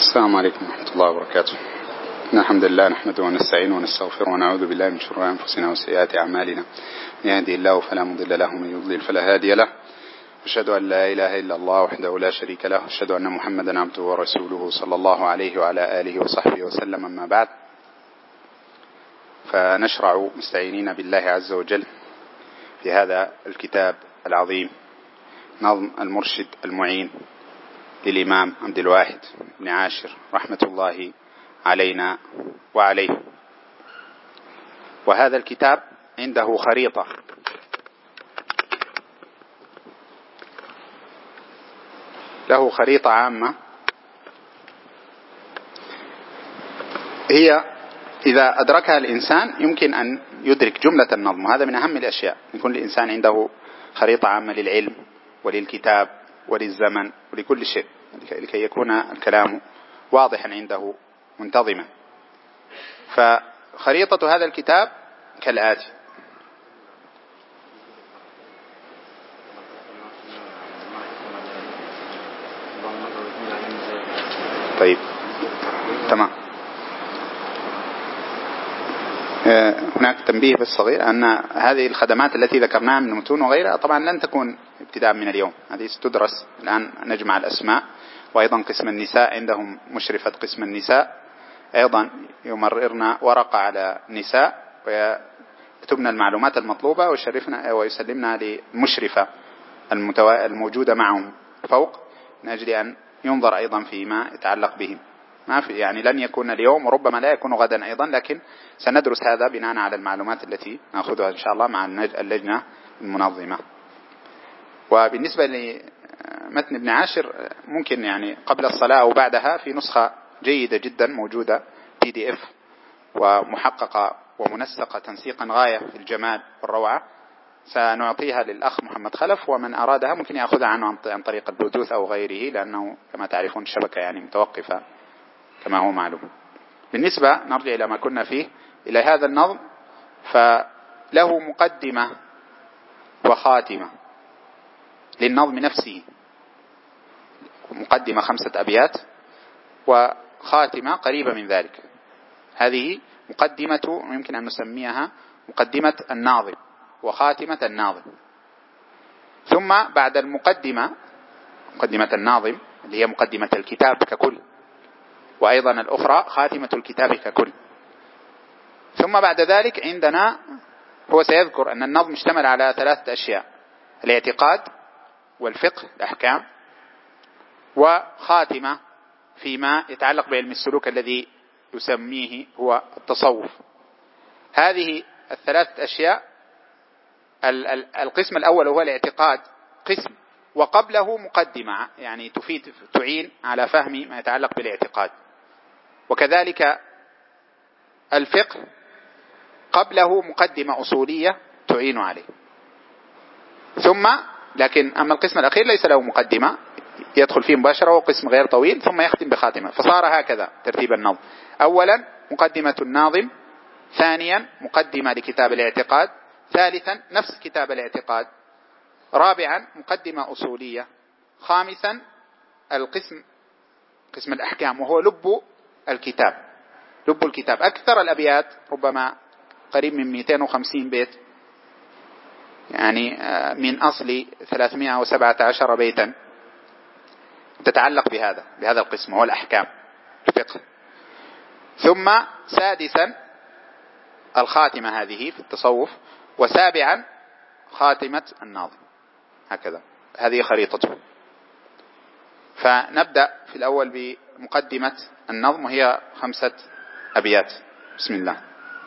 السلام عليكم ورحمة الله وبركاته. إن الحمد لله نحمده ونستعينه ونستغفره ونعوذ بالله من شرور أنفسنا وسيئات أعمالنا. من يهدي الله فلا مضل له ومن يضلل فلا هادي له. أشهد أن لا إله إلا الله وحده لا شريك له، أشهد أن محمدا عبده ورسوله صلى الله عليه وعلى آله وصحبه وسلم. أما بعد، فنشرع مستعينين بالله عز وجل في هذا الكتاب العظيم، نظم المرشد المعين للإمام عبد الواحد بن عاشر رحمة الله علينا وعليه. وهذا الكتاب عنده خريطة، له خريطة عامة، هي إذا أدركها الإنسان يمكن أن يدرك جملة النظم. هذا من أهم الأشياء، يكون الإنسان عنده خريطة عامة للعلم وللكتاب وللزمن ولكل شيء، لكي يكون الكلام واضحا عنده منتظما. فخريطة هذا الكتاب كالآتي: طيب، تمام. هناك تنبيه بس صغير، أن هذه الخدمات التي ذكرناها من المتون وغيرها طبعا لن تكون ابتداء من اليوم، هذه ستدرس الآن. نجمع الأسماء، وأيضا قسم النساء عندهم مشرفة قسم النساء أيضا يمررنا ورقة على النساء ويكتبنا المعلومات المطلوبة ويسلمنا للمشرفة الموجودة معهم فوق، من أجل أن ينظر أيضا فيما يتعلق بهم. ما في يعني لن يكون اليوم وربما لا يكون غدا أيضا، لكن سندرس هذا بناء على المعلومات التي نأخذها إن شاء الله مع اللجنة المنظمة. وبالنسبة لمتن ابن عاشر، ممكن يعني قبل الصلاة أو بعدها في نسخة جيدة جدا موجودة PDF ومحققة ومنسقة تنسيقا غاية في الجمال والروعة، سنعطيها للأخ محمد خلف، ومن أرادها ممكن يأخذها عنه عن طريق البلوتوث أو غيره، لأنه كما تعرفون الشبكة يعني متوقفة كما هو معلوم. بالنسبة نرجع إلى ما كنا فيه، إلى هذا النظم، فله مقدمة وخاتمة للنظم نفسه. مقدمة 5 أبيات وخاتمة قريبة من ذلك. هذه مقدمة، يمكن أن نسميها مقدمة الناظم وخاتمة الناظم. ثم بعد المقدمة، مقدمة الناظم اللي هي مقدمة الكتاب ككل، وأيضا الأخرى خاتمة الكتاب ككل. ثم بعد ذلك عندنا، هو سيذكر أن النظم اشتمل على 3 أشياء: الاعتقاد والفقه الأحكام، وخاتمة فيما يتعلق بعلم السلوك الذي يسميه هو التصوف. هذه 3 أشياء. القسم الأول هو الاعتقاد، قسم وقبله مقدمة يعني تعين على فهم ما يتعلق بالاعتقاد. وكذلك الفقه قبله مقدمة أصولية تعين عليه. ثم لكن أما القسم الأخير ليس له مقدمة، يدخل فيه مباشرة، وهو قسم غير طويل، ثم يختم بخاتمة. فصار هكذا ترتيب النظم: أولا مقدمة الناظم، ثانيا مقدمة لكتاب الاعتقاد، ثالثا نفس كتاب الاعتقاد، رابعا مقدمة أصولية، خامسا قسم الأحكام، وهو لب الكتاب. لب الكتاب أكثر الأبيات ربما قريب من 250 بيت، يعني من أصل 317 بيتا تتعلق بهذا القسم، هو الأحكام الفقه. ثم سادسا الخاتمة هذه في التصوف، وسابعا خاتمة الناظم. هكذا هذه خريطته. فنبدأ في الأول بمقدمة النظم، وهي 5 أبيات. بسم الله.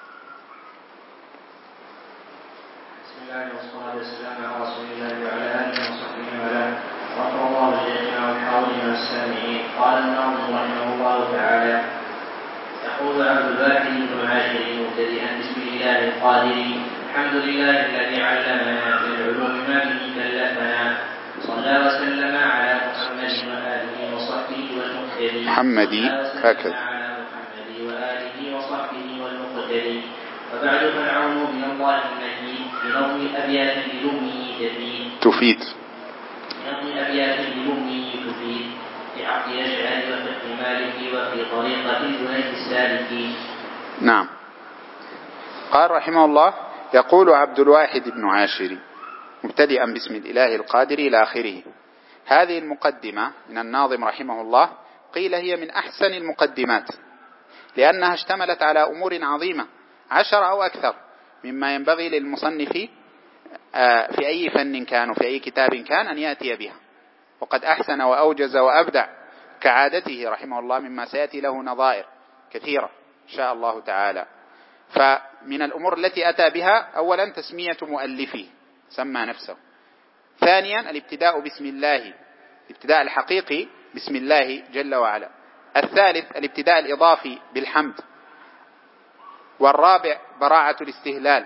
بسم الله والصلاة والسلام على رسول الله وعلى آله وصحبه وله. غفر الله لشيخنا والحاضرين والسامعين. قال الناظم رحمه الله تعالى: يقول عبد الواحد بن عاشر مبتدئا: بسم الله القادر، الحمد لله الذي علمنا من العلوم ما به كلفنا، صلى وسلم على محمد وآله وصحبه والمقتدي. محمدي هكذا. على محمد وآله وصحبه والمقتدي. وبعد، فالعون من الله المجيد بنظم أبيات للأمي تفيد بنظم أبيات للأمي تفيد، بعقد أشعار وفقه مالك الرغبة في طريقة جنيد السالكين. نعم. قال رحمه الله: يقول عبد الواحد بن عاشر مبتدئا بسم الإله القادر إلى آخره. هذه المقدمة من الناظم رحمه الله قيل هي من أحسن المقدمات، لأنها اشتملت على أمور عظيمة 10 أو أكثر مما ينبغي للمصنف في أي فن كان وفي أي كتاب كان أن يأتي بها، وقد أحسن وأوجز وأبدع كعادته رحمه الله، مما سيأتي له نظائر كثيرة إن شاء الله تعالى. فمن الأمور التي أتى بها: أولا تسمية مؤلفه، سمى نفسه. ثانيا الابتداء بسم الله، الابتداء الحقيقي بسم الله جل وعلا. الثالث الابتداء الإضافي بالحمد. والرابع براعة الاستهلال.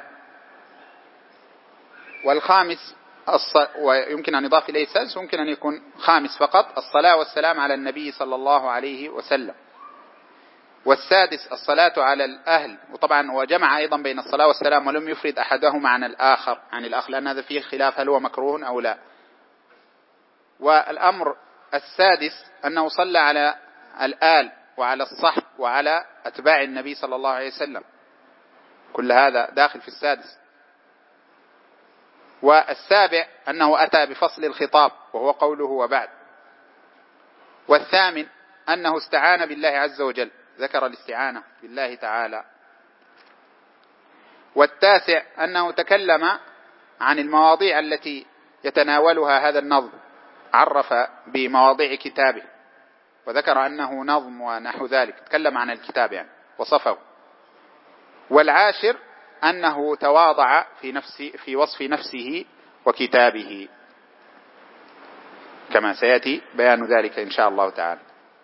والخامس ويمكن أن يضاف إليه السادس، ويمكن أن يكون خامس فقط: الصلاة والسلام على النبي صلى الله عليه وسلم. والسادس الصلاة على الأهل، وطبعا وجمع أيضا بين الصلاة والسلام ولم يفرد أحدهما عن الآخر لأن هذا فيه خلاف هل هو مكروه أو لا. والأمر السادس أنه صلى على الآل وعلى الصحب وعلى أتباع النبي صلى الله عليه وسلم، كل هذا داخل في السادس. والسابع أنه أتى بفصل الخطاب وهو قوله وبعد. والثامن أنه استعان بالله عز وجل، ذكر الاستعانة بالله تعالى. والتاسع أنه تكلم عن المواضيع التي يتناولها هذا النظم، عرف بمواضيع كتابه وذكر أنه نظم ونحو ذلك، تكلم عن الكتاب وصفه. والعاشر أنه تواضع في وصف نفسه وكتابه، كما سيأتي بيان ذلك إن شاء الله تعالى.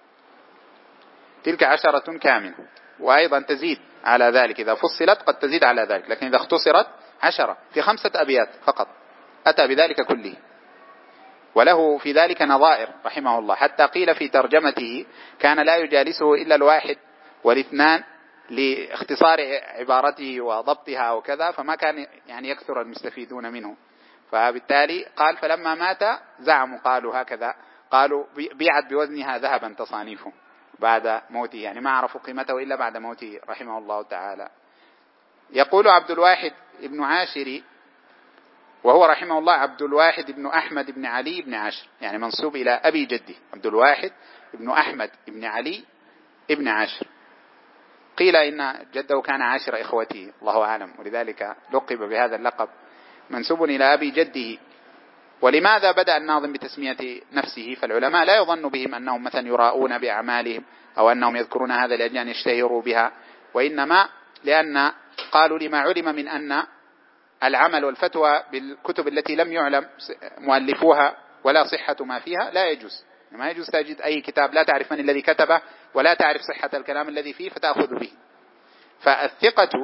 تلك 10 كاملة، وأيضا تزيد على ذلك إذا فصلت، قد تزيد على ذلك، لكن إذا اختصرت 10 في 5 أبيات فقط أتى بذلك كله، وله في ذلك نظائر رحمه الله، حتى قيل في ترجمته كان لا يجالسه إلا الواحد والاثنان لاختصار عبارته وضبطها وكذا، فما كان يكثر المستفيدون منه. فبالتالي قال: فلما مات زعموا، قالوا هكذا، قالوا بيعت بوزنها ذهبا تصانيفه بعد موته، ما عرفوا قيمته إلا بعد موته رحمه الله تعالى. يقول عبد الواحد ابن عاشر، وهو رحمه الله عبد الواحد ابن أحمد ابن علي ابن عاشر، منسوب إلى أبي جده، عبد الواحد ابن أحمد ابن علي ابن عاشر. قيل إن جده كان عاشر إخوته، الله أعلم، ولذلك لقب بهذا اللقب، منسوب إلى أبي جده. ولماذا بدأ الناظم بتسمية نفسه؟ فالعلماء لا يظن بهم أنهم مثلا يراؤون بأعمالهم أو أنهم يذكرون هذا لأجل أن يشتهروا بها، وإنما لأن قالوا لما علم من أن العمل والفتوى بالكتب التي لم يعلم مؤلفوها ولا صحة ما فيها لا يجوز. ما يجوز تجد أي كتاب لا تعرف من الذي كتبه ولا تعرف صحة الكلام الذي فيه فتأخذ به. فالثقة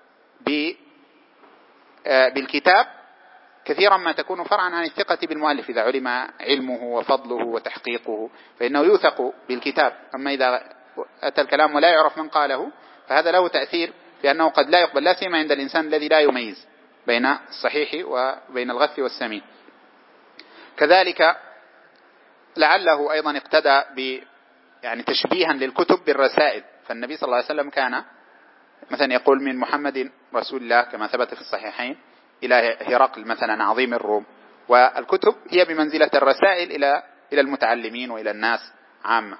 بالكتاب كثيرا ما تكون فرعا عن الثقة بالمؤلف، إذا علم علمه وفضله وتحقيقه فإنه يوثق بالكتاب. أما إذا أتى الكلام ولا يعرف من قاله فهذا له تأثير، لأنه قد لا يقبل، لا سيما عند الإنسان الذي لا يميز بين الصحيح وبين الغث والسمين. كذلك لعله أيضا اقتدى تشبيها للكتب بالرسائل، فالنبي صلى الله عليه وسلم كان مثلا يقول: من محمد رسول الله، كما ثبت في الصحيحين، إلى هرقل مثلا عظيم الروم. والكتب هي بمنزلة الرسائل إلى المتعلمين وإلى الناس عامة.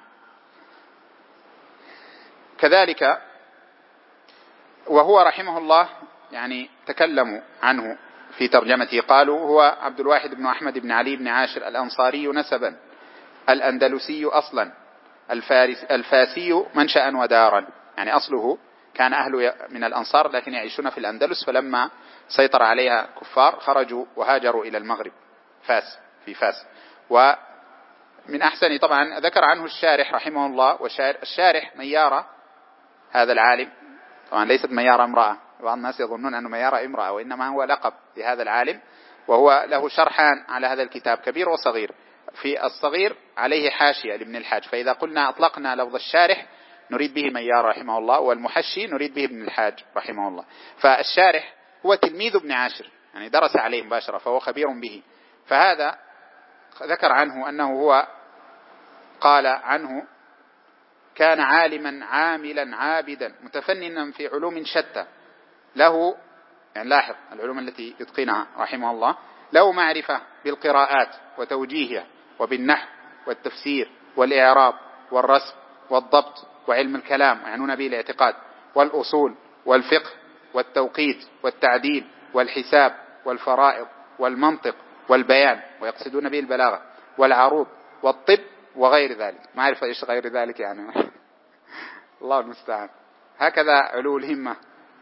كذلك وهو رحمه الله تكلموا عنه في ترجمته، قالوا: هو عبد الواحد بن أحمد بن علي بن عاشر الأنصاري نسبا، الأندلسي أصلا، الفاسي منشأ ودارا، أصله كان أهل من الأنصار لكن يعيشون في الأندلس، فلما سيطر عليها كفار خرجوا وهاجروا إلى المغرب، في فاس. ومن أحسن طبعا ذكر عنه الشارح رحمه الله، والشارح ميارة هذا العالم، طبعا ليست ميارة امرأة، بعض الناس يظنون أنه ميارة امرأة، وإنما هو لقب لهذا العالم، وهو له شرحان على هذا الكتاب، كبير وصغير. في الصغير عليه حاشية لابن الحاج، فإذا قلنا أطلقنا لفظ الشارح نريد به ميار رحمه الله، والمحشي نريد به ابن الحاج رحمه الله. فالشارح هو تلميذ ابن عاشر، درس عليه مباشرة، فهو خبير به. فهذا ذكر عنه أنه هو قال عنه كان عالما عاملا عابدا متفننا في علوم شتى، له يعني لاحظ العلوم التي يتقنها رحمه الله، له معرفة بالقراءات وتوجيهها وبالنحو والتفسير والإعراب والرسم والضبط وعلم الكلام ويعنون به الاعتقاد والأصول والفقه والتوقيت والتعديل والحساب والفرائض والمنطق والبيان، ويقصدون به البلاغة والعروض والطب وغير ذلك. ما أعرف إيش غير ذلك يعني الله المستعان. هكذا علو الهمة،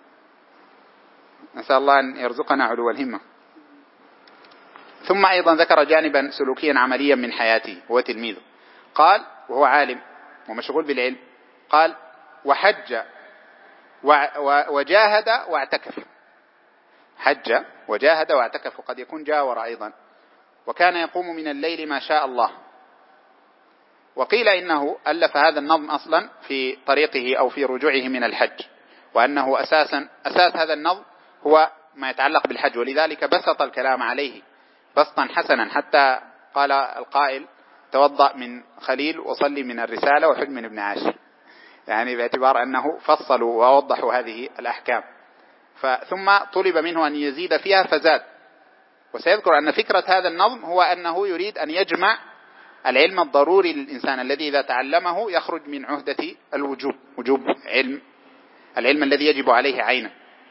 نسأل الله أن يرزقنا علو الهمة. ثم أيضا ذكر جانبا سلوكيا عمليا من حياته وهو تلميذه. قال وهو عالم ومشغول بالعلم، قال وحج وجاهد واعتكف. حج وجاهد واعتكف، وقد يكون جاور أيضا. وكان يقوم من الليل ما شاء الله. وقيل إنه ألف هذا النظم أصلا في طريقه أو في رجوعه من الحج، وأنه أساس هذا النظم هو ما يتعلق بالحج، ولذلك بسط الكلام عليه بسطا حسنا، حتى قال القائل توضأ من خليل وصلي من الرسالة وحج من ابن عاشر، يعني باعتبار أنه فصلوا ووضحوا هذه الأحكام. ثم طلب منه أن يزيد فيها فزاد. وسيذكر أن فكرة هذا النظم هو أنه يريد أن يجمع العلم الضروري للإنسان الذي إذا تعلمه يخرج من عهدة الوجوب، وجوب العلم الذي يجب عليه عينا.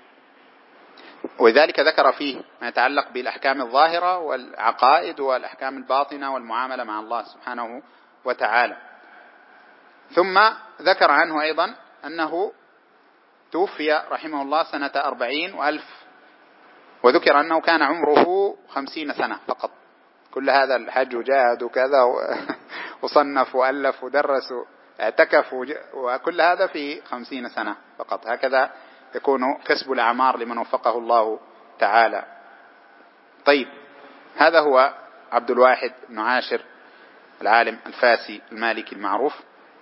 ولذلك ذكر فيه ما يتعلق بالأحكام الظاهرة والعقائد والأحكام الباطنة والمعاملة مع الله سبحانه وتعالى. ثم ذكر عنه أيضا أنه توفي رحمه الله سنة 40 وألف، وذكر أنه كان عمره 50 سنة فقط. كل هذا الحج وجاهد وكذا وصنف وألف ودرس واعتكف وكل هذا في 50 سنة فقط. هكذا يكون كسب الأعمار لمن وفقه الله تعالى. طيب، هذا هو عبد الواحد بن عاشر العالم الفاسي المالكي المعروف.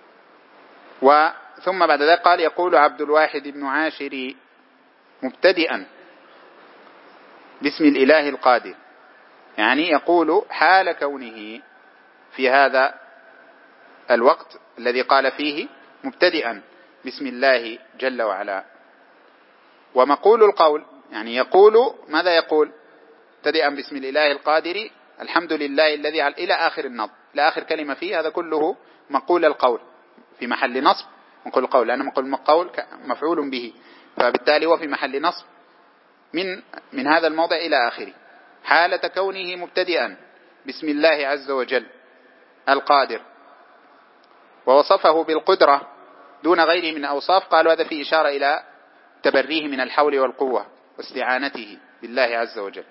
ثم بعد ذلك قال يقول عبد الواحد بن عاشر مبتدئا باسم الإله القادر، يعني يقول حال كونه في هذا الوقت الذي قال فيه مبتدئا باسم الله جل وعلا. ومقول القول يعني يقول ماذا؟ يقول مبتدئا باسم الإله القادر الحمد لله الذي إلى آخر النظم، إلى آخر كلمة فيه، هذا كله مقول القول في محل نصب. مقول القول لأن مقول القول مفعول به، فبالتالي هو في محل نصب من هذا الموضع إلى آخره. حالة كونه مبتدئا باسم الله عز وجل القادر، ووصفه بالقدرة دون غيره من أوصاف، قالوا هذا في إشارة إلى تبريه من الحول والقوة واستعانته بالله عز وجل،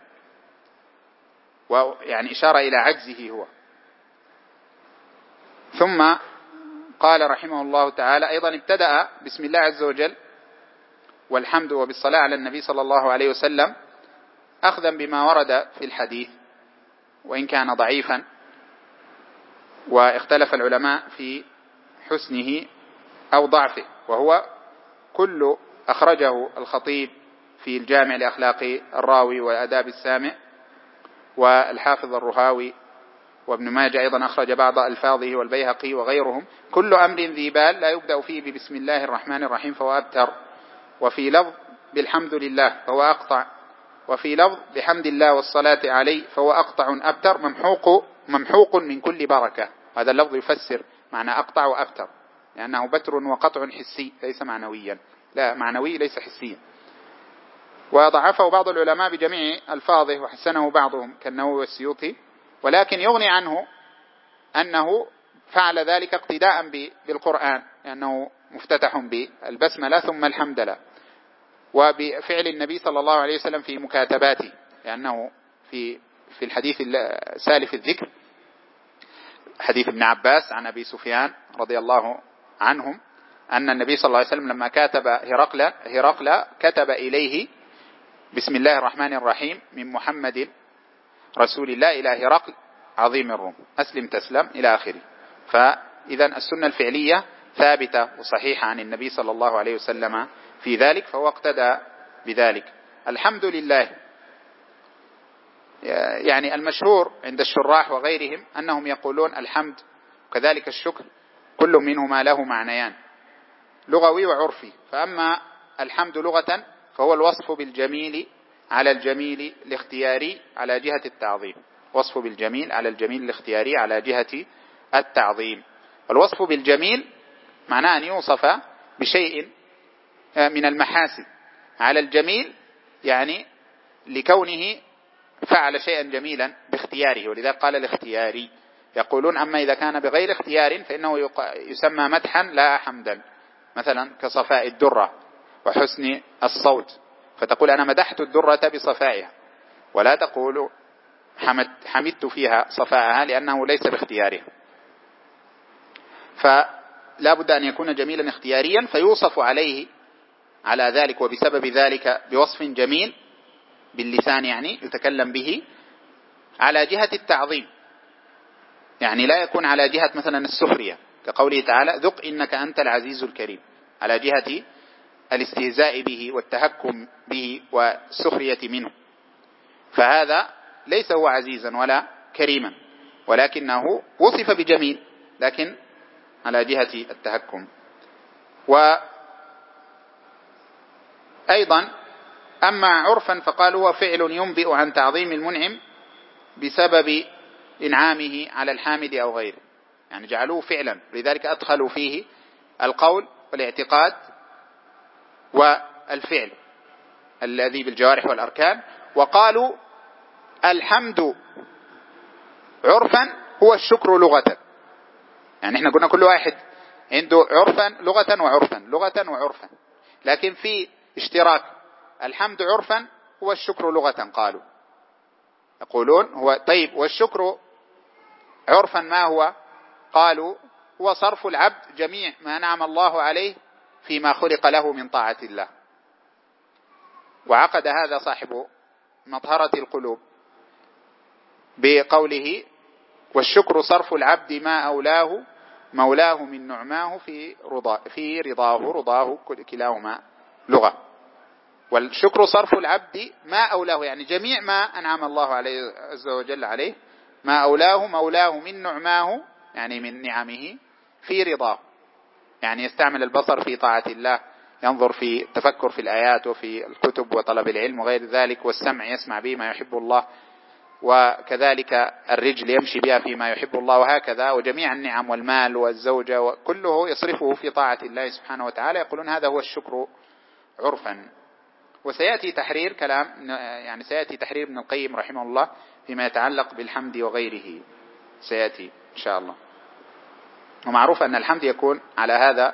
ويعني إشارة إلى عجزه هو. ثم قال رحمه الله تعالى أيضا ابتدأ بسم الله عز وجل والحمد وبالصلاة على النبي صلى الله عليه وسلم أخذا بما ورد في الحديث وإن كان ضعيفا، واختلف العلماء في حسنه أو ضعفه، وهو كل أخرجه الخطيب في الجامع لأخلاق الراوي وآداب السامع، والحافظ الرهاوي، وابن ماجه أيضا أخرج بعض ألفاظه، والبيهقي وغيرهم. كل أمر ذي بال لا يبدأ فيه ببسم الله الرحمن الرحيم فهو أبتر، وفي لفظ بالحمد لله فهو أقطع، وفي لفظ بحمد الله والصلاة عليه فهو أقطع أبتر ممحوق من كل بركة. هذا اللفظ يفسر معنى أقطع وأبتر، لأنه بتر وقطع حسي ليس معنويا، لا معنوي ليس حسيا. وضعفه بعض العلماء بجميع ألفاظه وحسنه بعضهم كالنووي والسيوطي، ولكن يغني عنه أنه فعل ذلك اقتداء بالقرآن، لأنه مفتتح بالبسملة ثم الحمد لله، وبفعل النبي صلى الله عليه وسلم في مكاتباته، لأنه في الحديث سالف الذكر حديث ابن عباس عن أبي سفيان رضي الله عنهم أن النبي صلى الله عليه وسلم لما كاتب هرقل كتب إليه بسم الله الرحمن الرحيم من محمد رسول الله إلى هرقل عظيم الروم أسلم تسلم إلى آخره. فإذا السنة الفعلية ثابتة وصحيحة عن النبي صلى الله عليه وسلم في ذلك، فهو اقتدى بذلك. الحمد لله يعني المشهور عند الشراح وغيرهم أنهم يقولون الحمد وكذلك الشكر كل منهما له معنيان، لغوي وعرفي. فأما الحمد لغة فهو الوصف بالجميل على الجميل الاختياري على جهة التعظيم، وصف بالجميل على الجميل الاختياري على جهة التعظيم. الوصف بالجميل معناه أن يوصف بشيء من المحاسن على الجميل، يعني لكونه فعل شيئا جميلا باختياره، ولذلك قال الاختياري. يقولون أما إذا كان بغير اختيار فإنه يسمى مدحا لا حمدا، مثلا كصفاء الدرة وحسن الصوت، فتقول أنا مدحت الدرة بصفائها، ولا تقول حمدت فيها صفاءها لأنه ليس باختيارها. فلا بد أن يكون جميلا اختياريا فيوصف عليه على ذلك وبسبب ذلك بوصف جميل باللسان، يعني يتكلم به على جهة التعظيم، يعني لا يكون على جهة مثلا السخرية كقوله تعالى ذق إنك أنت العزيز الكريم، على جهة الاستهزاء به والتهكم به والسخرية منه، فهذا ليس هو عزيزا ولا كريما، ولكنه وصف بجميل لكن على جهة التهكم. وأيضا أما عرفا فقالوا هو فعل ينبئ عن تعظيم المنعم بسبب إنعامه على الحامد أو غيره، يعني جعلوه فعلا، لذلك أدخلوا فيه القول والاعتقاد والفعل الذي بالجوارح والأركان. وقالوا الحمد عرفا هو الشكر لغة، يعني احنا قلنا كل واحد عنده عرفا لغة وعرفا، لغة وعرفا، لكن في اشتراك. الحمد عرفا هو الشكر لغة، قالوا يقولون هو طيب والشكر عرفا ما هو؟ قالوا هو صرف العبد جميع ما أنعم الله عليه فيما خلق له من طاعة الله. وعقد هذا صاحب مطهرة القلوب بقوله والشكر صرف العبد ما أولاه مولاه من نعماه في رضاه كلاهما لغة. والشكر صرف العبد ما أولاه، يعني جميع ما أنعم الله عليه عز وجل عليه، ما أولاه مولاه من نعماه يعني من نعمه في رضاه، يعني يستعمل البصر في طاعة الله، ينظر في التفكر في الآيات وفي الكتب وطلب العلم وغير ذلك، والسمع يسمع به ما يحب الله، وكذلك الرجل يمشي بها فيما يحب الله، وهكذا. وجميع النعم والمال والزوجة وكله يصرفه في طاعة الله سبحانه وتعالى. يقولون هذا هو الشكر عرفا. وسيأتي تحرير كلام، يعني سيأتي تحرير ابن القيم رحمه الله فيما يتعلق بالحمد وغيره، سيأتي إن شاء الله. ومعروف أن الحمد يكون على هذا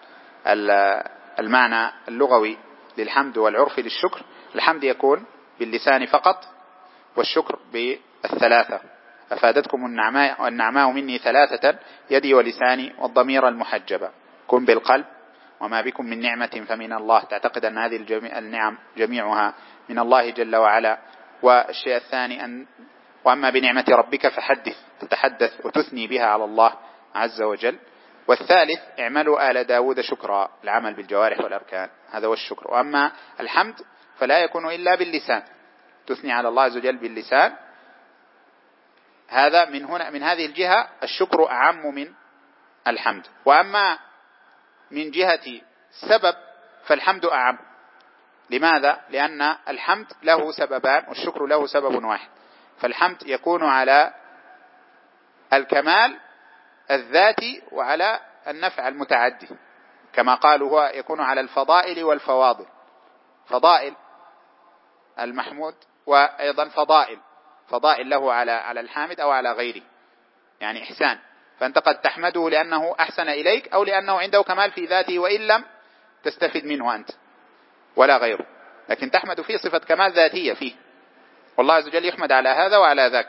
المعنى اللغوي للحمد والعرف للشكر. الحمد يكون باللسان فقط، والشكر بالثلاثة. أفادتكم النعماء مني ثلاثة يدي ولساني والضمير المحجبة. كن بالقلب وما بكم من نعمة فمن الله، تعتقد أن هذه النعم جميعها من الله جل وعلا. والشيء الثاني وأما بنعمة ربك فحدث، تتحدث وتثني بها على الله عز وجل. والثالث اعملوا آل داود شكرا، العمل بالجوارح والأركان، هذا هو الشكر. وأما الحمد فلا يكون إلا باللسان، تثني على الله عز وجل باللسان. هذا من هذه الجهة الشكر أعم من الحمد. وأما من جهة سبب فالحمد أعم. لماذا؟ لأن الحمد له سببان والشكر له سبب واحد. فالحمد يكون على الكمال الذاتي وعلى النفع المتعدي، كما قالوا هو يكون على الفضائل والفواضل، فضائل المحمود وأيضا فضائل له على الحامد أو على غيره، يعني إحسان. فأنت قد تحمده لأنه أحسن إليك أو لأنه عنده كمال في ذاته وإن لم تستفد منه أنت ولا غيره، لكن تحمد فيه صفة كمال ذاتية فيه، والله عز وجل يحمد على هذا وعلى ذاك.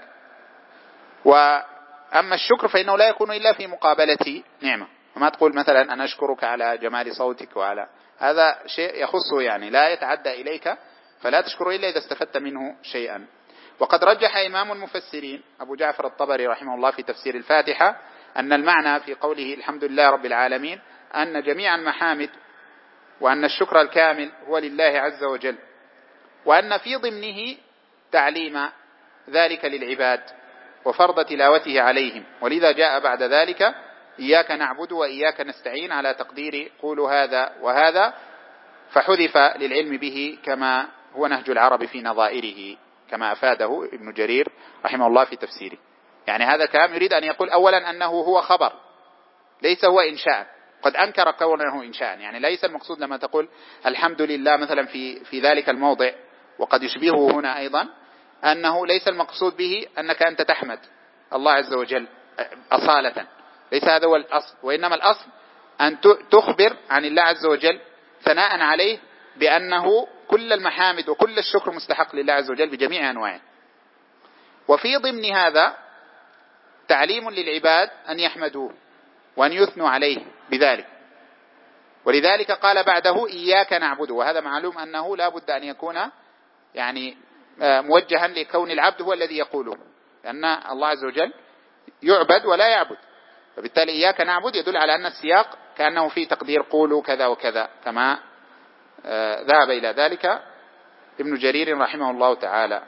وأما الشكر فإنه لا يكون إلا في مقابلة نعمة، وما تقول مثلا أنا أشكرك على جمال صوتك، وعلى هذا شيء يخصه، يعني لا يتعدى إليك، فلا تشكره إلا إذا استفدت منه شيئا. وقد رجح إمام المفسرين أبو جعفر الطبري رحمه الله في تفسير الفاتحة أن المعنى في قوله الحمد لله رب العالمين أن جميع المحامد وأن الشكر الكامل هو لله عز وجل، وأن في ضمنه تعليم ذلك للعباد وفرض تلاوته عليهم، ولذا جاء بعد ذلك إياك نعبد وإياك نستعين على تقدير قولوا هذا وهذا، فحذف للعلم به كما هو نهج العرب في نظائره كما أفاده ابن جرير رحمه الله في تفسيره. يعني هذا كلام يريد أن يقول أولا أنه هو خبر ليس هو إنشاء، قد أنكر كونه إنشاء. يعني ليس المقصود لما تقول الحمد لله مثلا في ذلك الموضع، وقد يشبهه هنا أيضا، أنه ليس المقصود به أنك أنت تحمد الله عز وجل أصالة، ليس هذا هو الأصل، وإنما الأصل أن تخبر عن الله عز وجل ثناء عليه بأنه كل المحامد وكل الشكر مستحق لله عز وجل بجميع أنواعه. وفي ضمن هذا تعليم للعباد أن يحمدوه وأن يثنوا عليه بذلك، ولذلك قال بعده إياك نعبد، وهذا معلوم أنه لا بد أن يكون يعني موجها لكون العبد هو الذي يقوله، لأن الله عز وجل يعبد ولا يعبد، فبالتالي إياك نعبد يدل على أن السياق كأنه في تقدير قولوا كذا وكذا، كما ذهب إلى ذلك ابن جرير رحمه الله تعالى.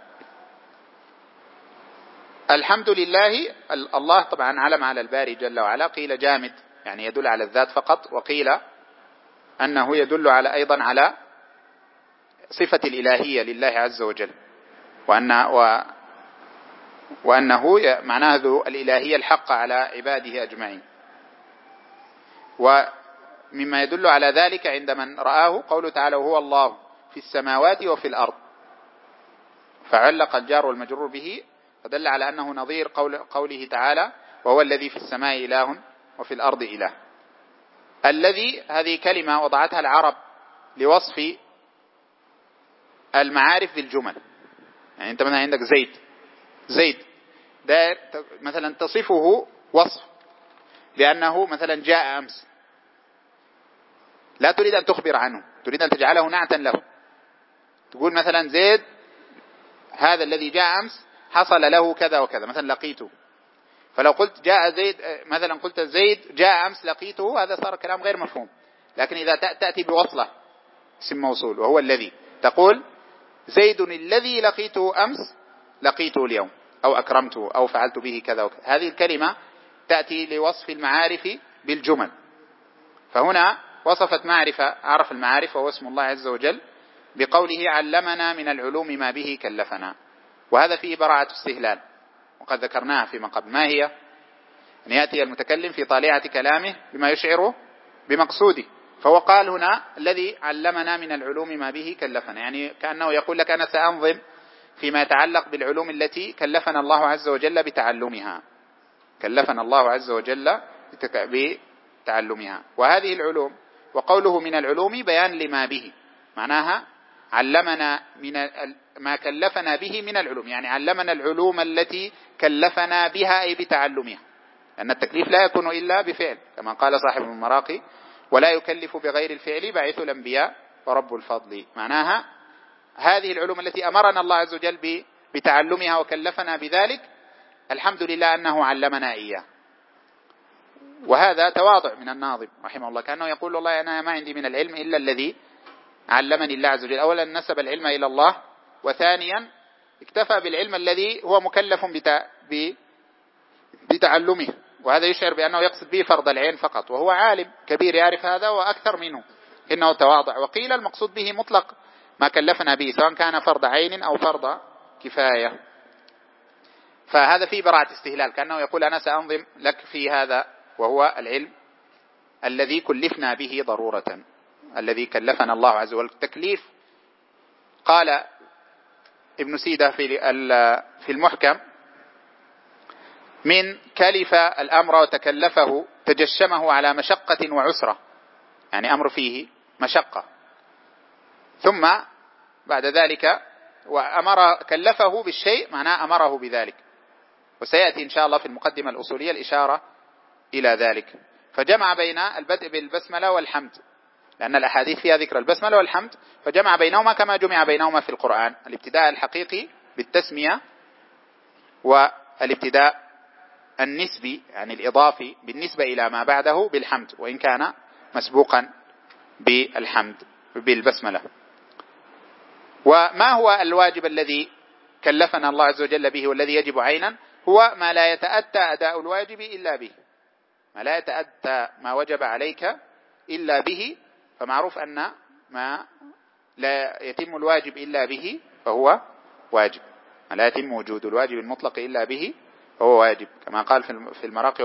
الحمد لله، الله طبعا علم على الباري جل وعلا، قيل جامد يعني يدل على الذات فقط، وقيل أنه يدل على أيضا على صفة الإلهية لله عز وجل، وأنه معناه الإلهية الحق على عباده أجمعين. ومما يدل على ذلك عند من رآه قوله تعالى وهو الله في السماوات وفي الأرض، فعلق الجار والمجرور به، فدل على أنه نظير قوله تعالى وهو الذي في السماء إله وفي الأرض إله. الذي هذه كلمة وضعتها العرب لوصف المعارف بالجمل. يعني أنت مثلا عندك زيد ده مثلا تصفه وصف لأنه مثلا جاء أمس، لا تريد أن تخبر عنه، تريد أن تجعله نعتا له، تقول مثلا زيد هذا الذي جاء أمس حصل له كذا وكذا، مثلا لقيته. فلو قلت جاء زيد مثلا، قلت زيد جاء أمس لقيته، هذا صار كلام غير مفهوم. لكن إذا تأتي بوصلة اسم موصول وهو الذي، تقول زيد الذي لقيته أمس لقيته اليوم، أو أكرمته، أو فعلت به كذا وكذا. هذه الكلمة تأتي لوصف المعارف بالجمل، فهنا وصفت معرفة، عرف المعارف وهو اسم الله عز وجل بقوله علمنا من العلوم ما به كلفنا، وهذا فيه براعة استهلال، وقد ذكرناها فيما قبل. ما هي؟ أن يأتي المتكلم في طالعة كلامه بما يشعره بمقصوده، فهو قال هنا الذي علمنا من العلوم ما به كلفنا، يعني كأنه يقول لك أنا سأنظم فيما يتعلق بالعلوم التي كلفنا الله عز وجل بتعلمها، كلفنا الله عز وجل بتعلمها. وهذه العلوم، وقوله من العلوم بيان لما به، معناها علمنا من ما كلفنا به من العلوم، يعني علمنا العلوم التي كلفنا بها أي بتعلمها، لأن التكليف لا يكون إلا بفعل، كما قال صاحب المراقي ولا يكلف بغير الفعل بعث الأنبياء ورب الفضل. معناها هذه العلوم التي أمرنا الله عز وجل بتعلمها وكلفنا بذلك، الحمد لله أنه علمنا إياه. وهذا تواضع من الناظم رحمه الله، كأنه يقول والله أنا ما عندي من العلم إلا الذي علمني الله عز وجل. أولا نسب العلم إلى الله، وثانيا اكتفى بالعلم الذي هو مكلف بتعلمه، وهذا يشعر بأنه يقصد به فرض العين فقط، وهو عالم كبير يعرف هذا وأكثر منه، إنه تواضع. وقيل المقصود به مطلق ما كلفنا به، سواء كان فرض عين أو فرض كفاية. فهذا فيه براعة استهلال، كأنه يقول أنا سأنظم لك في هذا، وهو العلم الذي كلفنا به ضرورة، الذي كلفنا الله عز وجل. التكليف قال ابن سيدة في المحكم من كلف الأمر وتكلفه تجشمه على مشقة وعسرة، يعني أمر فيه مشقة، ثم بعد ذلك كلفه بالشيء معناه أمره بذلك، وسيأتي إن شاء الله في المقدمة الأصولية الإشارة إلى ذلك. فجمع بين البدء بالبسملة والحمد، لأن الأحاديث فيها ذكر البسملة والحمد، فجمع بينهما كما جمع بينهما في القرآن، الابتداء الحقيقي بالتسمية، والابتداء النسبي يعني الإضافي بالنسبة إلى ما بعده بالحمد، وإن كان مسبوقا بالحمد بالبسملة. وما هو الواجب الذي كلفنا الله عز وجل به والذي يجب عينا؟ هو ما لا يتأتى أداء الواجب إلا به، ما لا يتأتى ما وجب عليك إلا به، فمعروف أن ما لا يتم الواجب إلا به فهو واجب، ما لا يتم وجود الواجب المطلق إلا به فهو واجب، كما قال في المراقي: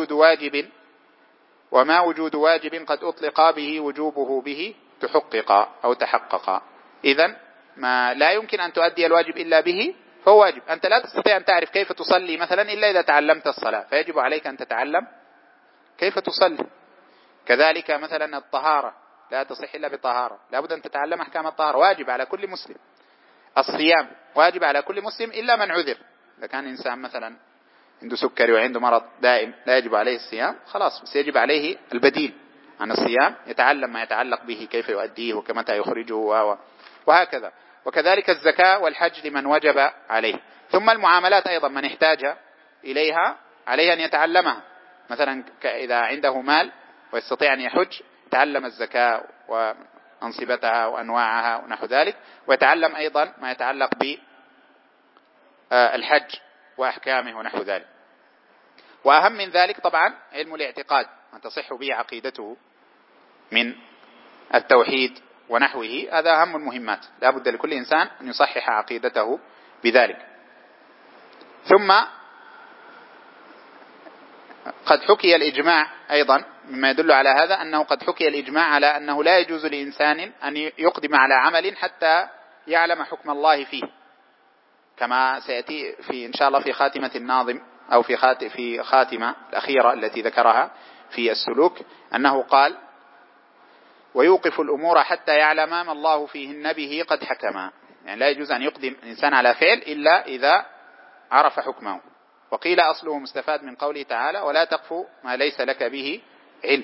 وما وجود واجب قد أطلق به وجوبه به تحقق أو تحقق. إذن ما لا يمكن أن تؤدي الواجب إلا به فهو واجب. أنت لا تستطيع أن تعرف كيف تصلي مثلا إلا إذا تعلمت الصلاة، فيجب عليك أن تتعلم كيف تصلي. كذلك مثلا الطهارة لا تصح إلا بطهارة، لابد أن تتعلم أحكام الطهارة، واجب على كل مسلم. الصيام واجب على كل مسلم إلا من عذر، إذا كان إنسان مثلا عنده سكري وعنده مرض دائم لا يجب عليه الصيام، خلاص، بس يجب عليه البديل عن الصيام، يتعلم ما يتعلق به، كيف يؤديه وكمتى يخرجه وهكذا. وكذلك الزكاة والحج لمن وجب عليه. ثم المعاملات أيضا من احتاج إليها عليه أن يتعلمها، مثلا إذا عنده مال ويستطيع أن يحج يتعلم الزكاة وأنصبتها وأنواعها ونحو ذلك، ويتعلم أيضا ما يتعلق بالحج وأحكامه ونحو ذلك. وأهم من ذلك طبعا علم الاعتقاد، أن تصح به عقيدته من التوحيد ونحوه، هذا أهم المهمات، لا بد لكل إنسان أن يصحح عقيدته بذلك. ثم قد حكي الإجماع أيضا، مما يدل على هذا أنه قد حكي الإجماع على أنه لا يجوز لإنسان أن يقدم على عمل حتى يعلم حكم الله فيه، كما سيأتي إن شاء الله في خاتمة الناظم، أو في خاتمة الأخيرة التي ذكرها في السلوك، أنه قال: ويوقف الأمور حتى يعلم ما الله فيهن به قد حكما. يعني لا يجوز أن يقدم الإنسان على فعل إلا إذا عرف حكمه. وقيل أصله مستفاد من قوله تعالى: ولا تقف ما ليس لك به علم.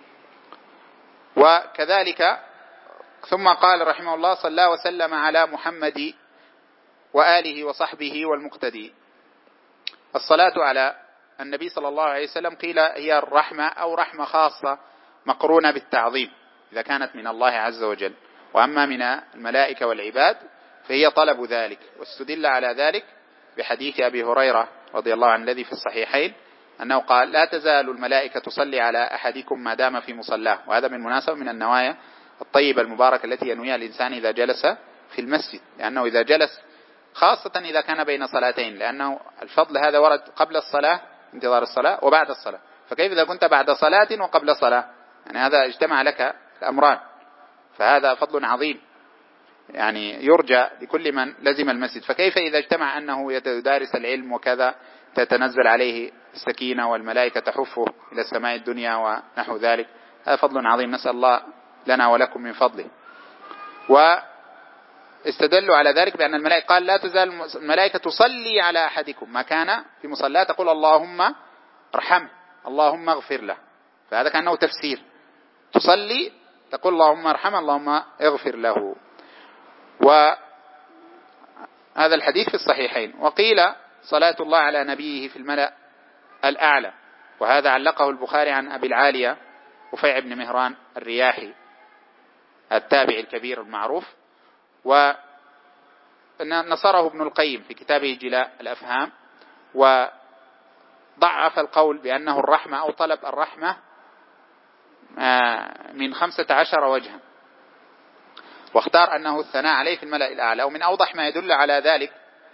وكذلك ثم قال رحمه الله: صلى الله وسلم على محمد وآله وصحبه والمقتدي. الصلاة على النبي صلى الله عليه وسلم قيل هي الرحمة أو رحمة خاصة مقرونة بالتعظيم إذا كانت من الله عز وجل، وأما من الملائكة والعباد فهي طلب ذلك. واستدل على ذلك بحديث أبي هريرة رضي الله عنه الذي في الصحيحين أنه قال: لا تزال الملائكة تصلي على أحدكم ما دام في مصلاه. وهذا من مناسبة من النوايا الطيبة المباركة التي ينويها الإنسان إذا جلس في المسجد، لأنه إذا جلس خاصة إذا كان بين صلاتين، لأنه الفضل هذا ورد قبل الصلاة، انتظار الصلاة، وبعد الصلاة، فكيف إذا كنت بعد صلاة وقبل صلاة؟ يعني هذا اجتمع لك الأمران، فهذا فضل عظيم يعني يرجى لكل من لزم المسجد. فكيف إذا اجتمع أنه يدارس العلم وكذا تتنزل عليه السكينة والملائكة تحفه إلى السماء الدنيا ونحو ذلك، هذا فضل عظيم، نسأل الله لنا ولكم من فضله. واستدلوا على ذلك بأن الملائكة قال: لا تزال الملائكة تصلي على أحدكم ما كان في مصلاه تقول اللهم ارحمه اللهم اغفر له، فهذا كأنه تفسير، تصلي تقول اللهم ارحمه اللهم اغفر له. وهذا الحديث في الصحيحين. وقيل صلاة الله على نبيه في الملأ الأعلى، وهذا علقه البخاري عن أبي العالية رفيع بن مهران الرياحي التابع الكبير المعروف، ونصره ابن القيم في كتابه جلاء الأفهام، وضعف القول بأنه الرحمة أو طلب الرحمة من 15 وجها، واختار أنه الثناء عليه في الملأ الأعلى. ومن أوضح ما يدل على ذلك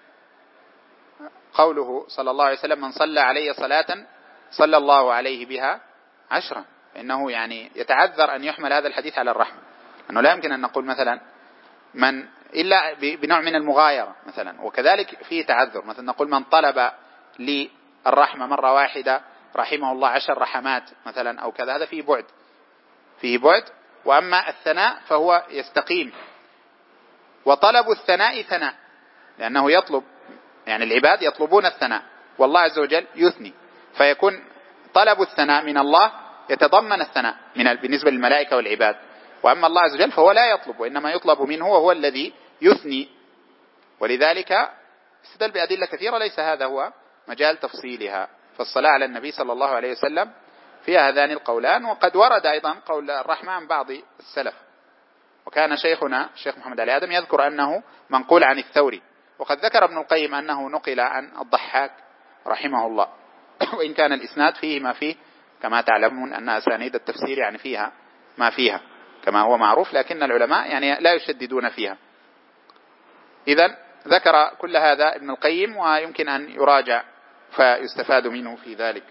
قوله صلى الله عليه وسلم: من صلى علي صلاة صلى الله عليه بها 10. إنه يعني يتعذر أن يحمل هذا الحديث على الرحمة، أنه لا يمكن أن نقول مثلا من إلا بنوع من المغايرة مثلا، وكذلك فيه تعذر، مثلا نقول من طلب لي الرحمة مرة واحدة رحمه الله 10 رحمات مثلا أو كذا، هذا فيه بعد. وأما الثناء فهو يستقيم، وطلب الثناء ثناء، لأنه يطلب، يعني العباد يطلبون الثناء والله عز وجل يثني، فيكون طلب الثناء من الله يتضمن الثناء بالنسبة للملائكة والعباد. وأما الله عز وجل فهو لا يطلب، وإنما يطلب منه وهو الذي يثني. ولذلك استدل بأدلة كثيرة ليس هذا هو مجال تفصيلها. فالصلاة على النبي صلى الله عليه وسلم فيها هذان القولان. وقد ورد أيضا قول الرحمة عن بعض السلف، وكان شيخنا الشيخ محمد علي آدم يذكر أنه منقول عن الثوري، وقد ذكر ابن القيم أنه نقل عن الضحاك رحمه الله، وإن كان الإسناد فيه ما فيه كما تعلمون أن أسانيد التفسير يعني فيها ما فيها كما هو معروف، لكن العلماء يعني لا يشددون فيها. إذن ذكر كل هذا ابن القيم ويمكن أن يراجع فيستفاد منه في ذلك.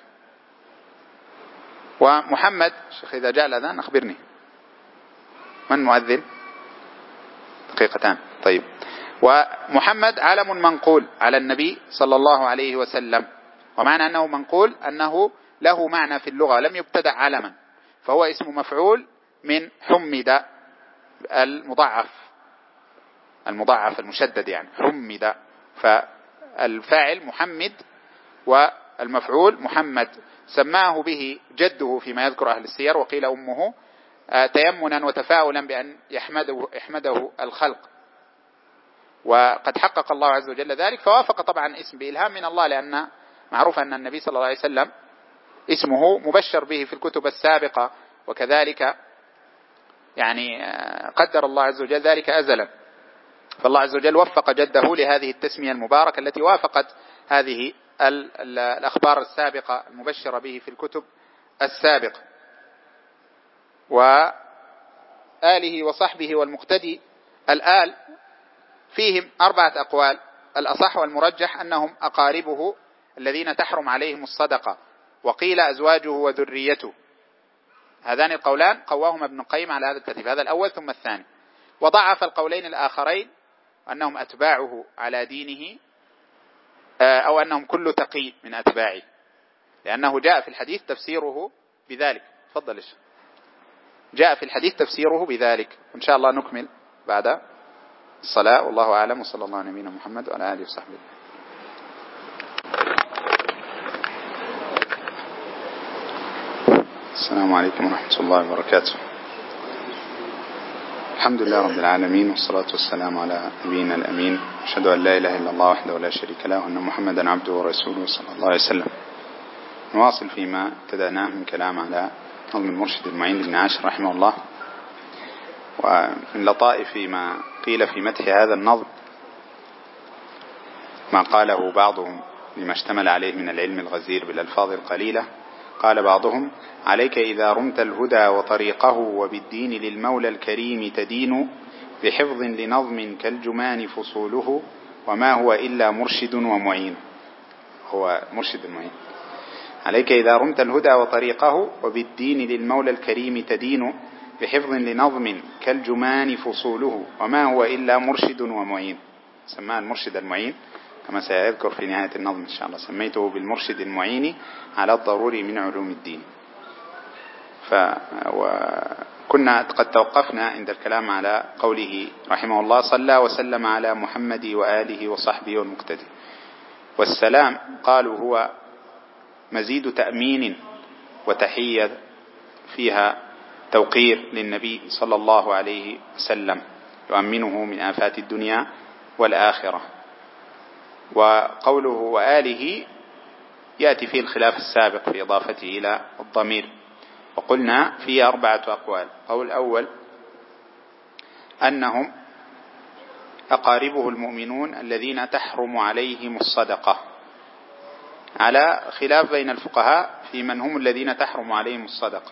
ومحمد شيخ إذا جاء الأذان أخبرني من مؤذن؟ دقيقتان. طيب. ومحمد علم منقول على النبي صلى الله عليه وسلم، ومعنى أنه منقول أنه له معنى في اللغة، لم يبتدع علما، فهو اسم مفعول من حمد المضاعف المشدد، يعني حمد، فالفاعل محمد والمفعول محمد. سماه به جده فيما يذكر أهل السير، وقيل أمه، تيمنا وتفاؤلا بأن يحمده الخلق، وقد حقق الله عز وجل ذلك، فوافق طبعا اسم بإلهام من الله، لأن معروف أن النبي صلى الله عليه وسلم اسمه مبشر به في الكتب السابقة، وكذلك يعني قدر الله عز وجل ذلك أزلا، فالله عز وجل وفق جده لهذه التسمية المباركة التي وافقت هذه الأخبار السابقة المبشرة به في الكتب السابقة. وآله وصحبه والمقتدي، الآل فيهم 4 أقوال، الأصح والمرجح أنهم أقاربه الذين تحرم عليهم الصدقة، وقيل أزواجه وذريته. هذان القولان قواهما ابن القيم على هذا الترتيب، هذا الأول ثم الثاني. وضعف القولين الآخرين أنهم أتباعه على دينه، أو أنهم كل تقي من أتباعه، لأنه جاء في الحديث تفسيره بذلك. تفضل. جاء في الحديث تفسيره بذلك. إن شاء الله نكمل بعد الصلاة، والله أعلم، وصلى الله على نبينا محمد وعلى آله وصحبه. السلام عليكم ورحمة الله وبركاته. الحمد لله رب العالمين، والصلاة والسلام على نبينا الأمين، أشهد أن لا إله إلا الله وحده لا شريك له، وأن محمدا عبده ورسوله صلى الله عليه وسلم. نواصل فيما ابتدأناه من كلام على نظم المرشد المعين لابن عاشر رحمه الله. ومن لطائف ما قيل في مدح هذا النظم ما قاله بعضهم لما اشتمل عليه من العلم الغزير بالألفاظ القليلة. قال بعضهم: عليك إذا رمت الهدى وطريقه، وبالدين للمولى الكريم تدين، بحفظ لنظم كالجمان فصوله، وما هو إلا مرشد ومعين. هو مرشد المعين. عليك إذا رمت الهدى وطريقه، وبالدين للمولى الكريم تدين، بحفظ لنظم كالجمان فصوله، وما هو إلا مرشد ومعين. سماه المرشد المعين كما سيذكر في نهاية النظم إن شاء الله، سميته بالمرشد المعين على الضروري من علوم الدين. وكنا قد توقفنا عند الكلام على قوله رحمه الله: صلى وسلم على محمد وآله وصحبه والمقتدي. والسلام قالوا هو مزيد تأمين وتحية فيها توقير للنبي صلى الله عليه وسلم، يؤمنه من آفات الدنيا والآخرة. وقوله وآله يأتي فيه الخلاف السابق في إضافته إلى الضمير، وقلنا فيه 4 أقوال. قول الأول أنهم أقاربه المؤمنون الذين تحرم عليهم الصدقة، على خلاف بين الفقهاء في من هم الذين تحرم عليهم الصدقة.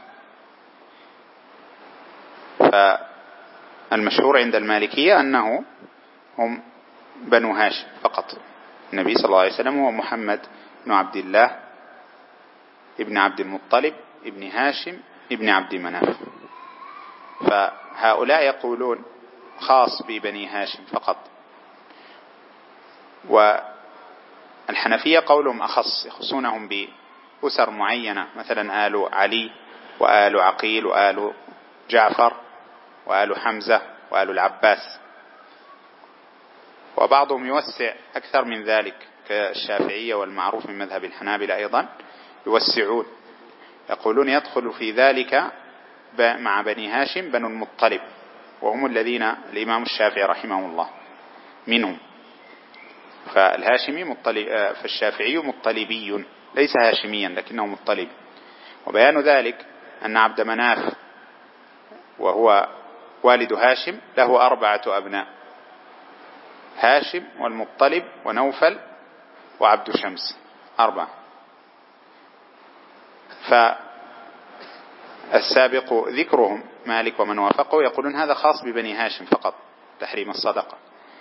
فالمشهور عند المالكية أنه هم بنو هاشم فقط. النبي صلى الله عليه وسلم هو محمد بن عبد الله ابن عبد المطلب ابن هاشم ابن عبد مناف، فهؤلاء يقولون خاص ببني هاشم فقط. والحنفية قولهم أخص، يخصونهم بأسر معينة، مثلا آل علي وآل عقيل وآل جعفر وآل حمزة وآل العباس. وبعضهم يوسع أكثر من ذلك كالشافعية والمعروف من مذهب الحنابلة أيضا يوسعون، يقولون يدخل في ذلك مع بني هاشم بنو المطلب، وهم الذين الإمام الشافعي رحمه الله منهم. فالشافعي مطلبي ليس هاشميا لكنه مطلب. وبيان ذلك أن عبد مناف وهو والد هاشم له 4 أبناء: هاشم والمطلب ونوفل وعبد شمس، 4. السابق ذكرهم مالك ومن وافقه يقولون هذا خاص ببني هاشم فقط تحريم الصدقة،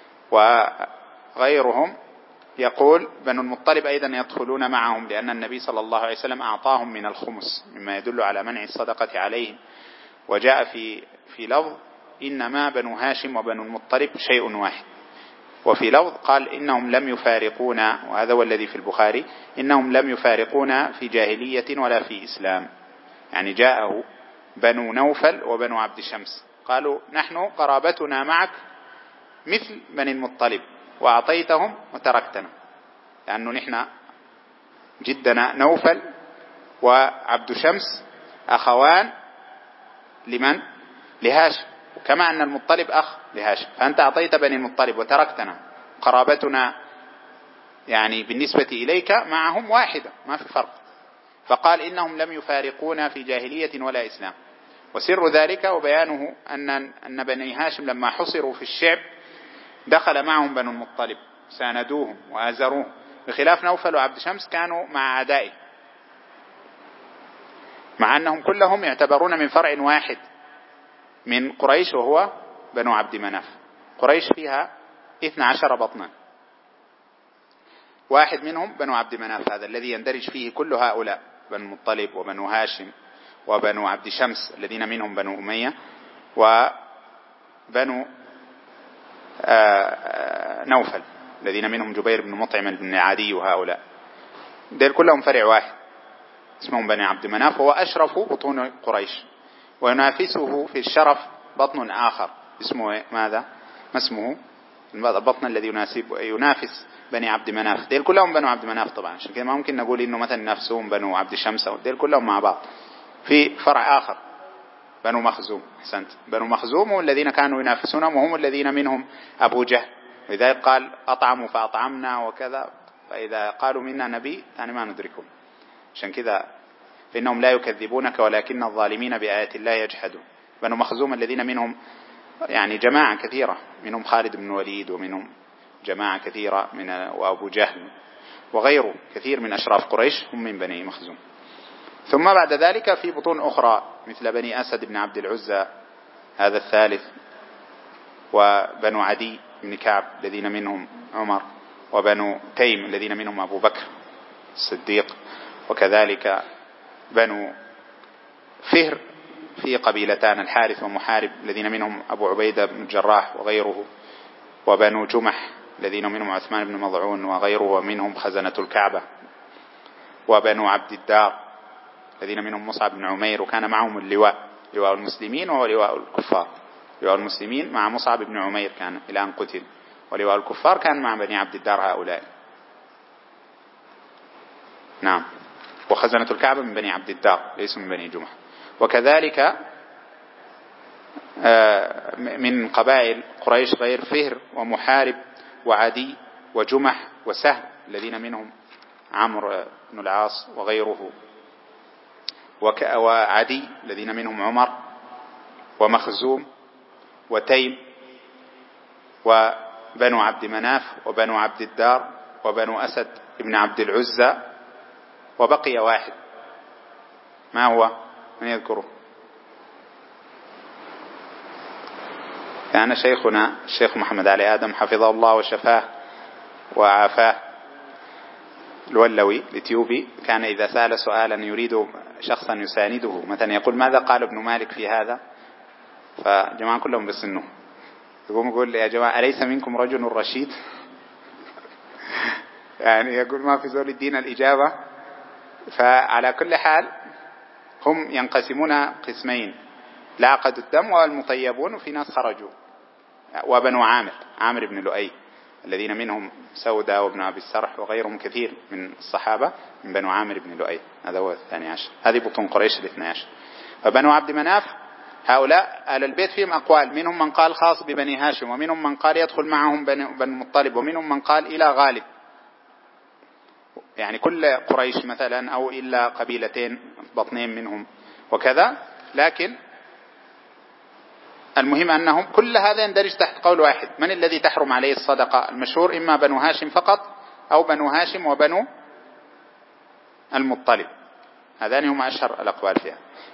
وغيرهم يقول بنو المطلب أيضا يدخلون معهم، لأن النبي صلى الله عليه وسلم أعطاهم من الخمس مما يدل على منع الصدقة عليهم. وجاء في لفظ إنما بنو هاشم وبنو المطلب شيء واحد، وفي لفظ قال إنهم لم يفارقونا، وهذا هو الذي في البخاري، إنهم لم يفارقونا في جاهلية ولا في إسلام. يعني جاءه بنو نوفل وبنو عبد شمس قالوا نحن قرابتنا معك مثل بني المطلب وأعطيتهم وتركتنا، لأنه نحن جدنا نوفل وعبد شمس أخوان لمن؟ لهاشم، كما أن المطلب أخ لهاشم، فأنت أعطيت بني المطلب وتركتنا، قرابتنا يعني بالنسبة إليك معهم واحدة ما في فرق. فقال إنهم لم يفارقونا في جاهلية ولا إسلام. وسر ذلك وبيانه أن بني هاشم لما حصروا في الشعب دخل معهم بنو المطلب ساندوهم وآزروهم، بخلاف نوفل وعبد شمس كانوا مع أعدائه، مع أنهم كلهم يعتبرون من فرع واحد من قريش وهو بنو عبد مناف. قريش فيها 12 بطنا، واحد منهم بنو عبد مناف، هذا الذي يندرج فيه كل هؤلاء، بنو المطلب وبنو هاشم وبنو عبد شمس الذين منهم بنو أمية وبنو نوفل الذين منهم جبير بن مطعم بن عدي، وهؤلاء دير كلهم فرع واحد اسمهم بني عبد مناف، وهو أشرف بطون قريش، وينافسه في الشرف بطن آخر اسمه ماذا؟ ما اسمه البطن الذي ينافس بني عبد مناف؟ دير كلهم بنو عبد مناف طبعا، عشان كده ما ممكن نقول إنه مثلا نفسهم بنو عبد شمس، دير كلهم مع بعض. في فرع آخر بنو مخزوم، أحسنت، بنو مخزوم هم الذين كانوا ينافسونهم، وهم الذين منهم أبو جهل، لذلك قال أطعموا فأطعمنا وكذا، فإذا قالوا منا نبي يعني ما ندركهم، عشان كذا فإنهم لا يكذبونك ولكن الظالمين بآيات الله يجحدون. بنو مخزوم الذين منهم يعني جماعة كثيرة، منهم خالد بن الوليد ومنهم جماعة كثيرة وأبو جهل وغيره كثير من أشراف قريش هم من بني مخزوم. ثم بعد ذلك في بطون أخرى مثل بني أسد بن عبد العزى هذا الثالث، وبنو عدي بن كعب الذين منهم عمر، وبنو تيم الذين منهم أبو بكر الصديق، وكذلك بنو فهر في قبيلتان الحارث ومحارب الذين منهم أبو عبيدة بن الجراح وغيره، وبنو جمح الذين منهم عثمان بن مضعون وغيره ومنهم خزنة الكعبة، وبنو عبد الدار الذين منهم مصعب بن عمير، وكان معهم اللواء، لواء المسلمين ولواء الكفار، لواء المسلمين مع مصعب بن عمير كان إلى أن قتل، ولواء الكفار كان مع بني عبد الدار هؤلاء. نعم، وخزنة الكعبة من بني عبد الدار ليسوا من بني جمح. وكذلك من قبائل قريش غير فهر ومحارب وعدي وجمح وسهل الذين منهم عمرو بن العاص وغيره، وعدي الذين منهم عمر، ومخزوم وتيم وبنو عبد مناف وبنو عبد الدار وبنو أسد ابن عبد العزى، وبقي واحد ما هو؟ من يذكره؟ كان شيخنا الشيخ محمد علي آدم حفظه الله وشفاه وعافاه الولوي الإثيوبي، كان إذا سأل سؤالا يريد شخصا يسانده مثلا يقول ماذا قال ابن مالك في هذا، فجماعة كلهم بسنه يقول يا جماعة أليس منكم رجل رشيد؟ يعني يقول ما في زول الدين الإجابة. فعلى كل حال هم ينقسمون قسمين، العقد الدم والمطيبون، وفي ناس خرجوا، وبنو عامر بن لؤي الذين منهم سودة وابن أبي السرح وغيرهم كثير من الصحابة من بنو عامر بن لؤي، هذا هو 12. هذه بطون قريش 12. فبنو عبد مناف هؤلاء آل البيت فيهم أقوال، منهم من قال خاص ببني هاشم، ومنهم من قال يدخل معهم بنو المطلب، ومنهم من قال إلى غالب، يعني كل قريش مثلا أو إلا قبيلتين بطنين منهم وكذا. لكن المهم أنهم كل هذا يندرج تحت قول واحد، من الذي تحرم عليه الصدقة؟ المشهور إما بنو هاشم فقط أو بنو هاشم وبنو المطلب، هذان هم أشهر الأقوال فيها.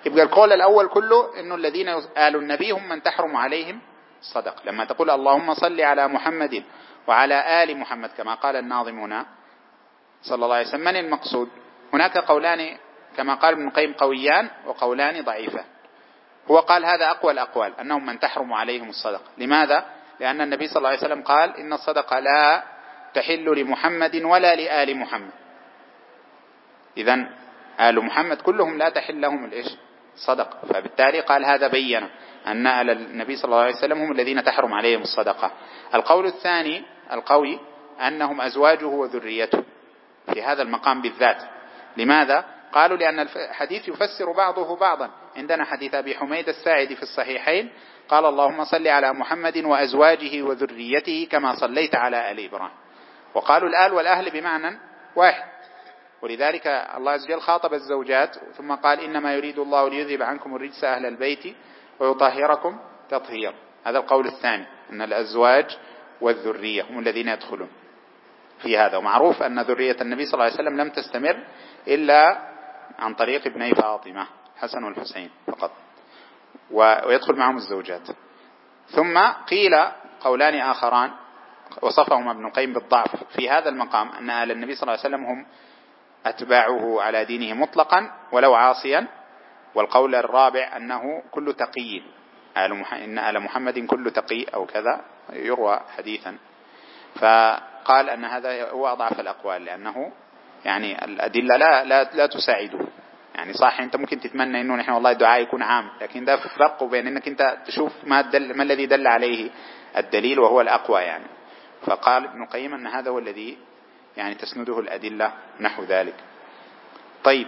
يبقى القول الأول كله إنه الذين آل النبي هم من تحرم عليهم الصدق. لما تقول اللهم صل على محمد وعلى آل محمد كما قال الناظم هنا صلى الله عليه وسلم، من المقصود؟ هناك قولان كما قال ابن القيم قويان وقولان ضعيفان. هو قال هذا أقوى الأقوال أنهم من تحرم عليهم الصدقة. لماذا؟ لأن النبي صلى الله عليه وسلم قال إن الصدقة لا تحل لمحمد ولا لآل محمد. إذن آل محمد كلهم لا تحل لهم الصدقة، فبالتالي قال هذا بين أن آل النبي صلى الله عليه وسلم هم الذين تحرم عليهم الصدقة. القول الثاني القوي أنهم أزواجه وذريته في هذا المقام بالذات. لماذا؟ قالوا لأن الحديث يفسر بعضه بعضا. عندنا حديث أبي حميد الساعدي في الصحيحين قال اللهم صل على محمد وأزواجه وذريته كما صليت على آل إبراهيم، وقالوا الآل والأهل بمعنى واحد، ولذلك الله عز وجل خاطب الزوجات ثم قال إنما يريد الله ليذهب عنكم الرجس أهل البيت ويطهركم تطهيرا. هذا القول الثاني أن الأزواج والذرية هم الذين يدخلون في هذا. ومعروف أن ذرية النبي صلى الله عليه وسلم لم تستمر إلا عن طريق ابني فاطمة حسن والحسين فقط، ويدخل معهم الزوجات. ثم قيل قولان آخران وصفهم ابن القيم بالضعف في هذا المقام أن آل النبي صلى الله عليه وسلم هم أتباعه على دينه مطلقا ولو عاصيا. والقول الرابع أنه كل تقي، إن آل محمد كل تقي أو كذا يروى حديثا. فقال أن هذا هو أضعف الأقوال لأنه يعني الأدلة لا تساعده. يعني صح أنت ممكن تتمنى إنه نحن والله الدعاء يكون عام، لكن ده فرق بين إنك أنت تشوف ما الذي دل عليه الدليل وهو الأقوى يعني. فقال ابن القيم أن هذا هو الذي يعني تسنده الأدلة نحو ذلك. طيب،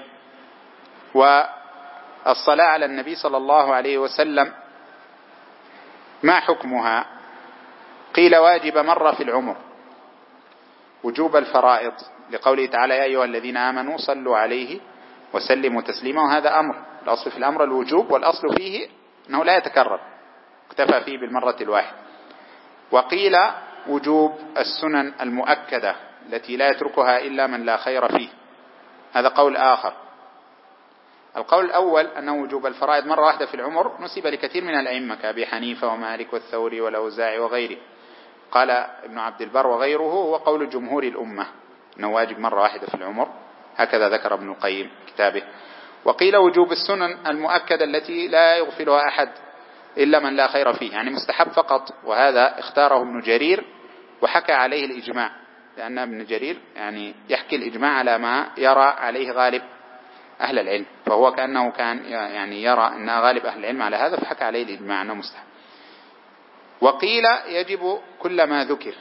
والصلاة على النبي صلى الله عليه وسلم ما حكمها؟ قيل واجب مرة في العمر وجوب الفرائض لقوله تعالى يا أيها الذين آمنوا صلوا عليه وسلموا تسليما، وهذا أمر. الأصل في الأمر الوجوب، والأصل فيه أنه لا يتكرر، اكتفى فيه بالمرة الواحدة. وقيل وجوب السنن المؤكدة التي لا يتركها إلا من لا خير فيه، هذا قول آخر. القول الأول أنه وجوب الفرائض مرة واحدة في العمر نسب لكثير من الأئمة كأبي حنيفة ومالك والثوري والأوزاعي وغيره. قال ابن عبد البر وغيره هو قول جمهور الأمة أنه واجب مرة واحدة في العمر، هكذا ذكر ابن القيم كتابه. وقيل وجوب السنن المؤكدة التي لا يغفلها أحد إلا من لا خير فيه، يعني مستحب فقط، وهذا اختاره ابن جرير وحكى عليه الإجماع، لأن ابن جرير يعني يحكي الإجماع على ما يرى عليه غالب أهل العلم، فهو كأنه كان يعني يرى أن غالب أهل العلم على هذا فحكى عليه الإجماع أنه مستحب. وقيل يجب كل ما ذكر،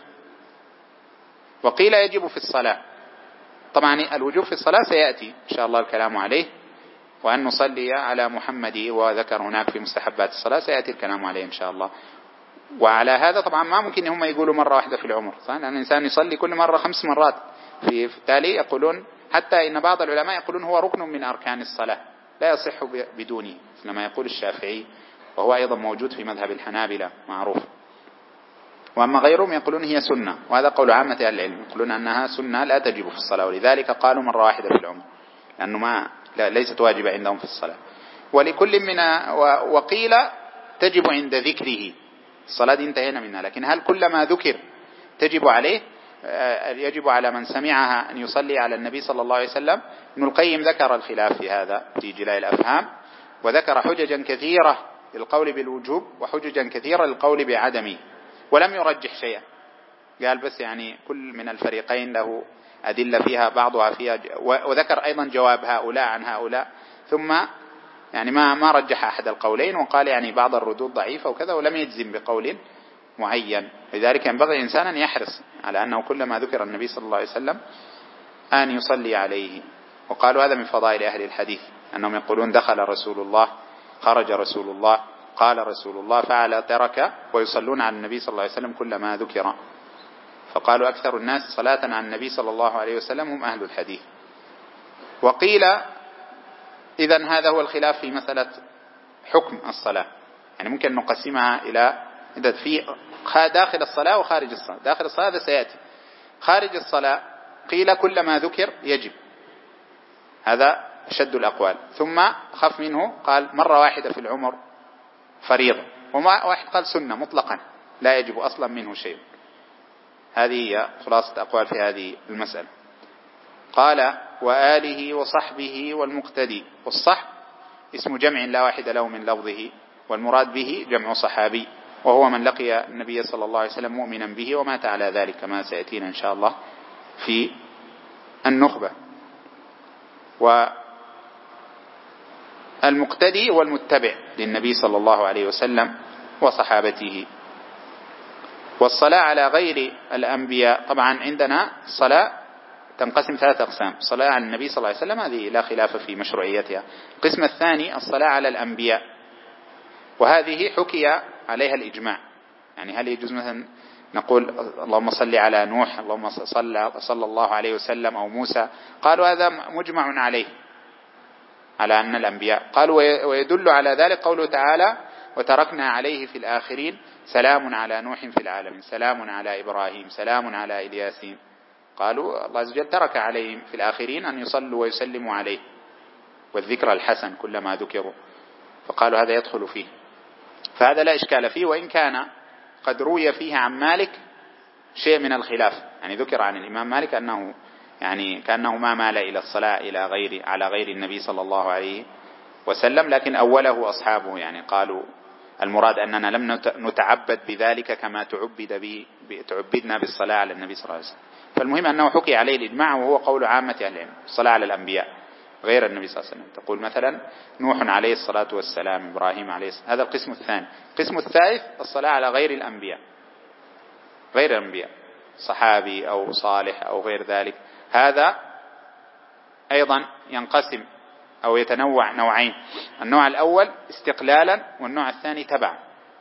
وقيل يجب في الصلاة. طبعا الوجوب في الصلاة سيأتي إن شاء الله الكلام عليه، وأن نصلي على محمد وذكر هناك في مستحبات الصلاة سيأتي الكلام عليه إن شاء الله. وعلى هذا طبعا ما ممكن هم يقولوا مرة واحدة في العمر، لأن الإنسان يصلي كل مرة 5 مرات في التالي. يقولون حتى إن بعض العلماء يقولون هو ركن من أركان الصلاة لا يصح بدونه، لما يقول الشافعي، وهو أيضا موجود في مذهب الحنابلة معروف. وأما غيرهم يقولون هي سنة، وهذا قول عامة أهل العلم، يقولون أنها سنة لا تجب في الصلاة، ولذلك قالوا مرة واحدة في العمر لأنه ليست واجبة عندهم في الصلاة. ولكل وقيل تجب عند ذكره، الصلاة دي انتهينا منها، لكن هل كل ما ذكر تجب عليه؟ يجب على من سمعها أن يصلي على النبي صلى الله عليه وسلم. ابن القيم ذكر الخلاف في هذا في جلاء الأفهام، وذكر حججا كثيرة للقول بالوجوب وحججا كثيرة للقول بعدمه، ولم يرجح شيئا، قال بس يعني كل من الفريقين له أدلة فيها بعضها فيها، وذكر أيضا جواب هؤلاء عن هؤلاء، ثم يعني ما رجح أحد القولين، وقال يعني بعض الردود ضعيفة وكذا، ولم يجزم بقول معين. لذلك ينبغي الإنسان أن يحرص على أنه كل ما ذكر النبي صلى الله عليه وسلم أن يصلي عليه. وقالوا هذا من فضائل أهل الحديث، أنهم يقولون دخل رسول الله، خرج رسول الله، قال رسول الله، فعل ترك، ويصلون على النبي صلى الله عليه وسلم كل ما ذكر. فقالوا أكثر الناس صلاة على النبي صلى الله عليه وسلم هم أهل الحديث. وقيل إذن هذا هو الخلاف في مسألة حكم الصلاة، يعني ممكن نقسمها إلى في داخل الصلاة وخارج الصلاة. داخل الصلاة هذا سيأتي. خارج الصلاة قيل كل ما ذكر يجب، هذا أشد الأقوال. ثم أخف منه قال مرة واحدة في العمر فريضة، واحد قال سنة مطلقا لا يجب أصلا منه شيء. هذه هي خلاصة أقوال في هذه المسألة. قال وآله وصحبه والمقتدي. والصحب اسم جمع لا واحد له من لفظه، والمراد به جمع صحابي، وهو من لقي النبي صلى الله عليه وسلم مؤمنا به ومات على ذلك، كما سيأتينا إن شاء الله في النخبة. والمقتدي هو المتبع للنبي صلى الله عليه وسلم وصحابته. والصلاة على غير الأنبياء، طبعا عندنا الصلاة تنقسم 3 أقسام: الصلاة على النبي صلى الله عليه وسلم هذه لا خلاف في مشروعيتها. القسم الثاني الصلاة على الأنبياء، وهذه حكي عليها الإجماع. يعني هل يجوز مثلا نقول اللهم صل على نوح، اللهم صلى الله عليه وسلم، أو موسى؟ قالوا هذا مجمع عليه على أن الأنبياء. قالوا ويدل على ذلك قوله تعالى وتركنا عليه في الآخرين سلام على نوح في العالمين، سلام على إبراهيم، سلام على إلياسين. قالوا الله عز وجل ترك عليهم في الآخرين أن يصلوا ويسلموا عليه، والذكر الحسن كلما ذكروا، فقالوا هذا يدخل فيه. فهذا لا إشكال فيه، وإن كان قد روي فيه عن مالك شيء من الخلاف. يعني ذكر عن الإمام مالك أنه يعني كأنه ما مال إلى الصلاة على غير النبي صلى الله عليه وسلم، لكن أوله أصحابه. يعني قالوا المراد أننا لم نتعبد بذلك كما تعبدنا بالصلاة على النبي صلى الله عليه وسلم. فالمهم أنه حكي عليه الإجماع، وهو قول عامة أهل العلم: الصلاة على الأنبياء غير النبي صلى الله عليه وسلم. تقول مثلا نوح عليه الصلاة والسلام، إبراهيم عليه السلام. هذا القسم الثاني. القسم الثالث الصلاة على غير الأنبياء، غير الأنبياء، صحابي أو صالح أو غير ذلك. هذا أيضا ينقسم أو يتنوع نوعين: النوع الأول استقلالا، والنوع الثاني تبعا.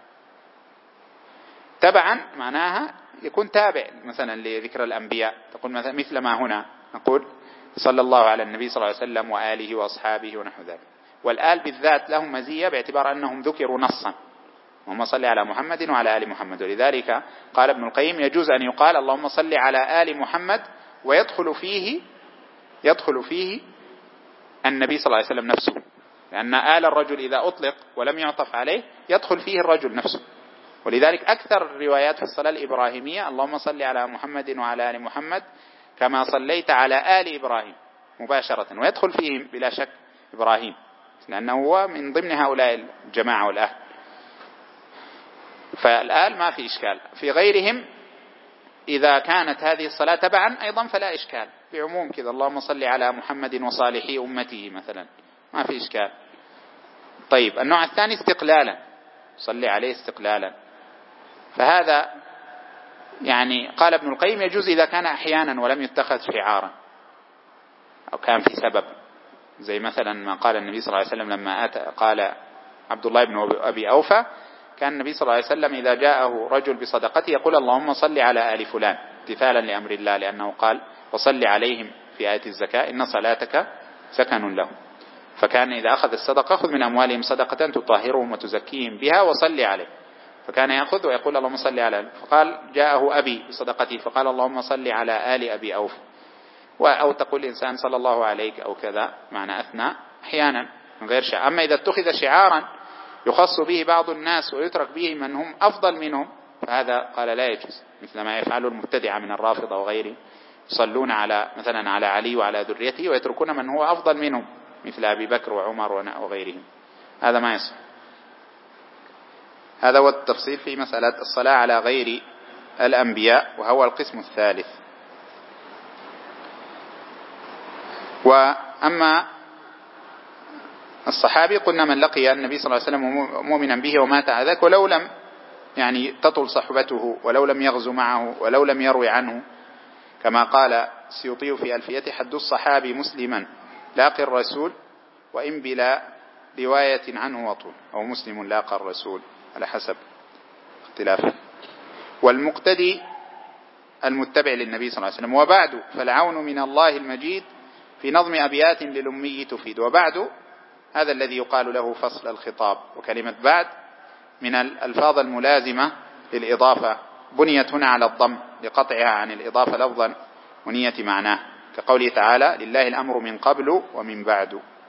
تبعا معناها يكون تابع مثلا لذكر الأنبياء. تقول مثل ما هنا نقول صلى الله على النبي صلى الله عليه وسلم وآله وأصحابه ونحو ذلك. والآل بالذات لهم مزية باعتبار أنهم ذكروا نصا، اللهم صل على محمد وعلى آل محمد. ولذلك قال ابن القيم يجوز أن يقال اللهم صل على آل محمد، ويدخل فيه النبي صلى الله عليه وسلم نفسه، لأن آل الرجل إذا أطلق ولم يعطف عليه يدخل فيه الرجل نفسه. ولذلك أكثر الروايات في الصلاة الإبراهيمية اللهم صل على محمد وعلى آل محمد كما صليت على آل إبراهيم مباشرة، ويدخل فيهم بلا شك إبراهيم، لأنه هو من ضمن هؤلاء الجماعة والأهل. فالآل ما في إشكال. في غيرهم إذا كانت هذه الصلاة تبعا أيضا فلا إشكال، بعموم كذا اللهم صل على محمد وصالحي أمته مثلا، ما في إشكال. طيب النوع الثاني استقلالا، صلي عليه استقلالا. فهذا يعني قال ابن القيم يجوز إذا كان أحيانا ولم يتخذ شعارا، أو كان في سبب، زي مثلا ما قال النبي صلى الله عليه وسلم لما قال عبد الله بن أبي أوفى: كان النبي صلى الله عليه وسلم إذا جاءه رجل بصدقته يقول اللهم صل على آل فلان، امتثالا لأمر الله، لأنه قال وصل عليهم في آية الزكاة إن صلاتك سكن لهم. فكان إذا أخذ الصدقة خذ من أموالهم صدقة تطهرهم وتزكيهم بها وصل عليه، فكان يأخذ ويقول اللهم صل على. فقال جاءه أبي بصدقته فقال اللهم صل على آل أبي أوف. أو تقول الإنسان صلى الله عليك أو كذا، معنى أثناء أحيانا من غير شعار. أما إذا اتخذ شعارا يخص به بعض الناس ويترك به من هم أفضل منهم، فهذا قال لا يجوز، مثل ما يفعل المبتدعة من الرافضة وغيره، يصلون على مثلا على علي وعلى ذريته ويتركون من هو أفضل منهم مثل أبي بكر وعمر وغيرهم. هذا ما يصح. هذا هو التفصيل في مسألة الصلاة على غير الأنبياء، وهو القسم الثالث. وأما الصحابي قلنا من لقي النبي صلى الله عليه وسلم مؤمنا به ومات على ذلك، ولو لم يعني تطل صحبته، ولو لم يغزو معه، ولو لم يروي عنه، كما قال السيوطي في ألفيته: حد الصحابي مسلما لاقي الرسول وإن بلا رواية عنه وطول، أو مسلم لاقى الرسول على حسب اختلافه. والمقتدي المتبع للنبي صلى الله عليه وسلم. وبعد فالعون من الله المجيد في نظم أبيات للأمي تفيد. وبعد هذا الذي يقال له فصل الخطاب. وكلمة بعد من الألفاظ الملازمة للإضافة، بنيت هنا على الضم لقطعها عن الإضافة لفظا ونية معناه، كقوله تعالى: لله الأمر من قبل ومن بعد.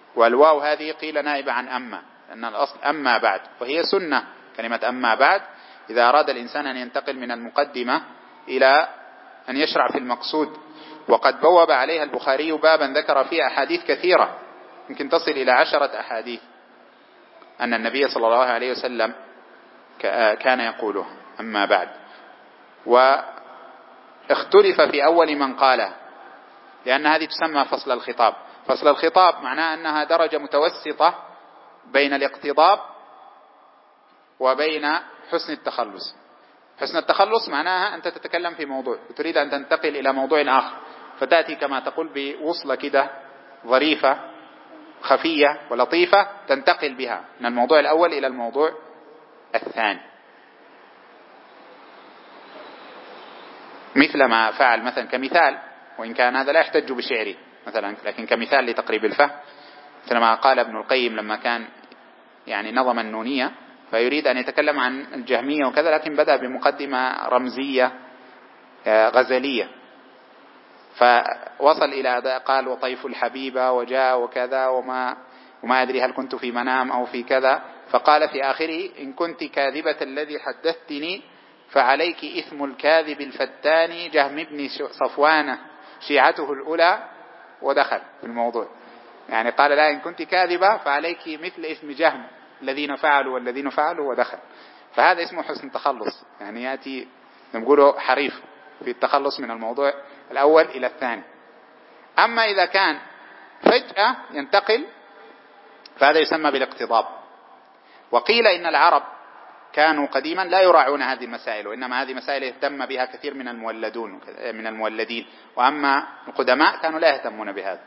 والواو هذه قيل نائبة عن أما، لأن الأصل أما بعد، وهي سنة كلمة أما بعد إذا أراد الإنسان أن ينتقل من المقدمة إلى أن يشرع في المقصود. وقد بوب عليها البخاري بابا ذكر فيه أحاديث كثيرة يمكن تصل إلى 10 أحاديث أن النبي صلى الله عليه وسلم كان يقوله أما بعد. واختلف في أول من قاله، لأن هذه تسمى فصل الخطاب. فصل الخطاب معناه أنها درجة متوسطة بين الاقتضاب وبين حسن التخلص. حسن التخلص معناها أنت تتكلم في موضوع وتريد أن تنتقل إلى موضوع آخر، فتأتي كما تقول بوصلة كده ظريفة خفية ولطيفة تنتقل بها من الموضوع الأول إلى الموضوع الثاني، مثل ما فعل مثلا كمثال، وإن كان هذا لا يحتج بشعره مثلا، لكن كمثال لتقريب الفهم، مثل ما قال ابن القيم لما كان يعني نظم النونية فيريد أن يتكلم عن الجهمية وكذا، لكن بدأ بمقدمة رمزية غزلية، فوصل إلى قال وطيف الحبيبة وجاء وكذا وما أدري هل كنت في منام أو في كذا، فقال في آخره إن كنت كاذبة الذي حدثتني فعليك إثم الكاذب الفتان جهم بن صفوان شيعته الأولى، ودخل في الموضوع. يعني قال لا، إن كنت كاذبة فعليك مثل اسم جهم الذين فعلوا والذين فعلوا، ودخل. فهذا اسمه حسن تخلص، يعني يأتي نقوله حريف في التخلص من الموضوع الأول إلى الثاني. أما إذا كان فجأة ينتقل فهذا يسمى بالاقتضاب. وقيل إن العرب كانوا قديما لا يراعون هذه المسائل، وإنما هذه مسائل يهتم بها كثير من المولدين، وأما القدماء كانوا لا يهتمون بهذا،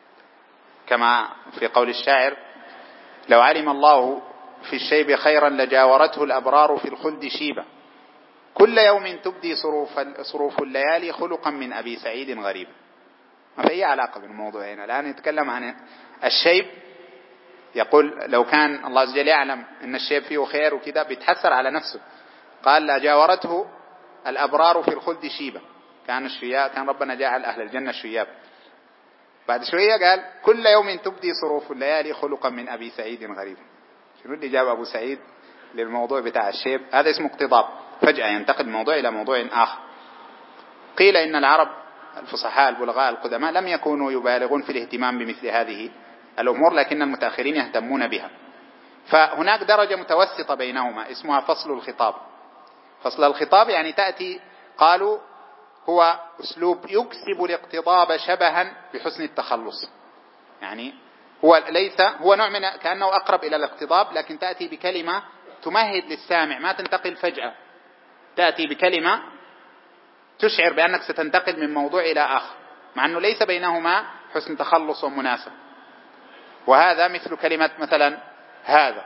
كما في قول الشاعر لو علم الله في الشيب خيرا لجاورته الأبرار في الخلد شيبا كل يوم تبدي صروف الليالي خلقا من أبي سعيد غريبا. ما في أي علاقة بالموضوع هنا. الآن يتكلم عن الشيب، يقول لو كان الله عز وجل يعلم أن الشيب فيه خير وكذا بيتحسر على نفسه، قال لجاورته الأبرار في الخلد شيبا، كان الشياب، كان ربنا جعل أهل الجنة الشياب. بعد شوية قال كل يوم تبدي صروف الليالي خلقا من أبي سعيد غريبا. شنو اللي جاب أبو سعيد للموضوع بتاع الشيب؟ هذا اسمه اقتضاب، فجأة ينتقل الموضوع إلى موضوع آخر. قيل إن العرب الفصحاء البلغاء القدماء لم يكونوا يبالغون في الاهتمام بمثل هذه الأمور، لكن المتأخرين يهتمون بها. فهناك درجة متوسطة بينهما اسمها فصل الخطاب. فصل الخطاب يعني تأتي، قالوا هو أسلوب يكسب الاقتضاب شبها بحسن التخلص، يعني هو نوع من كأنه أقرب إلى الاقتضاب، لكن تأتي بكلمة تمهد للسامع، ما تنتقل فجأة، تأتي بكلمة تشعر بأنك ستنتقل من موضوع إلى آخر، مع أنه ليس بينهما حسن تخلص ومناسب. وهذا مثل كلمة مثلا هذا،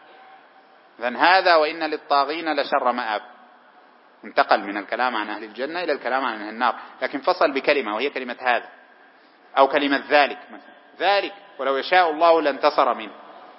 إذن هذا وإن للطاغين لشر مآب، انتقل من الكلام عن أهل الجنة إلى الكلام عن أهل النار، لكن فصل بكلمة وهي كلمة هذا، أو كلمة ذلك مثلا، ذلك ولو يشاء الله لانتصر منه.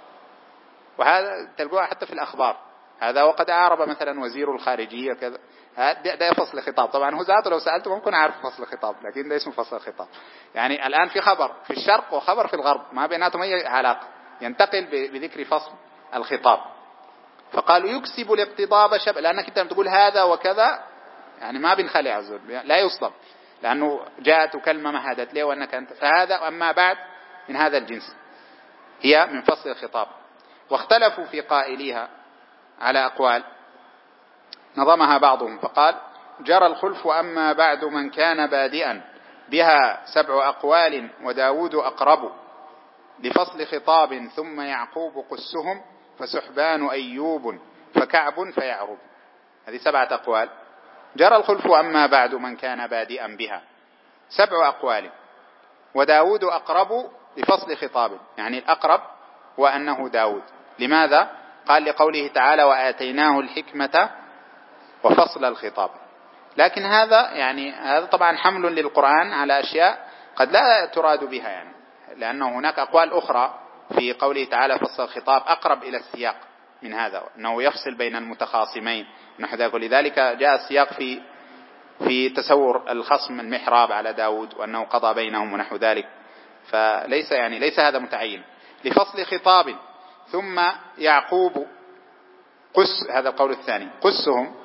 وهذا تلقوها حتى في الأخبار، هذا وقد أعرب مثلا وزير الخارجية كذا، ده فصل خطاب. طبعا هو ذاته لو سألته ممكن أعرف فصل خطاب، لكن ده اسمه فصل خطاب. يعني الآن في خبر في الشرق وخبر في الغرب ما بيناتهم أي علاقة، ينتقل بذكر فصل الخطاب. فقالوا يكسب الاقتضاب شبه، لأنك أنت تقول هذا وكذا يعني ما بنخلع الزول، لا يصدم، لأنه جاءت كلمة مهدت له وأنك أنت، فهذا أما بعد من هذا الجنس، هي من فصل الخطاب. واختلفوا في قائليها على أقوال نظمها بعضهم فقال جرى الخلف أما بعد من كان بادئا بها 7 أقوال وداود أقرب لفصل خطاب ثم يعقوب قسهم فسحبان أيوب فكعب فيعرب. هذه 7 أقوال. جرى الخلف أما بعد من كان بادئا بها 7 أقوال وداود أقرب لفصل خطاب، يعني الأقرب هو أنه داود. لماذا؟ قال لقوله تعالى وآتيناه الحكمة وفصل الخطاب. لكن هذا طبعا حمل للقرآن على أشياء قد لا تراد بها، يعني لأنه هناك أقوال أخرى في قوله تعالى فصل الخطاب أقرب إلى السياق من هذا، أنه يفصل بين المتخاصمين نحو ذلك. ولذلك جاء السياق في تسور الخصم المحراب على داود وأنه قضى بينهم ونحو ذلك، فليس ليس هذا متعين. لفصل خطاب، ثم يعقوب قس، هذا القول الثاني، قسهم،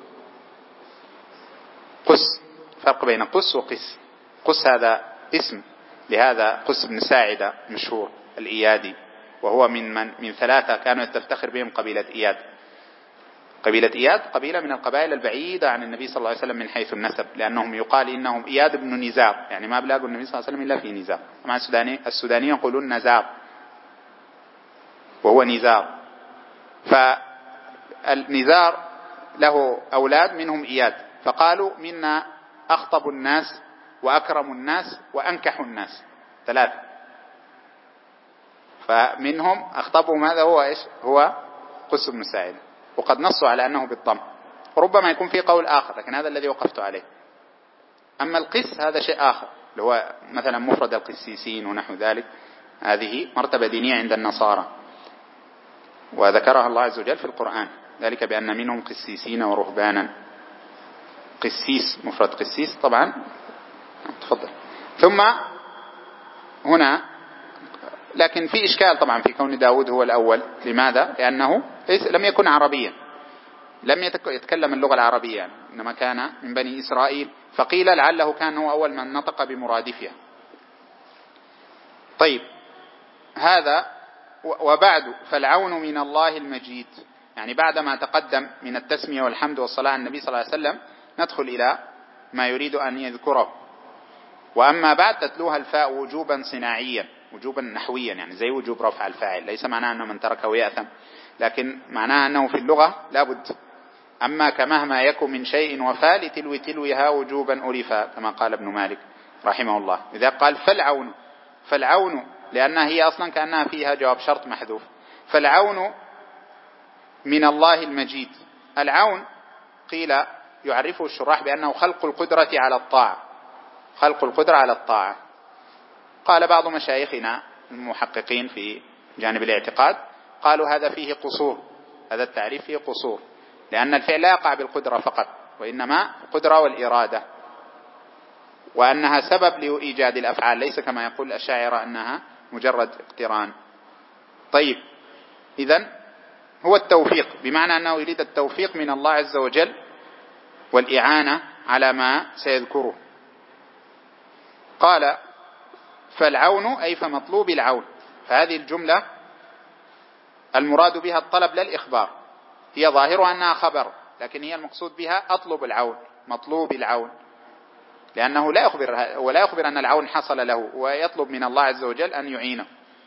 قس، فرق بين قس وقس. قس هذا اسم لهذا قس بن ساعدة مشهور الإيادي، وهو من ثلاثة كانوا تفتخر بهم قبيلة إياد. قبيلة إياد قبيلة من القبائل البعيدة عن النبي صلى الله عليه وسلم من حيث النسب، لأنهم يقال إنهم إياد بن نزار، يعني ما بلاقوا النبي صلى الله عليه وسلم إلا في نزار. مع السودانيين يقولون نزار وهو نزار. فالنزار له أولاد منهم إياد، فقالوا منا أخطب الناس وأكرم الناس وأنكح الناس، ثلاثة. فمنهم أخطبهم هذا هو إيش؟ هو قس بن ساعدة، وقد نصوا على أنه بالضم، وربما يكون في قول آخر، لكن هذا الذي وقفت عليه. أما القس هذا شيء آخر، اللي هو مثلا مفرد القسيسين ونحو ذلك، هذه مرتبة دينية عند النصارى، وذكرها الله عز وجل في القرآن، ذلك بأن منهم قسيسين ورهبانا. قسيس مفرد قسيس طبعا. تفضل. ثم هنا لكن في إشكال طبعا في كون داود هو الأول. لماذا؟ لأنه لم يكن عربيا، لم يتكلم اللغة العربية، إنما كان من بني إسرائيل، فقيل لعله كان هو أول من نطق بمرادفها. طيب، هذا. وبعد فالعون من الله المجيد، يعني بعدما تقدم من التسمية والحمد والصلاة على النبي صلى الله عليه وسلم ندخل إلى ما يريد أن يذكره. وأما بعد تتلوها الفاء وجوبا صناعيا، وجوبا نحويا، يعني زي وجوب رفع الفاعل، ليس معناه أن من تركه يأثم، لكن معناه أنه في اللغة لابد. أما كمهما يكن من شيء وفاء لتلو تلوها وجوبا ألفا، كما قال ابن مالك رحمه الله. إذا قال فالعون، فالعون لأنها هي أصلا كأنها فيها جواب شرط محذوف. فالعون من الله المجيد. العون قيل يعرفه الشراح بأنه خلق القدرة على الطاعة، خلق القدرة على الطاعة. قال بعض مشايخنا المحققين في جانب الاعتقاد قالوا هذا فيه قصور، هذا التعريف فيه قصور، لأن الفعل لا يقع بالقدرة فقط، وإنما القدرة والإرادة، وأنها سبب لإيجاد الأفعال، ليس كما يقول الأشاعرة أنها مجرد اقتران. طيب، إذن هو التوفيق، بمعنى أنه يريد التوفيق من الله عز وجل والإعانة على ما سيذكره. قال فالعون أي فمطلوب العون. فهذه الجملة المراد بها الطلب لا الإخبار، هي ظاهرها أنها خبر، لكن هي المقصود بها أطلب العون، مطلوب العون، لأنه لا يخبر أن العون حصل له، ويطلب من الله عز وجل أن يعينه،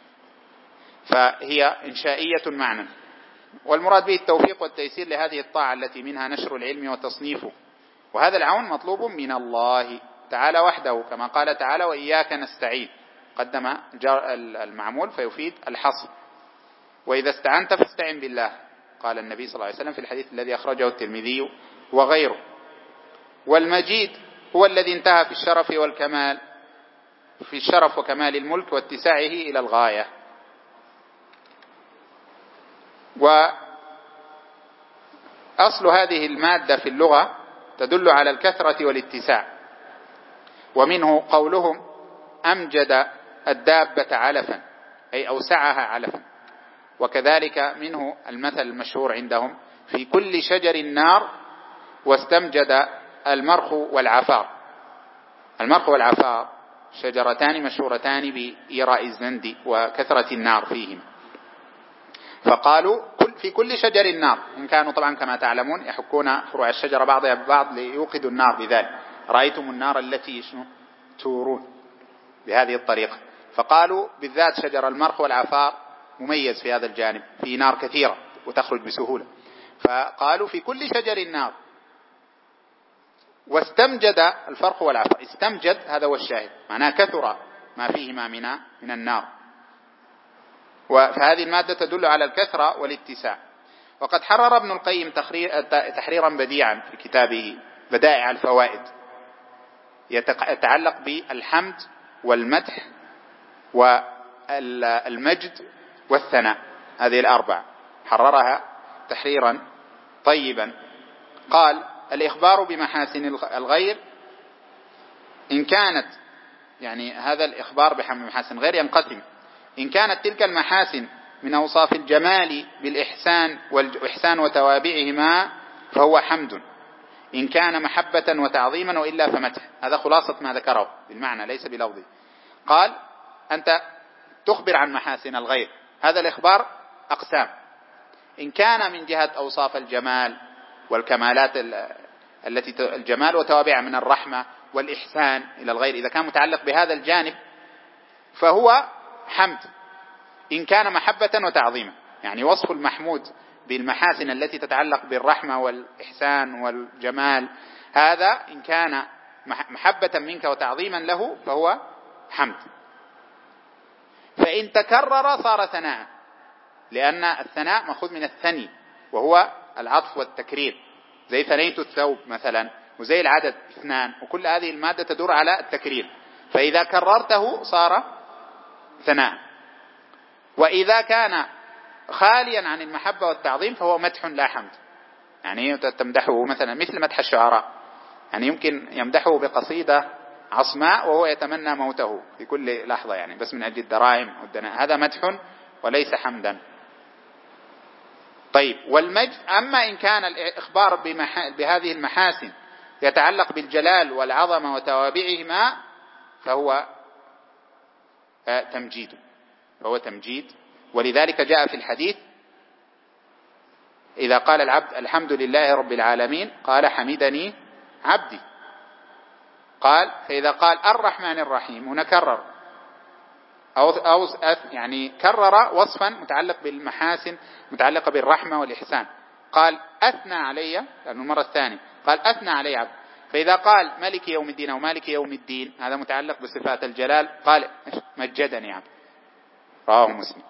فهي إنشائية معنى. والمراد به التوفيق والتيسير لهذه الطاعة التي منها نشر العلم وتصنيفه، وهذا العون مطلوب من الله تعالى وحده، كما قال تعالى وإياك نستعين، قدم المعمول فيفيد الحصر. وإذا استعنت فاستعن بالله، قال النبي صلى الله عليه وسلم في الحديث الذي أخرجه الترمذي وغيره. والمجيد هو الذي انتهى في الشرف والكمال، في الشرف وكمال الملك واتساعه إلى الغاية. وأصل هذه المادة في اللغة تدل على الكثرة والاتساع، ومنه قولهم أمجد الدابة علفا، أي أوسعها علفا. وكذلك منه المثل المشهور عندهم في كل شجر نار واستمجد المرخ والعفار. المرخ والعفار شجرتان مشهورتان بإيراء الزند وكثرة النار فيهم، فقالوا في كل شجر نار. إن كانوا طبعا كما تعلمون يحكون فروع الشجرة بعضها ببعض ليوقدوا النار بذلك. رأيتم النار التي تورون بهذه الطريقة، فقالوا بالذات شجر المرخ والعفار مميز في هذا الجانب، في نار كثيرة وتخرج بسهولة، فقالوا في كل شجر نار. واستمجد الفرخ والعفار، استمجد هذا هو الشاهد، معناه كثر ما فيهما من النار. فهذه المادة تدل على الكثرة والاتساع. وقد حرر ابن القيم تحريرا بديعا في كتابه بدائع الفوائد، يتعلق بالحمد والمدح والمجد والثناء، هذه الأربع حررها تحريرا طيبا. قال الإخبار بمحاسن الغير إن كانت، يعني هذا الإخبار بمحاسن الغير ينقسم، إن كانت تلك المحاسن من أوصاف الجمال بالإحسان والإحسان وتوابعهما فهو حمد، إن كان محبة وتعظيما وإلا فمدح. هذا خلاصة ما ذكره بالمعنى ليس بلفظه. قال أنت تخبر عن محاسن الغير، هذا الإخبار أقسام، إن كان من جهة أوصاف الجمال والكمالات التي الجمال وتوابع من الرحمة والإحسان إلى الغير، إذا كان متعلق بهذا الجانب فهو حمد. إن كان محبة وتعظيما، يعني وصف المحمود بالمحاسن التي تتعلق بالرحمة والإحسان والجمال، هذا إن كان محبة منك وتعظيما له فهو حمد. فإن تكرر صار ثناء، لأن الثناء مأخوذ من الثني وهو العطف والتكرير، زي ثنيت الثوب مثلا، وزي العدد 2، وكل هذه المادة تدور على التكرير، فإذا كررته صار ثناء. وإذا كان خاليا عن المحبة والتعظيم فهو مدح لا حمد، يعني تمدحه مثلا مثل مدح الشعراء، يعني يمكن يمدحه بقصيدة عصماء وهو يتمنى موته في كل لحظة، يعني بس من أجل الدراهم والدناء، هذا مدح وليس حمدا. طيب، والمجد أما إن كان الإخبار بهذه المحاسن يتعلق بالجلال والعظمة وتوابعهما فهو تمجيد، ولذلك جاء في الحديث إذا قال العبد الحمد لله رب العالمين قال حمدني عبدي. قال فإذا قال الرحمن الرحيم ونكرر أو يعني كرر وصفا متعلق بالمحاسن متعلقة بالرحمة والإحسان، قال أثنى علي، لأنه المرة الثانية قال أثنى علي عبد. فإذا قال ملك يوم الدين أو مالك يوم الدين، هذا متعلق بصفات الجلال، قال مجدني عبد، رواه مسلم.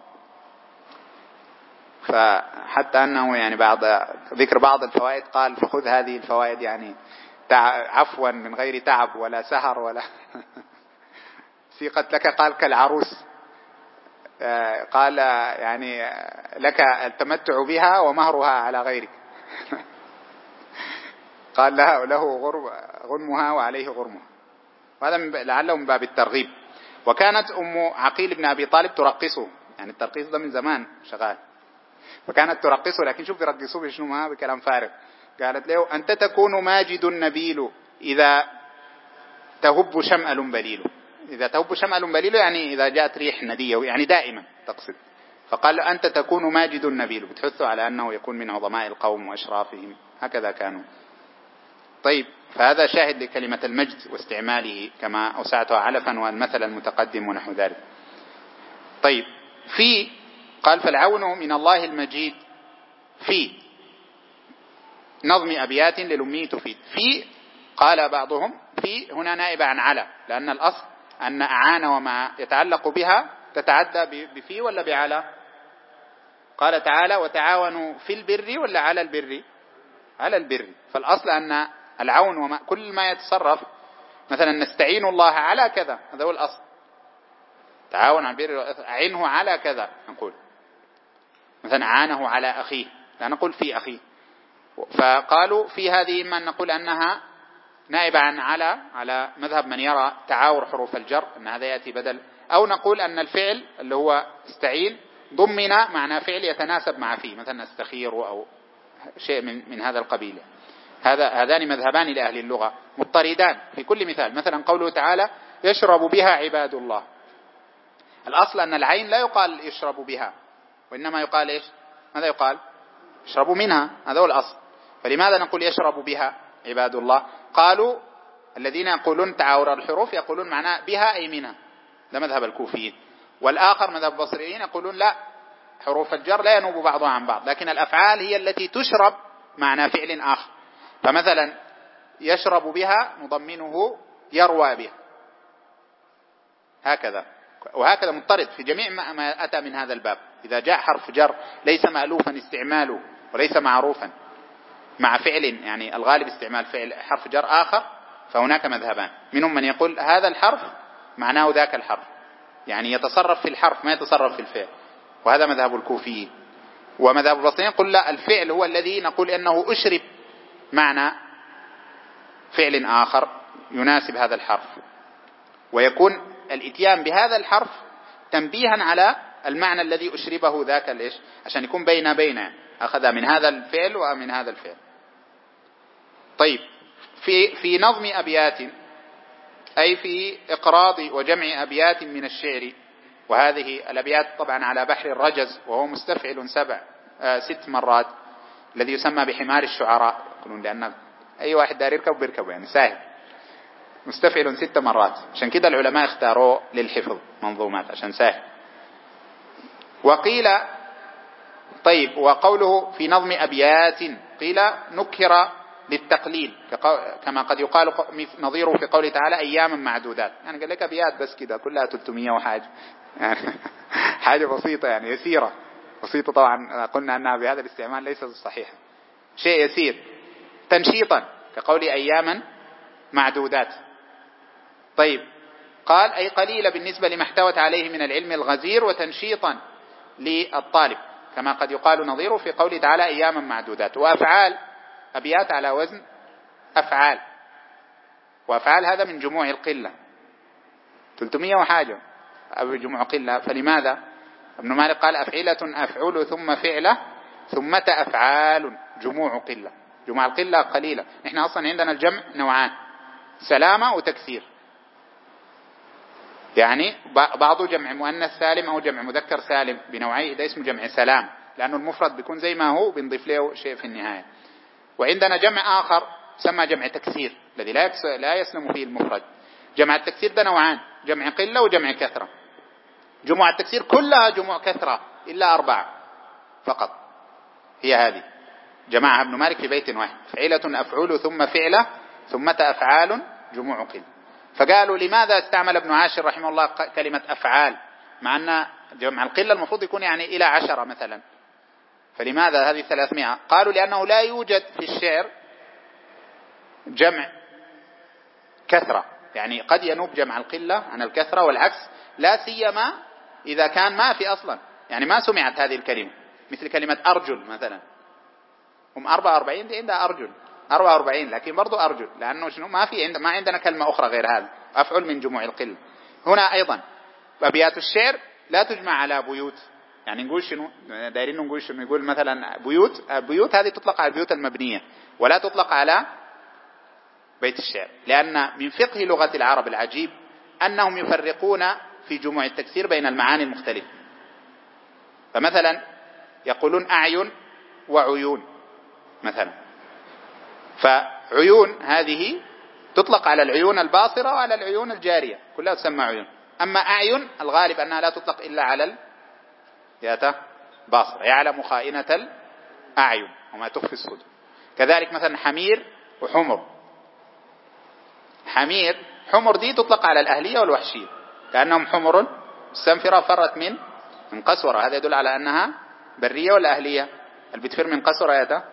فحتى أنه يعني بعد ذكر بعض الفوائد قال فخذ هذه الفوائد يعني عفوا من غير تعب ولا سهر ولا سيقت لك، قال كالعروس، قال يعني لك التمتع بها ومهرها على غيرك قال له غنمها وعليه غرمها، وهذا لعله من باب الترغيب. وكانت أم عقيل بن أبي طالب ترقصه، يعني الترقيص ده من زمان شغال، فكانت ترقصه، لكن شوف يرقصوه بشنو؟ ما بكلام فارغ. قالت له أنت تكون ماجد نبيل إذا تهب شمأل بليل. إذا تهب شمأل بليل يعني إذا جاءت ريح ندية، يعني دائما تقصد. فقال أنت تكون ماجد نبيل، بتحثه على أنه يكون من عظماء القوم وأشرافهم، هكذا كانوا. طيب، فهذا شاهد لكلمة المجد واستعماله كما أوسعتها علفا والمثل المتقدم ونحو ذلك. طيب، قال فالعون من الله المجيد في نظم أبيات للأمي تفيد. في قال بعضهم في هنا نائبة عن على، لأن الأصل أن أعان وما يتعلق بها تتعدى بفي ولا بعلى؟ قال تعالى وتعاونوا في البر ولا على البر؟ على البر. فالأصل أن العون وما كل ما يتصرف، مثلا نستعين الله على كذا، هذا هو الأصل، تعاون على البر، أعنه على كذا، نقول مثلا أعانه على أخيه، لا نقول في أخيه. فقالوا في هذه إما أن نقول أنها نائبة عن على مذهب من يرى تعاور حروف الجر أن هذا يأتي بدل، أو نقول أن الفعل اللي هو استعين ضمن معنى فعل يتناسب مع فيه، مثلا استخير أو شيء من هذا القبيل. هذان مذهبان لأهل اللغة مضطردان في كل مثال. مثلا قوله تعالى يشرب بها عباد الله، الأصل أن العين لا يقال يشرب بها، وإنما يقال إيش؟ ماذا يقال؟ يشرب منها، هذا هو الأصل. فلماذا نقول يشرب بها عباد الله؟ قالوا الذين يقولون تعاور الحروف يقولون معناه بها أي منها، ده مذهب الكوفيين. والآخر مذهب البصريين يقولون لا، حروف الجر لا ينوب بعضها عن بعض، لكن الأفعال هي التي تشرب معنى فعل آخر. فمثلا يشرب بها نضمنه يروى بها، هكذا وهكذا مضطرد في جميع ما أتى من هذا الباب. إذا جاء حرف جر ليس مألوفا استعماله وليس معروفا مع فعل، يعني الغالب استعمال فعل حرف جر آخر، فهناك مذهبان، منهم من يقول هذا الحرف معناه ذاك الحرف، يعني يتصرف في الحرف ما يتصرف في الفعل، وهذا مذهب الكوفيين. ومذهب البصريين يقول لا، الفعل هو الذي نقول أنه أشرب معنى فعل آخر يناسب هذا الحرف، ويكون الاتيان بهذا الحرف تنبيها على المعنى الذي أشربه ذاك الإيش، عشان يكون بين أخذ من هذا الفعل ومن هذا الفعل. طيب في نظم أبيات، أي في إقراض وجمع أبيات من الشعر، وهذه الأبيات طبعا على بحر الرجز، وهو مستفعل 6 مرات، الذي يسمى بحمار الشعراء، يقولون لأن أي واحد دار يركب بيركبه، يعني سهل. مستفعل 6 مرات، عشان كده العلماء اختاروه للحفظ منظومات عشان سهل. وقيل طيب، وقوله في نظم أبيات قيل نكر للتقليل، كما قد يقال نظيره في قوله تعالى أياما معدودات، يعني قال لك أبيات بس كده كلها 300 وحاجة، يعني حاجة بسيطة، يعني يسيرة بسيطة. طبعا قلنا أنها بهذا الاستعمال ليست صحيحة، شيء يسير تنشيطا كقول أياما معدودات. طيب قال أي قليلة بالنسبة لما احتوت عليه من العلم الغزير، وتنشيطا للطالب، كما قد يقال نظيره في قوله تعالى أياما معدودات. وأفعال أبيات على وزن أفعال، وأفعال هذا من جموع القلة، 300 وحاجة أو جموع قلة. فلماذا؟ ابن مالك قال أفعلة أفعل ثم فعلة ثم أفعال جموع قلة. جموع القلة قليلة. نحن أصلا عندنا الجمع نوعان، سلامة وتكسير، يعني بعض جمع مؤنث سالم أو جمع مذكر سالم بنوعيه، ده اسمه جمع سلام، لأنه المفرد بيكون زي ما هو بنضيف له شيء في النهاية. وعندنا جمع آخر سمى جمع تكسير، الذي لا يسلم فيه المفرد. جمع التكسير ده نوعان، جمع قلة وجمع كثرة. جموع التكسير كلها جموع كثرة إلا 4 فقط، هي هذه جمعها ابن مالك في بيت واحد، فعلة أفعل ثم فعلة ثم أفعال جموع قلة. فقالوا لماذا استعمل ابن عاشر رحمه الله كلمة أفعال، مع أن جمع القلة المفروض يكون يعني إلى 10 مثلا، فلماذا هذه 300؟ قالوا لأنه لا يوجد في الشعر جمع كثرة، يعني قد ينوب جمع القلة عن الكثرة والعكس، لا سيما إذا كان ما في أصلا، يعني ما سمعت هذه الكلمة، مثل كلمة أرجل مثلا، هم 44 دي عندها أرجل 44، لكن برضو أرجل، لأنه شنو ما عندنا كلمة أخرى غير هذا، أفعل من جموع القلة. هنا أيضا أبيات الشعر لا تجمع على بيوت، يعني نقول شنو دايرين نقول شنو، يقول مثلا بيوت هذه تطلق على البيوت المبنية ولا تطلق على بيت الشعر، لأن من فقه لغة العرب العجيب أنهم يفرقون في جموع التكسير بين المعاني المختلفة. فمثلا يقولون أعين وعيون مثلا، فعيون هذه تطلق على العيون الباصرة وعلى العيون الجارية، كلها تسمى عيون. أما أعين الغالب أنها لا تطلق إلا على باصرة، يعلم خائنة الأعين وما تخفي الصدور. كذلك مثلا حمير وحمر، حمر دي تطلق على الأهلية والوحشية، كأنهم حمر مستنفرة فرت من قسورة، هذا يدل على أنها برية ولا أهلية؟ اللي بتفر من قسورة يا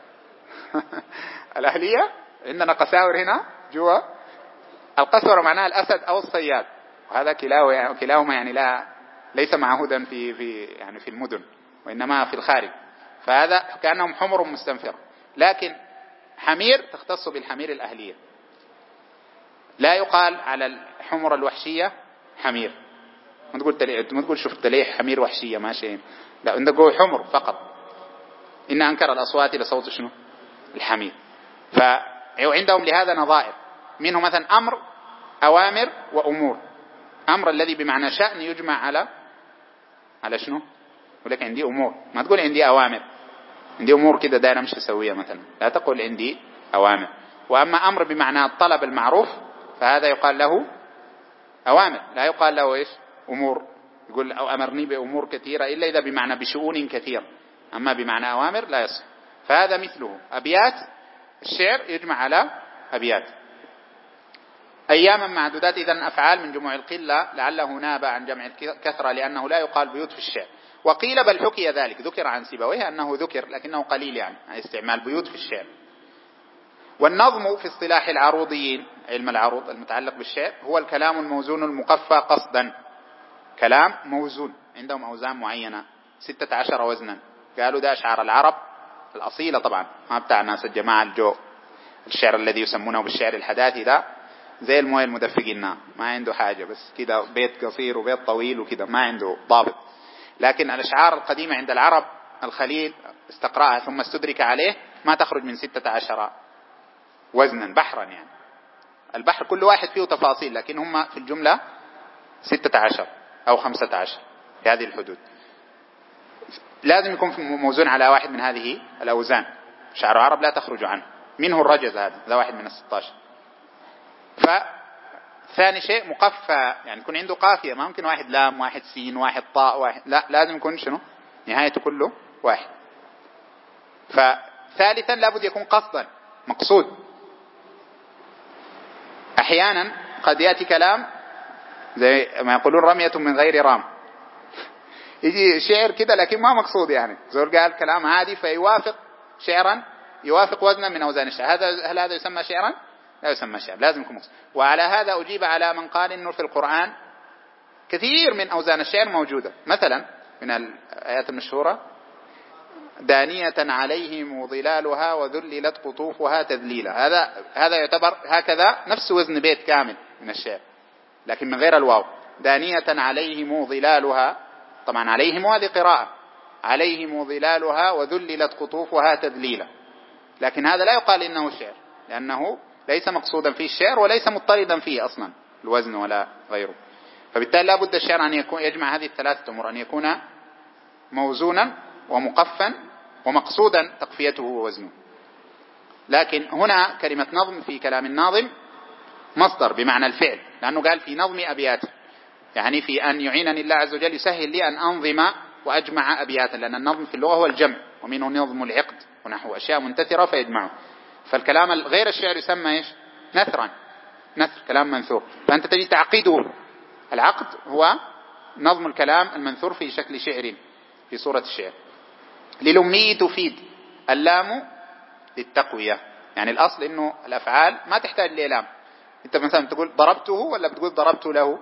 الأهلية. عندنا قساور هنا جوا، القسورة معناها الأسد أو الصياد، وهذا كلاهما يعني ليس معهودا في المدن، وإنما في الخارج، فهذا كأنهم حمر مستنفرة. لكن حمير تختص بالحمير الأهلية، لا يقال على الحمر الوحشية حمير. ما تقول شفت ليه حمير وحشية ماشي، لا، انت تقول حمر فقط. إن أنكر الأصوات لصوت شنو؟ الحمير. فعندهم لهذا نظائر، منه مثلا أمر، أوامر وأمور. أمر الذي بمعنى شأن يجمع على شنو؟ يقول لك عندي أمور، ما تقول عندي أوامر، عندي أمور كده داير أمشي أسويها مثلا، لا تقول عندي أوامر. وأما أمر بمعنى الطلب المعروف فهذا يقال له أوامر، لا يقال له إيش؟ أمور. يقول أو أمرني بأمور كثيرة إلا إذا بمعنى بشؤون كثيرة، أما بمعنى أوامر لا يصح. فهذا مثله أبيات الشعر يجمع على أبيات. أياما معدودات إذن أفعال من جموع القلة، لعله ناب عن جمع الكثرة لأنه لا يقال بيوت في الشعر. وقيل بل حكي ذلك، ذكر عن سيبويه أنه ذكر لكنه قليل، يعني استعمال بيوت في الشعر. والنظم في اصطلاح العروضيين، علم العروض المتعلق بالشعر، هو الكلام الموزون المقفى قصدا، كلام موزون، عندهم أوزان معينة 16 وزنا، قالوا ده أشعار العرب الأصيلة طبعا، ما بتاع ناس الجماعة الشعر الذي يسمونه بالشعر الحداثي ده، زي المويه المدفقين، ما عنده حاجة، بس كده بيت قصير وبيت طويل وكده، ما عنده ضابط. لكن الأشعار القديمة عند العرب الخليل استقرأها ثم استدرك عليه ما تخرج من 16 وزنا بحرا، يعني البحر كل واحد فيه تفاصيل، لكن هم في الجملة 16 أو 15 في هذه الحدود. لازم يكون موزون على واحد من هذه الأوزان، شعر عرب لا تخرج عنه، منه الرجز، هذا واحد من 16. فثاني شيء مقفى، يعني يكون عنده قافية، ما ممكن واحد لام واحد سين واحد طاء واحد، لا، لازم يكون شنو نهايته كله واحد. فثالثا لابد يكون قصدا مقصود. أحيانا قد يأتي كلام زي ما يقولون رمية من غير رام، يجي شعر كده لكن ما مقصود، يعني زول قال كلام عادي فيوافق شعرا يوافق وزنا من أوزان الشعر، هل هذا يسمى شعرا؟ لا يسمى شعر، لازم يكون مقصود. وعلى هذا أجيب على من قال إنه في القرآن كثير من أوزان الشعر موجودة. مثلا من الآيات المشهورة دانية عليهم ظلالها وذللت قطوفها تذليلا، هذا يعتبر هكذا نفس وزن بيت كامل من الشعر، لكن من غير الواو. دانية عليهم ظلالها، طبعا عليهم هذه قراءة، عليهم ظلالها وذللت قطوفها تذليلا، لكن هذا لا يقال إنه شعر، لأنه ليس مقصودا فيه الشعر وليس مضطردا فيه أصلا الوزن ولا غيره. فبالتالي لا بد الشعر أن يجمع هذه الثلاثة أمور، أن يكون موزونا ومقفا ومقصودا تقفيته ووزنه. لكن هنا كلمة نظم في كلام الناظم مصدر بمعنى الفعل، لأنه قال في نظم أبيات، يعني في أن يعينني الله عز وجل، يسهل لي أن أنظم وأجمع أبياتا، لأن النظم في اللغة هو الجمع، ومنه نظم العقد ونحو أشياء منتثرة فيجمعه. فالكلام غير الشعر يسمى إيش؟ نثرا، نثر كلام منثور، فأنت تجي تعقيده. العقد هو نظم الكلام المنثور في شكل شعر في صورة الشعر. للأمي تفيد، اللام للتقوية، يعني الأصل إنه الأفعال ما تحتاج للام. أنت مثلا تقول ضربته ولا بتقول ضربت له؟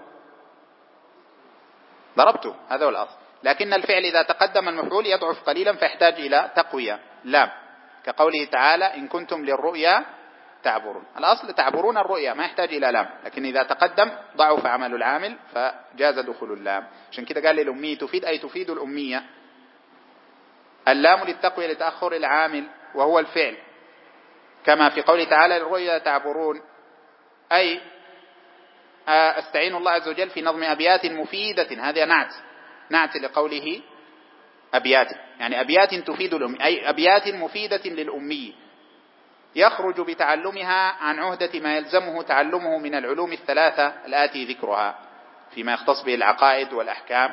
ضربته، هذا هو الأصل. لكن الفعل إذا تقدم المفعول يضعف قليلا فيحتاج إلى تقوية لام، كقوله تعالى إن كنتم للرؤيا تعبرون، الأصل تعبرون الرؤيا ما يحتاج إلى لام، لكن إذا تقدم ضعف عمل العامل فجاز دخول اللام. عشان كده قال للأمية تفيد، أي تفيد الأمية. اللام للتقوية لتأخر العامل وهو الفعل، كما في قوله تعالى للرؤيا تعبرون، أي أستعين الله عز وجل في نظم أبيات مفيدة، هذا نعت لقوله أبيات، يعني أبيات تفيد الأمي، أي أبيات مفيدة للأمي يخرج بتعلمها عن عهدة ما يلزمه تعلمه من العلوم الثلاثة الآتي ذكرها فيما يختص به العقائد والأحكام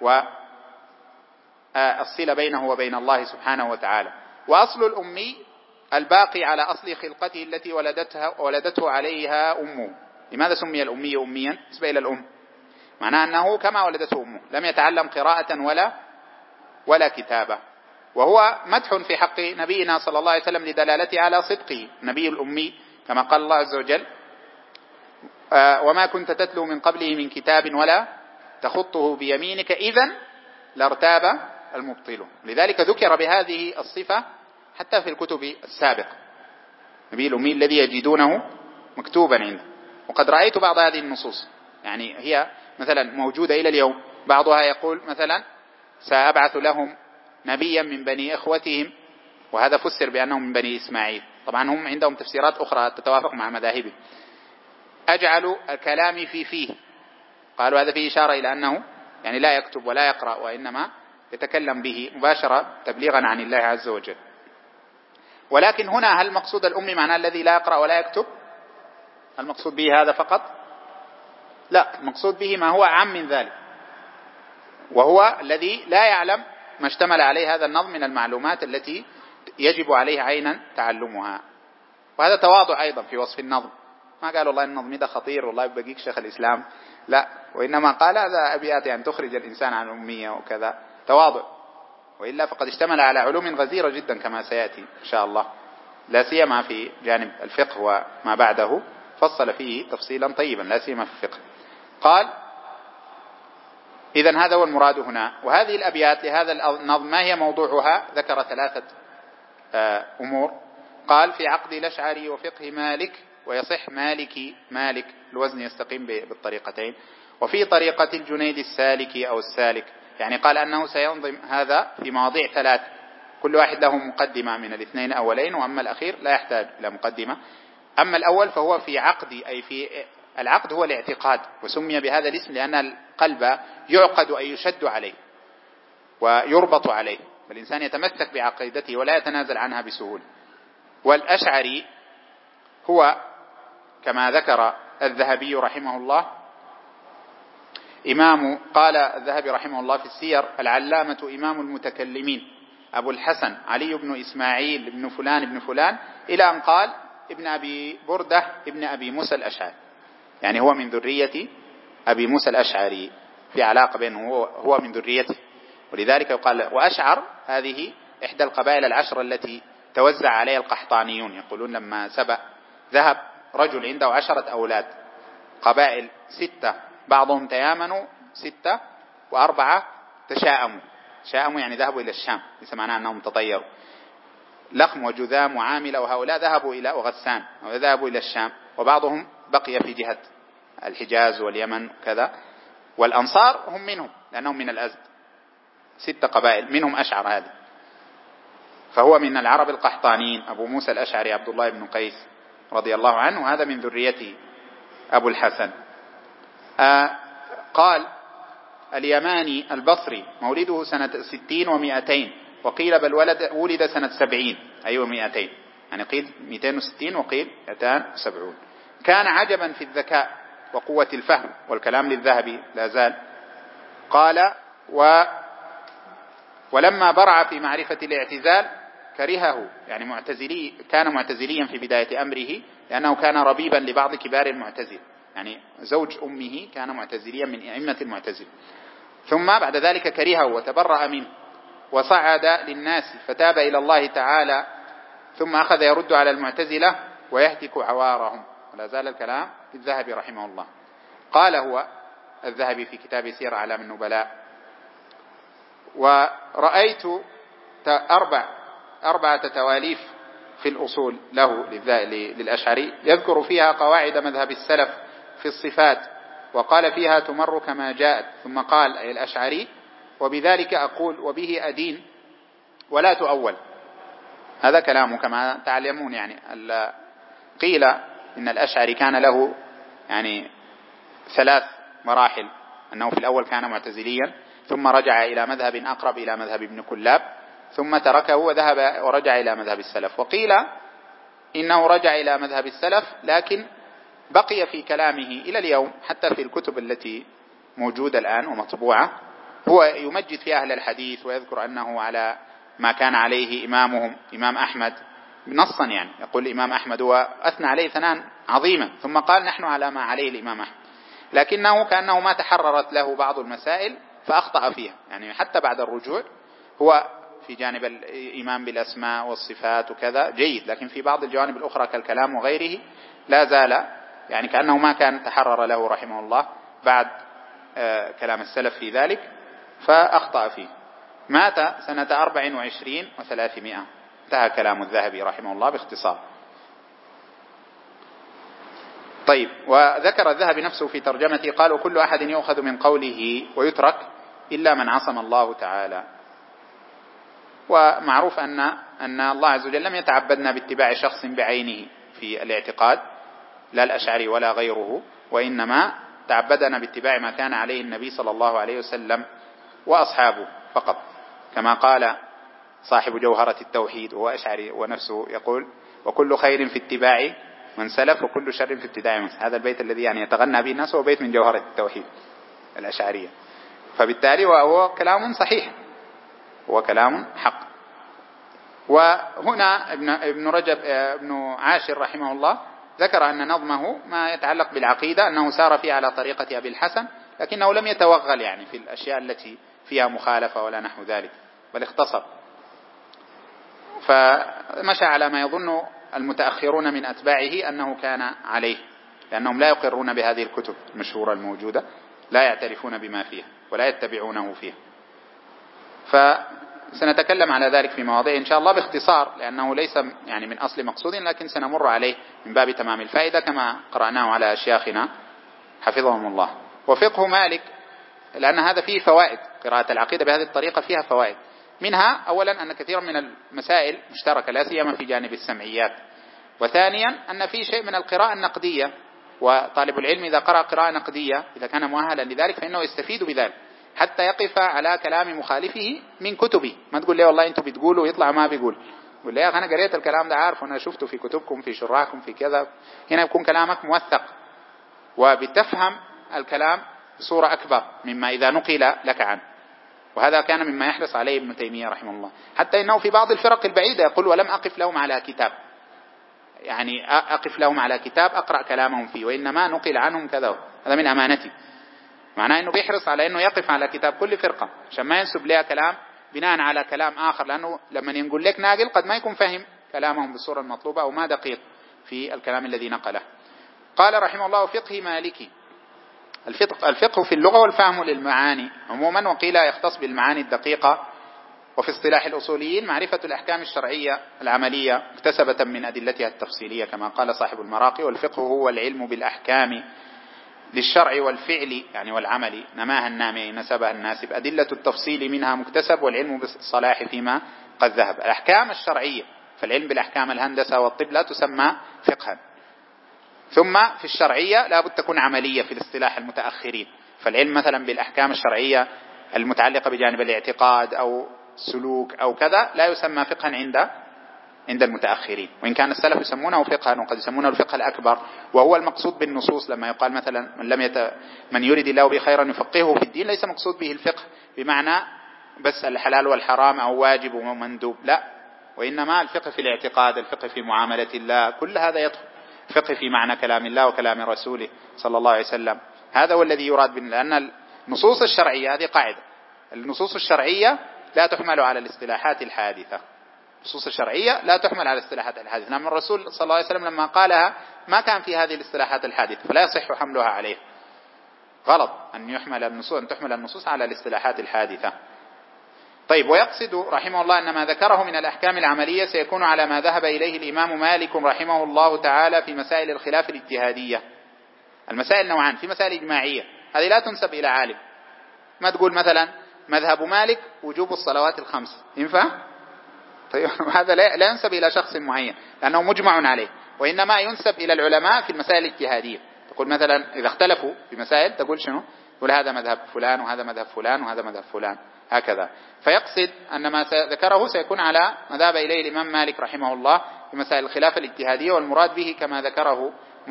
والصلة بينه وبين الله سبحانه وتعالى. وأصل الأمي الباقي على أصل خلقته التي ولدته عليها أمه. لماذا سمي الأمي أميا؟ نسبة إلى الأم، معناه أنه كما ولدته أمه لم يتعلم قراءة ولا كتابة، وهو مدح في حق نبينا صلى الله عليه وسلم لدلالته على صدقه، نبي الأمي، كما قال الله عز وجل وما كنت تتلو من قبله من كتاب ولا تخطه بيمينك إذن لارتاب المبطلون. لذلك ذكر بهذه الصفة حتى في الكتب السابقة، نبي الأمي الذي يجدونه مكتوبا عنده. وقد رأيت بعض هذه النصوص، يعني هي مثلا موجودة إلى اليوم، بعضها يقول مثلا سأبعث لهم نبيا من بني إخوتهم، وهذا فسر بأنهم من بني إسماعيل، طبعا هم عندهم تفسيرات أخرى تتوافق مع مذاهبهم. أجعل الكلام فيه، قالوا هذا فيه إشارة إلى أنه يعني لا يكتب ولا يقرأ، وإنما يتكلم به مباشرة تبليغا عن الله عز وجل. ولكن هنا هل مقصود الأمي معناه الذي لا يقرأ ولا يكتب؟ المقصود به هذا فقط؟ لا، المقصود به ما هو عام من ذلك، وهو الذي لا يعلم ما اشتمل عليه هذا النظم من المعلومات التي يجب عليه عينا تعلمها. وهذا تواضع أيضا في وصف النظم، ما قال والله النظم ده خطير والله يبقيك شيخ الإسلام، لا، وإنما قال هذا أبيات أن تخرج الإنسان عن الأمية وكذا، تواضع. وإلا فقد اشتمل على علوم غزيرة جدا كما سيأتي إن شاء الله، لا سيما في جانب الفقه وما بعده فصل فيه تفصيلا طيبا، لا سيما في الفقه. قال إذن هذا هو المراد هنا. وهذه الأبيات لهذا النظم ما هي موضوعها؟ ذكر 3 أمور. قال في عقد الأشعري وفقه مالك ويصح مالكي مالك، الوزن يستقيم بالطريقتين. وفي طريقة الجنيد السالكي أو السالك، يعني قال أنه سينظم هذا في مواضيع 3، كل واحد له مقدمة من الاثنين الأولين، وأما الأخير لا يحتاج إلى مقدمة. أما الأول فهو في عقد، أي في العقد هو الاعتقاد، وسمي بهذا الاسم لأن القلب يعقد أي يشد عليه ويربط عليه، فالإنسان يتمسك بعقيدته ولا يتنازل عنها بسهولة. والأشعري هو كما ذكر الذهبي رحمه الله إمام، قال الذهبي رحمه الله في السير: العلامة إمام المتكلمين أبو الحسن علي بن إسماعيل بن فلان بن فلان، إلى أن قال ابن أبي بردة ابن أبي موسى الأشعري، يعني هو من ذرية أبي موسى الأشعري، في علاقة بينه هو من ذريته، ولذلك يقال. وأشعر هذه إحدى القبائل 10 التي توزع عليها القحطانيون، يقولون لما سبأ ذهب رجل عنده 10 أولاد، قبائل 6 بعضهم تيامنوا 6 و4 تشاءموا، يعني ذهبوا إلى الشام، ليس معناه أنهم تطيروا. لخم وجذام وعاملة وهؤلاء ذهبوا إلى وغسان وذهبوا إلى الشام، وبعضهم بقي في جهة الحجاز واليمن كذا. والأنصار هم منهم لأنهم من الأزد، 6 قبائل منهم أشعر هذه، فهو من العرب القحطانيين. أبو موسى الأشعري عبد الله بن قيس رضي الله عنه، هذا من ذريته أبو الحسن. قال اليماني البصري مولده سنة 60 و200، وقيل بل ولد سنة 70 أي 200، يعني قيل 260 وقيل 270. كان عجبا في الذكاء وقوة الفهم، والكلام للذهبي لا زال. قال ولما برع في معرفة الاعتزال كرهه، يعني معتزلي، كان معتزليا في بداية أمره، لأنه كان ربيبا لبعض كبار المعتزل، يعني زوج أمه كان معتزليا من أئمة المعتزل. ثم بعد ذلك كرهه وتبرأ منه وصعد للناس فتاب إلى الله تعالى، ثم أخذ يرد على المعتزلة ويهتك عوارهم، ولا زال الكلام للذهبي رحمه الله. قال هو الذهبي في كتاب سير أعلام النبلاء: ورأيت 4 تواليف في الأصول له للأشعري يذكر فيها قواعد مذهب السلف في الصفات، وقال فيها تمر كما جاءت، ثم قال أي الأشعري: وبذلك أقول وبه أدين ولا تؤول. هذا كلامه كما تعلمون، يعني قيل إن الأشعري كان له يعني 3 مراحل، أنه في الأول كان معتزليا، ثم رجع إلى مذهب أقرب إلى مذهب ابن كلاب، ثم تركه وذهب ورجع إلى مذهب السلف. وقيل إنه رجع إلى مذهب السلف، لكن بقي في كلامه إلى اليوم حتى في الكتب التي موجودة الآن ومطبوعة، هو يمجد في أهل الحديث ويذكر أنه على ما كان عليه إمامهم إمام أحمد نصا، يعني يقول الإمام أحمد وأثنى عليه ثناء عظيما، ثم قال نحن على ما عليه الإمام أحمد، لكنه كأنه ما تحررت له بعض المسائل فأخطأ فيها، يعني حتى بعد الرجوع هو في جانب الإيمان بالأسماء والصفات وكذا جيد، لكن في بعض الجوانب الأخرى كالكلام وغيره لا زال يعني كأنه ما كان تحرر له رحمه الله بعد كلام السلف في ذلك، فأخطأ فيه. مات سنة 24 و300. انتهى كلام الذهبي رحمه الله باختصار. طيب، وذكر الذهبي نفسه في ترجمته قال: وكل أحد يؤخذ من قوله ويترك إلا من عصم الله تعالى. ومعروف أن الله عز وجل لم يتعبدنا باتباع شخص بعينه في الاعتقاد، لا الأشعري ولا غيره، وإنما تعبدنا باتباع ما كان عليه النبي صلى الله عليه وسلم وأصحابه فقط، كما قال صاحب جوهرة التوحيد وهو أشعري ونفسه يقول: وكل خير في اتباع من سلف وكل شر في ابتداع من سلف. هذا البيت الذي يعني يتغنى به الناس هو بيت من جوهرة التوحيد الأشعرية، فبالتالي هو كلام صحيح، هو كلام حق. وهنا ابن عاشر رحمه الله ذكر أن نظمه ما يتعلق بالعقيدة أنه سار فيه على طريقة أبي الحسن، لكنه لم يتوغل يعني في الأشياء التي فيها مخالفة ولا نحو ذلك، بل اختصر، فمشى على ما يظن المتأخرون من أتباعه أنه كان عليه، لأنهم لا يقرون بهذه الكتب المشهورة الموجودة، لا يعترفون بما فيها ولا يتبعونه فيها. سنتكلم على ذلك في مواضيع إن شاء الله باختصار، لأنه ليس يعني من أصل مقصود، لكن سنمر عليه من باب تمام الفائدة كما قرأناه على أشياخنا حفظهم الله. وفقه مالك، لأن هذا فيه فوائد، قراءة العقيدة بهذه الطريقة فيها فوائد. منها أولا أن كثيرا من المسائل مشتركة لا سيما في جانب السمعيات، وثانيا أن في شيء من القراءة النقدية، وطالب العلم إذا قرأ قراءة نقدية إذا كان مؤهلا لذلك فإنه يستفيد بذلك حتى يقف على كلام مخالفه من كتبه. ما تقول لي والله أنتم بتقولوا ويطلع ما بيقول، قل لي أنا قريت الكلام ده عارف وأنا شفته في كتبكم في شراحكم في كذا. هنا يكون كلامك موثق وبتفهم الكلام بصورة أكبر مما إذا نقل لك عنه. وهذا كان مما يحرص عليه ابن تيمية رحمه الله، حتى إنه في بعض الفرق البعيدة يقول ولم أقف لهم على كتاب، يعني أقف لهم على كتاب أقرأ كلامهم فيه، وإنما نقل عنهم كذا. هذا من أمانتي، معناه أنه بيحرص على أنه يقف على كتاب كل فرقة عشان ما ينسب لها كلام بناء على كلام آخر، لأنه لما ينقل لك ناقل قد ما يكون فهم كلامهم بالصورة المطلوبة أو ما دقيق في الكلام الذي نقله. قال رحمه الله فقه مالكي. الفقه في اللغة والفهم للمعاني عموما، وقيل يختص بالمعاني الدقيقة. وفي اصطلاح الأصوليين معرفة الأحكام الشرعية العملية مكتسبة من أدلتها التفصيلية، كما قال صاحب المراقي والفقه هو العلم بالأحكام للشرع والفعل يعني والعمل، نماها النامي نسبها الناسب، أدلة التفصيل منها مكتسب، والعلم بالصلاح فيما قد ذهب. الأحكام الشرعية، فالعلم بالأحكام الهندسة والطب لا تسمى فقها. ثم في الشرعية لا بد تكون عملية في الاصطلاح المتأخرين، فالعلم مثلا بالأحكام الشرعية المتعلقة بجانب الاعتقاد أو سلوك أو كذا لا يسمى فقها عند المتأخرين، وإن كان السلف يسمونه فقها وقد يسمونه الفقه الأكبر، وهو المقصود بالنصوص. لما يقال مثلا من يريد الله به خيرا يفقهه في الدين، ليس مقصود به الفقه بمعنى بس الحلال والحرام أو واجب ومندوب، لا، وإنما الفقه في الاعتقاد، الفقه في معاملة الله، كل هذا يدخل. الفقه في معنى كلام الله وكلام رسوله صلى الله عليه وسلم، هذا هو الذي يراد به. لأن النصوص الشرعية هذه قاعدة، النصوص الشرعية لا تحمل على الاصطلاحات الحادثة. النصوص الشرعية لا تحمل على الاصطلاحات الحادثة، لأن الرسول صلى الله عليه وسلم لما قالها ما كان في هذه الاصطلاحات الحادثة، فلا يصح حملها عليه. غلط أن تحمل النصوص على الاصطلاحات الحادثة. طيب، ويقصد رحمه الله أن ما ذكره من الأحكام العملية سيكون على ما ذهب إليه الإمام مالك رحمه الله تعالى في مسائل الخلاف الاجتهادية. المسائل نوعان، في مسائل إجماعية هذه لا تنسب إلى عالم، ما تقول مثلا مذهب مالك وجوب الصلوات الخمس، ينفع؟ طيب هذا لا ينسب إلى شخص معين لأنه مجمع عليه، وإنما ينسب إلى العلماء في المسائل الاجتهادية. تقول مثلا إذا اختلفوا في مسائل تقول شنو؟ تقول هذا مذهب فلان وهذا مذهب فلان وهذا مذهب فلان، هكذا. فيقصد أن ما ذكره سيكون على ما ذهب إليه الإمام مالك رحمه الله في مسائل الخلاف الاجتهادية، والمراد به كما ذكره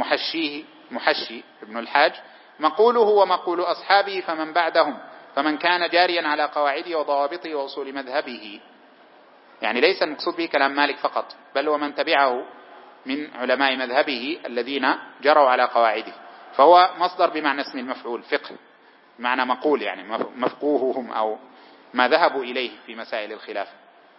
محشي ابن الحاج مقوله ومقول أصحابه فمن بعدهم، فمن كان جاريا على قواعده وضوابطه وأصول مذهبه. يعني ليس المقصود به كلام مالك فقط، بل ومن تبعه من علماء مذهبه الذين جروا على قواعده، فهو مصدر بمعنى اسم المفعول، فقه بمعنى مقول، يعني مفقوههم أو ما ذهبوا إليه في مسائل الخلاف.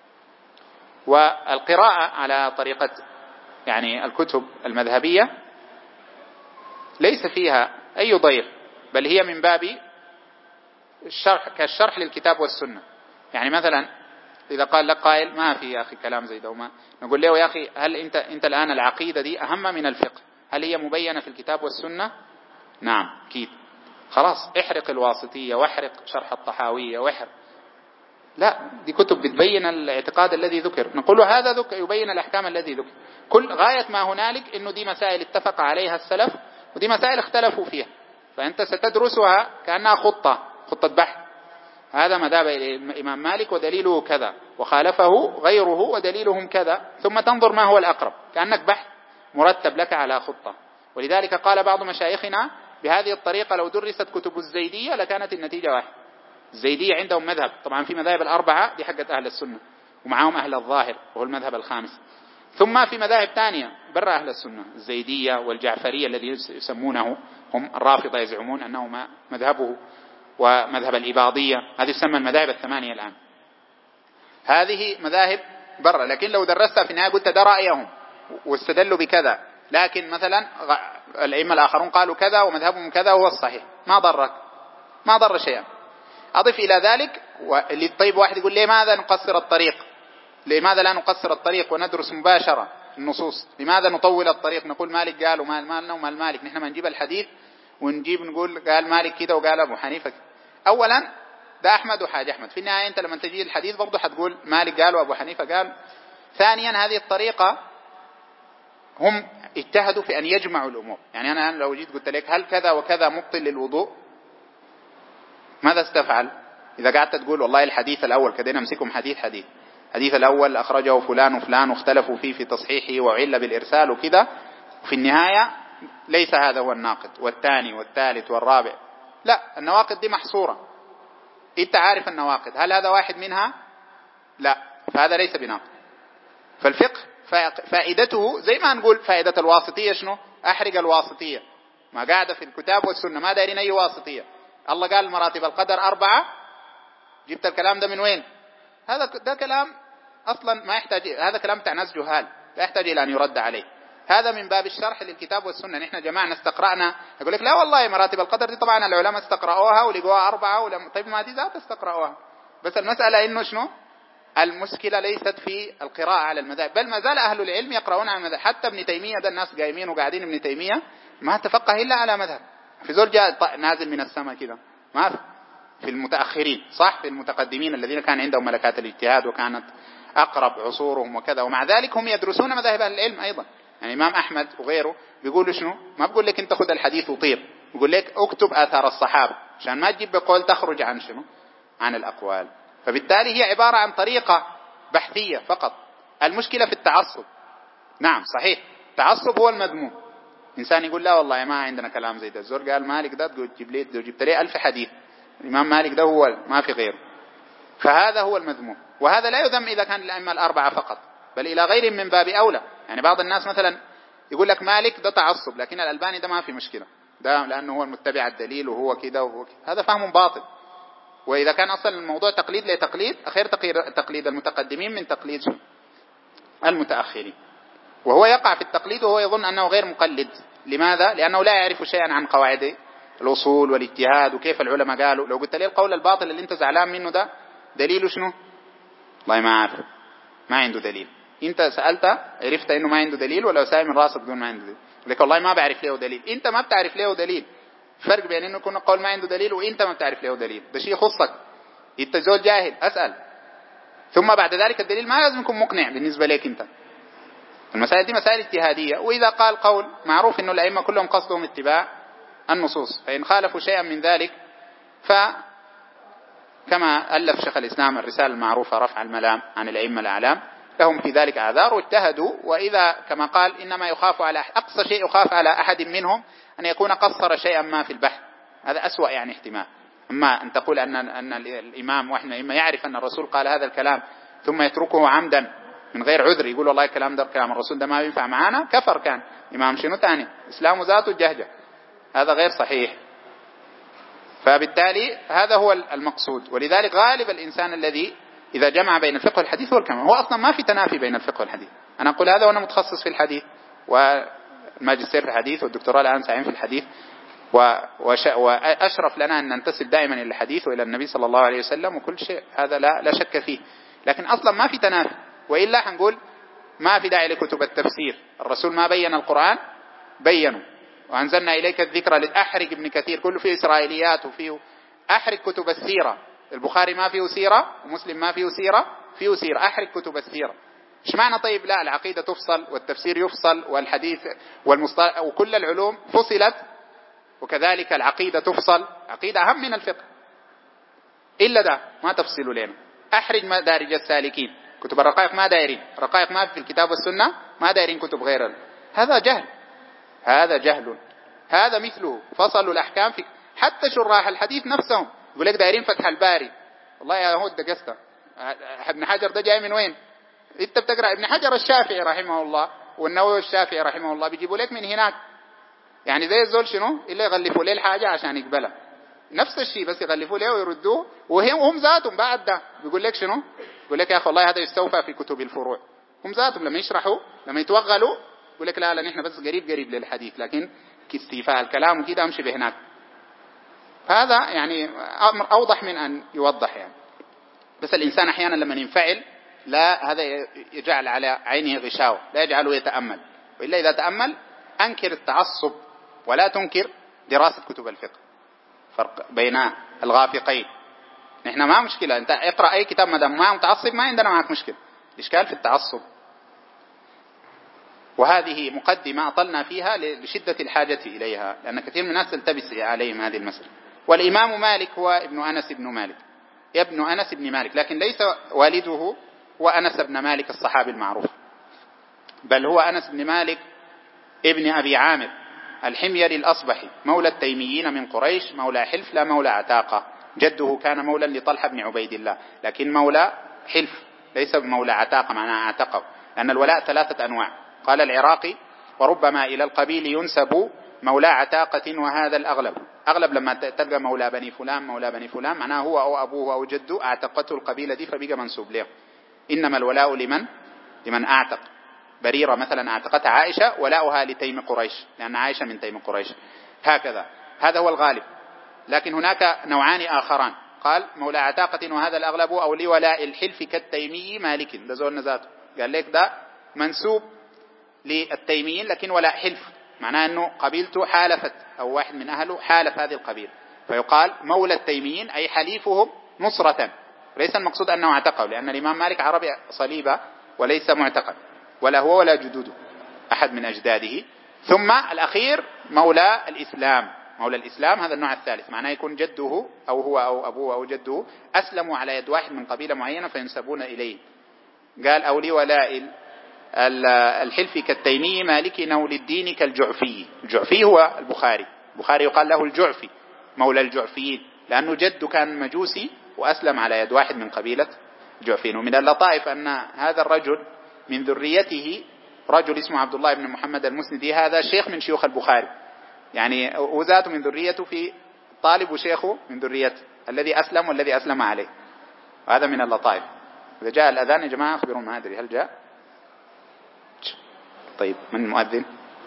والقراءة على طريقة يعني الكتب المذهبية ليس فيها أي ضير، بل هي من باب الشرح، كالشرح للكتاب والسنة. يعني مثلا إذا قال لك قائل ما في يا أخي كلام زي ده وما، نقول له يا أخي هل أنت الآن العقيدة دي أهم من الفقه، هل هي مبينة في الكتاب والسنة؟ نعم أكيد، خلاص احرق الواسطية واحرق شرح الطحاوية واحرق، لا، دي كتب بتبين الاعتقاد الذي ذكر، نقول هذا يبين الأحكام الذي ذكر. كل غاية ما هنالك إنه دي مسائل اتفق عليها السلف ودي مسائل اختلفوا فيها، فأنت ستدرسها كأنها خطة بحث. هذا مذهب الإمام مالك ودليله كذا، وخالفه غيره ودليلهم كذا، ثم تنظر ما هو الأقرب، كأنك بحث مرتب لك على خطة. ولذلك قال بعض مشايخنا بهذه الطريقة لو درست كتب الزيدية لكانت النتيجة واحدة. الزيدية عندهم مذهب، طبعا في مذاهب الأربعة دي حقت أهل السنة ومعهم أهل الظاهر وهو المذهب الخامس، ثم في مذاهب تانية برا أهل السنة، الزيدية والجعفرية الذي يسمونه هم الرافضة، يزعمون أنه مذهبه، ومذهب الإباضية، هذه تسمى المذاهب الثمانية الآن. هذه مذاهب برا، لكن لو درستها في النهاية قلت ده رأيهم واستدلوا بكذا، لكن مثلا الأئمة الآخرون قالوا كذا ومذهبهم كذا وهو الصحيح، ما ضرك، ما ضر شيئا. أضف إلى ذلك طيب واحد يقول لماذا نقصر الطريق؟ لماذا لا نقصر الطريق وندرس مباشرة النصوص؟ لماذا نطول الطريق؟ نقول مالك قال وما مالنا ومال مالك، نحن ما نجيب الحديث ونجيب نقول قال مالك كده وقال أبو حنيفة. أولا ده أحمد وحاج أحمد، في النهاية أنت لما تجي الحديث برضه حتقول مالك قال وأبو حنيفة قال. ثانيا هذه الطريقة هم اجتهدوا في أن يجمعوا الأمور. يعني أنا لو جيت قلت لك هل كذا وكذا مبطل للوضوء، ماذا استفعل؟ إذا قعدت تقول والله الحديث الأول كده نمسكهم حديث الحديث الأول أخرجه فلان وفلان واختلفوا فيه في تصحيحه وعل بالإرسال وكذا، وفي النهاية ليس هذا هو الناقض، والثاني والثالث والرابع. لا، النواقض دي محصورة، أنت عارف النواقض، هل هذا واحد منها؟ لا، فهذا ليس بناقض. فالفقه فائدته زي ما نقول فائدة الواسطية شنو؟ أحرق الواسطية، ما قاعدة في الكتاب والسنة، ما دايرين أي واسطية. الله قال مراتب القدر 4، جبت الكلام ده من وين؟ ده كلام أصلا ما يحتاج، هذا كلام بتاع ناس جهال لا يحتاج إلى أن يرد عليه. هذا من باب الشرح للكتاب والسنة. نحن جماعنا استقرأنا، يقول لك لا والله مراتب القدر دي طبعا العلماء استقرأوها ولقوها 4 طيب ما دي ذات استقرأوها، بس المسألة إنه شنو؟ المشكلة ليست في القراءة على المذاهب، بل ما زال أهل العلم يقرؤون على المذاهب. حتى ابن تيمية ده الناس قايمين وقاعدين، ابن تيمية ما تفقه إلا على مذهب. في زول جاء نازل من السماء كده، ما في المتأخرين صح، في المتقدمين الذين كان عندهم ملكات الاجتهاد وكانت أقرب عصورهم وكذا، ومع ذلك هم يدرسون مذاهب أهل العلم أيضا. يعني الإمام أحمد وغيره بيقولوا شنو؟ ما بقول لك أنت خذ الحديث وطير، بقول لك اكتب آثار الصحابة عشان ما تجيب بقول تخرج عن شنو؟ عن الأقوال. فبالتالي هي عبارة عن طريقة بحثية فقط. المشكلة في التعصب. نعم صحيح، التعصب هو المذموم. إنسان يقول لا والله ما عندنا كلام زي ده، الزور قال مالك ده تقول جبت لي 1000 حديث، الإمام مالك ده هو ما في غيره، فهذا هو المذموم. وهذا لا يذم إذا كان الأئمة الأربعة فقط، بل إلى غير من باب أولى. يعني بعض الناس مثلا يقول لك مالك ده تعصب، لكن الألباني ده ما في مشكلة، ده لأنه هو المتبع الدليل وهو كده وهو كده. هذا فهم باطل. وإذا كان أصلا الموضوع تقليد لتقليد، أخير تقليد المتقدمين من تقليد المتأخرين، وهو يقع في التقليد وهو يظن أنه غير مقلد. لماذا؟ لأنه لا يعرف شيئا عن قواعد الأصول والاجتهاد وكيف العلماء قالوا. لو قلت لي القول الباطل اللي انت زعلان منه ده دليله شنو؟ والله ما عارف، ما عنده دليل. انت سألت عرفت انه ما عنده دليل، ولا ساي من راسك بدون ما عنده دليل؟ لك والله ما بعرف له دليل. انت ما بتعرف له دليل. فرق بين انه يكون القول ما عنده دليل وانت ما بتعرف له دليل، ده شيء يخصك انت، زول جاهل اسأل. ثم بعد ذلك الدليل ما لازم يكون مقنع بالنسبة لك انت. المسائل دي مسائل اجتهادية. وإذا قال قول معروف انه الأئمة كلهم قصدهم اتباع النصوص، فإن خالفوا شيئا من ذلك فكما ألف شيخ الإسلام الرسالة المعروفة رفع الملام عن الأئمة الأعلام، لهم في ذلك أعذار واجتهدوا. وإذا كما قال إنما يخاف على أقصى شيء يخاف على أحد منهم أن يكون قصر شيئا ما في البحث، هذا أسوأ يعني احتمال. أما أن تقول أن الإمام واحد إما يعرف أن الرسول قال هذا الكلام ثم يتركه عمدا من غير عذر، يقول والله الكلام ده كلام الرسول ده ما ينفع معانا، كفر. كان إمام شنو تاني؟ إسلام ذاته الجهجة، هذا غير صحيح. فبالتالي هذا هو المقصود. ولذلك غالب الإنسان الذي إذا جمع بين الفقه والحديث هو الكمال. هو أصلا ما في تنافي بين الفقه والحديث. أنا أقول هذا وأنا متخصص في الحديث والماجستير في الحديث والدكتوراه الآن ساعين في الحديث، وأشرف لنا أن ننتسب دائما إلى الحديث وإلى النبي صلى الله عليه وسلم وكل شيء، هذا لا شك فيه. لكن أصلا ما في تنافي، وإلا هنقول ما في داعي لكتب التفسير. الرسول ما بين القرآن بينه، وأنزلنا إليك الذكر لأحرق ابن كثير كله فيه إسرائيليات وفيه أحرق كتب السيرة. البخاري ما فيه سيرة ومسلم ما فيه سيرة، فيه سيرة. أحرق كتب السيرة. إيش معنى طيب؟ لا، العقيدة تفصل والتفسير يفصل والحديث والمصطلح وكل العلوم فصلت، وكذلك العقيدة تفصل. عقيدة أهم من الفقه، إلا ده ما تفصلوا لنا. أحرج مدارج السالكين، كتب الرقائق ما دايرين، رقائق ما في الكتاب والسنة، ما دايرين كتب غير. هذا جهل، هذا جهل. هذا مثله فصلوا الأحكام في حتى شراح الحديث نفسهم يقول لك دايرين فتح الباري. والله يا هود ده قصة ابن حجر ده جاي من وين؟ انت بتقرأ ابن حجر الشافعي رحمه الله والنووي الشافعي رحمه الله بيجيبوا لك من هناك. يعني زي الزول شنو اللي يغلفوا ليه الحاجة عشان يقبلها، نفس الشيء بس يغلفوا ليه ويردوه، وهم ذاتهم بعد ده بيقول لك شنو؟ بيقول لك يا أخي والله هذا يستوفى في كتب الفروع. هم ذاتهم لما يشرحوا لما يتوغلوا يقول لك لا نحن بس قريب للحديث، لكن استيفاء الكلام وكده امشي بهناك. فهذا يعني أمر أوضح من أن يوضح يعني. بس الإنسان أحيانا لما ينفعل لا، هذا يجعل على عينه غشاوة، لا يجعله يتأمل. وإلا إذا تأمل أنكر التعصب ولا تنكر دراسة كتب الفقه. فرق بين الغافقين. نحن ما مشكلة، أنت اقرأ أي كتاب ما دام ما متعصب ما عندنا معك مشكلة. الإشكال في التعصب. وهذه مقدمة أطلنا فيها لشدة الحاجة إليها، لأن كثير من الناس تلتبس عليهم هذه المسألة. والإمام مالك هو ابن أنس بن مالك، ابن أنس بن مالك، لكن ليس والده هو أنس بن مالك الصحابي المعروف، بل هو أنس بن مالك ابن أبي عامر الحميري الأصبحي، مولى التيميين من قريش، مولى حلف لا مولى عتاقة. جده كان مولى لطلحة بن عبيد الله، لكن مولى حلف ليس مولى عتاقة، معناه اعتقه، لأن الولاء 3 أنواع. قال العراقي: وربما إلى القبيل ينسب مولى عتاقة وهذا الأغلب. أغلب لما تلقى مولى بني فلان مولى بني فلان معناه هو أو أبوه أو جده اعتقته القبيلة دي فبقى منسوب له. إنما الولاء لمن أعتق. بريرة مثلا اعتقتها عائشة، ولاؤها لتيم قريش لأن عائشة من تيم قريش، هكذا. هذا هو الغالب. لكن هناك نوعان آخران، قال مولى عتاقة وهذا الأغلب، أو لولاء الحلف كالتيمي مالك. ده زول نزاته قال لك ده منسوب للتيميين لكن ولاء حلف، معناه أنه قبيلته حالفت أو واحد من أهله حالف هذه القبيلة، فيقال مولى التيميين أي حليفهم نصرة. ليس المقصود أنه اعتقه، لأن الإمام مالك عربي صليبة وليس معتقا، ولا هو ولا جدوده أحد من أجداده. ثم الأخير مولى الإسلام. مولى الإسلام هذا النوع الثالث، معناه يكون جده أو هو أو أبوه أو جده أسلموا على يد واحد من قبيلة معينة فينسبون إليه. قال: أو لولاء الحلف كالتيمي مالك نول الدين كالجعفي. الجعفي هو البخاري يقال له الجعفي، مولى الجعفيين، لأنه جده كان مجوسي وأسلم على يد واحد من قبيلة جعفين. ومن اللطائف أن هذا الرجل من ذريته رجل اسمه عبد الله بن محمد المسندي، هذا شيخ من شيوخ البخاري، يعني وذاته من ذريته، في طالب وشيخه من ذريته الذي أسلم والذي أسلم عليه. وهذا من اللطائف. إذا جاء الأذان يا جماعة أخبرون، ما أدري هل جاء. طيب من المؤذن؟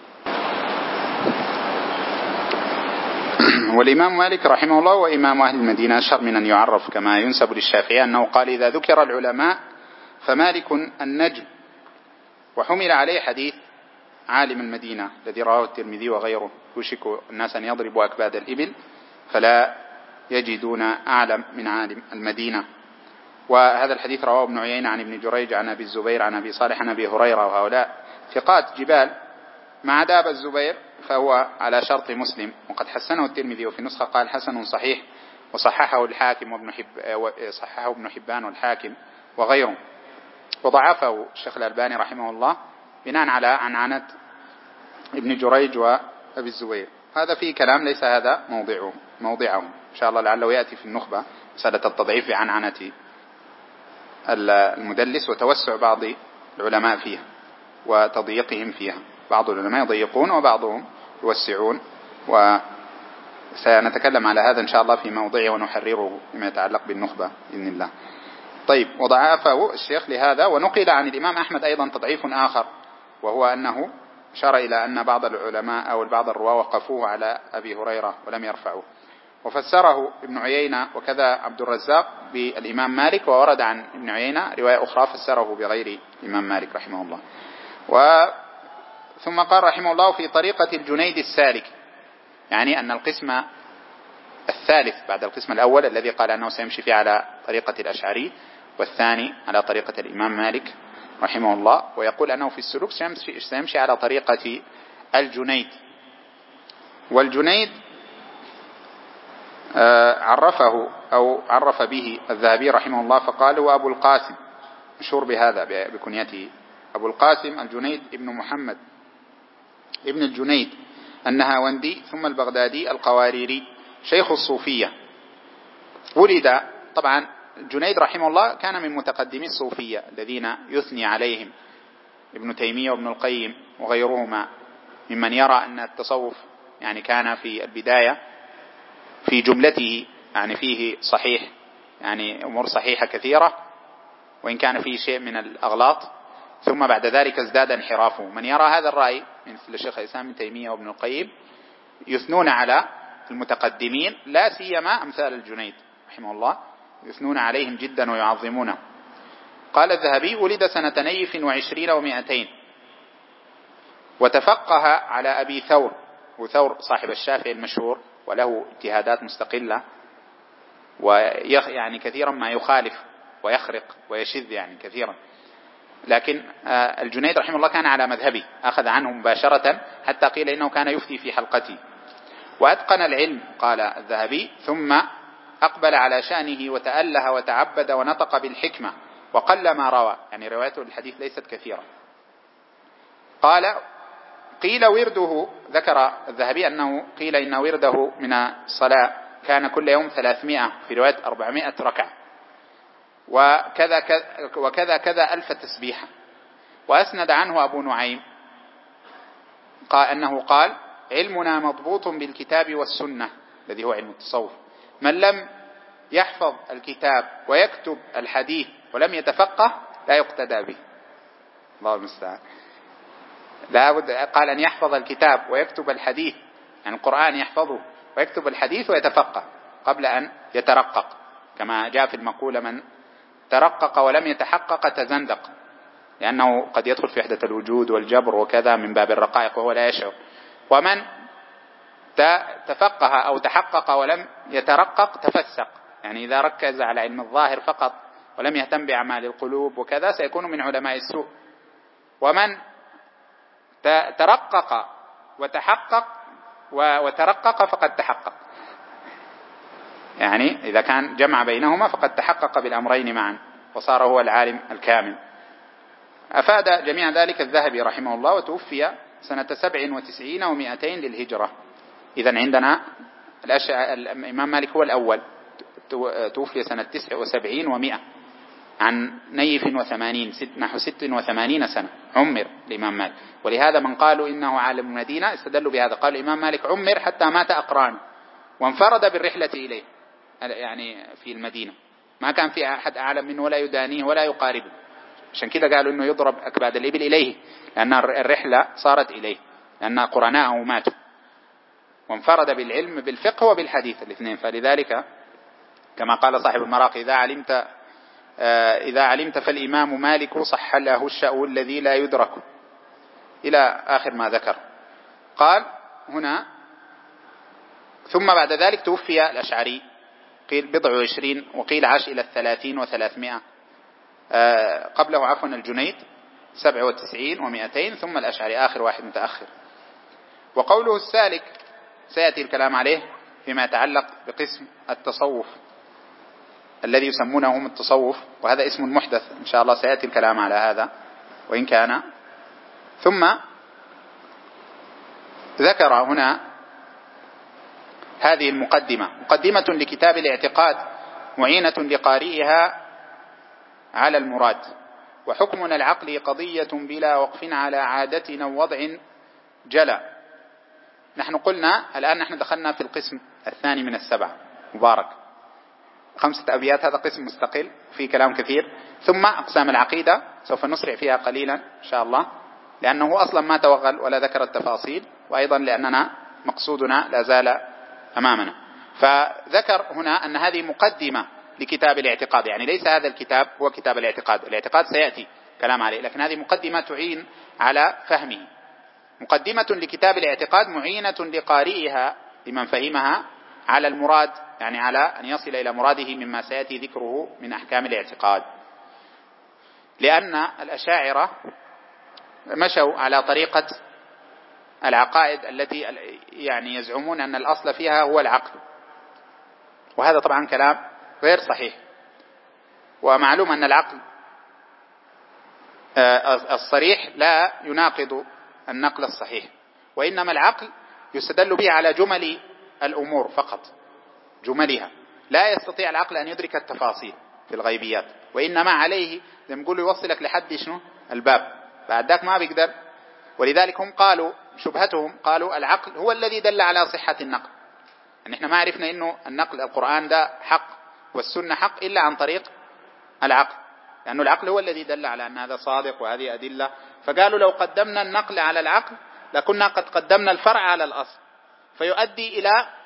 والإمام مالك رحمه الله وإمام أهل المدينة أشهر من أن يعرف، كما ينسب للشافعي أنه قال: إذا ذكر العلماء فمالك النجم. وحمل عليه حديث عالم المدينة الذي رواه الترمذي وغيره: يوشك الناس أن يضربوا أكباد الإبل فلا يجدون أعلم من عالم المدينة. وهذا الحديث رواه ابن عيينة عن ابن جريج عن أبي الزبير عن أبي صالح عن أبي هريرة، وهؤلاء ثقات جبال، ما عدا أبا الزبير فهو على شرط مسلم، وقد حسنه الترمذي وفي نسخة قال حسن صحيح، وصححه الحاكم صححه ابن حبان والحاكم وغيره، وضعفه الشيخ الألباني رحمه الله بناء على عنعنة ابن جريج وأبي الزبير. هذا فيه كلام ليس هذا موضعه، إن شاء الله لعله يأتي في النخبة مسألة التضعيف بعنعنة المدلس وتوسع بعض العلماء فيها وتضييقهم فيها. بعض العلماء يضيقون وبعضهم يوسعون، وسنتكلم على هذا إن شاء الله في موضعه ونحرره فيما يتعلق بالنخبة بإذن الله. طيب، وضعفه الشيخ لهذا. ونقل عن الإمام أحمد أيضا تضعيف آخر، وهو أنه أشار إلى أن بعض العلماء أو بعض الرواة وقفوه على أبي هريرة ولم يرفعوه، وفسره ابن عيينة وكذا عبد الرزاق بالإمام مالك، وورد عن ابن عيينة رواية أخرى فسره بغير الإمام مالك رحمه الله. ثم قال رحمه الله: في طريقة الجنيد السالك، يعني أن القسم الثالث بعد القسم الأول الذي قال أنه سيمشي فيه على طريقة الأشعري، والثاني على طريقة الإمام مالك رحمه الله، ويقول أنه في السلوك سيمشي على طريقة الجنيد. والجنيد عرفه أو عرف به الذهبي رحمه الله فقال: هو أبو القاسم، مشهور بهذا بكنيته، أبو القاسم الجنيد ابن محمد ابن الجنيد النهاوندي ثم البغدادي القواريري، شيخ الصوفية. ولد طبعا الجنيد رحمه الله كان من متقدمي الصوفية الذين يثني عليهم ابن تيمية وابن القيم وغيرهما، ممن يرى أن التصوف يعني كان في البداية في جملته يعني فيه صحيح، يعني أمور صحيحة كثيرة، وإن كان فيه شيء من الأغلاط، ثم بعد ذلك ازداد انحرافه. من يرى هذا الرأي مثل الشيخ الإسلام ابن تيمية وابن القيم يثنون على المتقدمين لا سيما أمثال الجنيد رحمه الله يثنون عليهم جدا ويعظمونه. قال الذهبي: ولد سنة نيف 20 و200، وتفقه على أبي ثور، وثور صاحب الشافعي المشهور وله اجتهادات مستقلة، ويعني كثيرا ما يخالف ويخرق ويشذ يعني كثيرا، لكن الجنيد رحمه الله كان على مذهبي، أخذ عنه مباشرة حتى قيل إنه كان يفتي في حلقتي. وأتقن العلم قال الذهبي، ثم أقبل على شأنه وتأله وتعبد ونطق بالحكمة، وقل ما روى، يعني روايته الحديث ليست كثيرة. قال: قيل ورده، ذكر الذهبي أنه قيل إن ورده من الصلاة كان كل يوم 300، في رواية 400 ركعة، وكذا كذا 1000 تسبيحة. وأسند عنه أبو نعيم قال أنه قال: علمنا مضبوط بالكتاب والسنة، الذي هو علم التصوف. من لم يحفظ الكتاب ويكتب الحديث ولم يتفقه لا يقتدى به. الله المستعان. لا بد، قال أن يحفظ الكتاب ويكتب الحديث، يعني القرآن يحفظه ويكتب الحديث ويتفقه قبل أن يترقق، كما جاء في المقولة: من ترقق ولم يتحقق تزندق، لأنه قد يدخل في وحدة الوجود والجبر وكذا من باب الرقائق وهو لا يشعر. ومن تفقه أو تحقق ولم يترقق تفسق، يعني إذا ركز على علم الظاهر فقط ولم يهتم بأعمال القلوب وكذا سيكون من علماء السوء. ومن ترقق وتحقق وترقق فقد تحقق، يعني إذا كان جمع بينهما فقد تحقق بالأمرين معا وصار هو العالم الكامل. أفاد جميع ذلك الذهبي رحمه الله، وتوفي سنة 97 و200 للهجرة. إذن عندنا الإمام مالك هو الأول، توفي سنة 79 و100 عن نيف 80، نحو 86 سنة عمر الإمام مالك. ولهذا من قالوا إنه عالم المدينة استدلوا بهذا، قال الإمام مالك عمر حتى مات أقران وانفرد بالرحلة إليه، يعني في المدينة ما كان في أحد أعلم منه ولا يدانيه ولا يقاربه، عشان كده قالوا إنه يضرب أكباد الإبل إليه، لأن الرحلة صارت إليه، لأن قرناءه ماتوا، وانفرد بالعلم بالفقه وبالحديث الاثنين. فلذلك كما قال صاحب المراقي: إذا علمت فالإمام مالك صح له الشأو الذي لا يدرك، إلى آخر ما ذكر. قال هنا: ثم بعد ذلك توفي الأشعري، قيل 20 وقيل عاش إلى 30 و300، قبله عفوا الجنيد 97 و200، ثم الأشعري آخر واحد متأخر. وقوله السالك سيأتي الكلام عليه فيما يتعلق بقسم التصوف الذي يسمونه هم التصوف، وهذا اسم محدث إن شاء الله سيأتي الكلام على هذا وإن كان. ثم ذكر هنا هذه المقدمة، مقدمة لكتاب الاعتقاد معينة لقارئها على المراد، وحكمنا العقلي قضية بلا وقف على عادتنا ووضع جلا. نحن قلنا الآن نحن دخلنا في القسم الثاني من السبع، مبارك 5 أبيات، هذا قسم مستقل فيه كلام كثير. ثم أقسام العقيدة سوف نسرع فيها قليلا إن شاء الله، لأنه أصلا ما توغل ولا ذكر التفاصيل، وأيضا لأننا مقصودنا لا زال أمامنا. فذكر هنا أن هذه مقدمة لكتاب الاعتقاد، يعني ليس هذا الكتاب هو كتاب الاعتقاد، الاعتقاد سيأتي كلام عليه، لكن هذه مقدمة تعين على فهمه، مقدمة لكتاب الاعتقاد معينة لقارئها لمن فهمها على المراد، يعني على أن يصل إلى مراده مما سيأتي ذكره من أحكام الاعتقاد. لأن الأشاعرة مشوا على طريقة العقائد التي يعني يزعمون أن الأصل فيها هو العقل، وهذا طبعا كلام غير صحيح. ومعلوم أن العقل الصريح لا يناقض النقل الصحيح، وإنما العقل يستدل به على جمل الأمور فقط، جملها، لا يستطيع العقل أن يدرك التفاصيل في الغيبيات، وإنما عليه زي ما نقول يوصلك لحد شنو الباب، بعد ذاك ما بيقدر. ولذلك هم قالوا شبهتهم، قالوا العقل هو الذي دل على صحة النقل، يعني احنا ما عرفنا إنه النقل القرآن ده حق والسنة حق إلا عن طريق العقل، لأنه العقل هو الذي دل على أن هذا صادق وهذه أدلة. فقالوا لو قدمنا النقل على العقل لكنا قد قدمنا الفرع على الأصل، فيؤدي إلى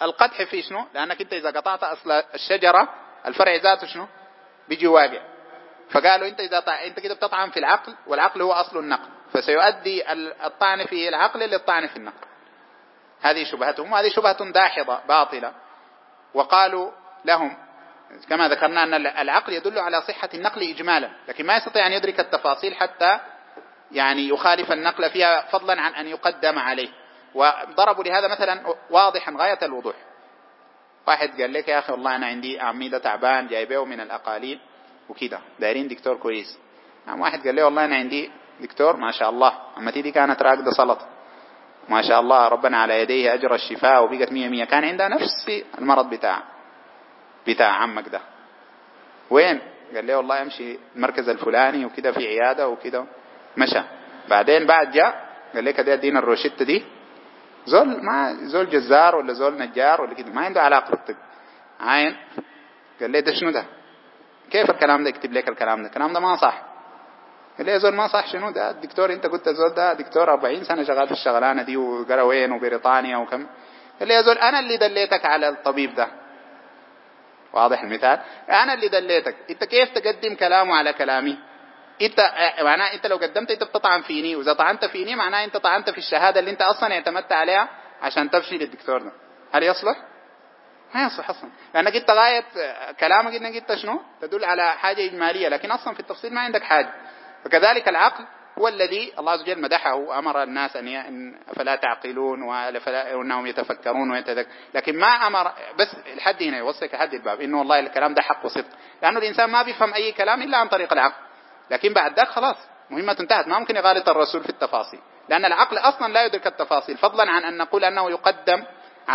القدح في شنو؟ لأنك أنت إذا قطعت أصل الشجرة الفرع ذاته شنو؟ بيجي واقع. فقالوا أنت كده بتطعن في العقل، والعقل هو أصل النقل، فسيؤدي الطعن في العقل للطعن في النقل. هذه شبهتهم، وهذه شبهة داحضة باطلة. وقالوا لهم كما ذكرنا أن العقل يدل على صحة النقل إجمالا، لكن ما يستطيع أن يدرك التفاصيل حتى يعني يخالف النقل فيها، فضلا عن أن يقدم عليه. وضربوا لهذا مثلا واضحا غاية الوضوح. واحد قال لك يا أخي والله أنا عندي عميدة تعبان جايبه من الأقاليم وكده، دايرين دكتور كويس. واحد قال لي والله أنا عندي دكتور ما شاء الله عمتي دي كانت راقدة سلطة ما شاء الله، ربنا على يديه أجر الشفاء وبقت 100 كان عندها نفس المرض بتاع عمك ده. وين؟ قال لي والله امشي المركز الفلاني وكده في عيادة وكده. مشى بعدين بعد جاء قال لي كده ادينا الروشتة دي، زول جزار ولا زول نجار ولا كده، ما عنده علاقة بالطب. عاين قال لي ده شنو ده؟ كيف الكلام ده؟ يكتب لك الكلام ده ما صح. قال لي يا زول ما صح شنو ده؟ الدكتور انت قلت زول ده دكتور 40 سنة شغال في الشغلانة دي وقرا وين وبريطانيا وكم. قال لي يا زول انا اللي دليتك على الطبيب ده. واضح المثال؟ انا اللي دليتك، انت كيف تقدم كلامه على كلامي؟ انت معناه انت لو قدمت انت بتطعن فيني، واذا طعنت فيني معناه انت طعنت في الشهادة اللي انت اصلا اعتمدت عليها عشان تمشي للدكتور ده. هل يصلح؟ ما يصلح اصلا، لانك انت غاية كلامك انك انت شنو؟ تدل على حاجة اجمالية، لكن اصلا في التفصيل ما عندك حاجة. وكذلك العقل هو الذي الله عز وجل مدحه وامر الناس ان فلا تعقلون وانهم يتفكرون ويتذكرون، لكن ما امر بس الحد هنا يوصلك لحد الباب انه والله الكلام ده حق وصدق، لانه الانسان ما بيفهم اي كلام الا عن طريق العقل. لكن بعد ذلك خلاص مهمة انتهت، ما ممكن يغالط الرسول في التفاصيل، لان العقل اصلا لا يدرك التفاصيل، فضلا عن ان نقول انه يقدم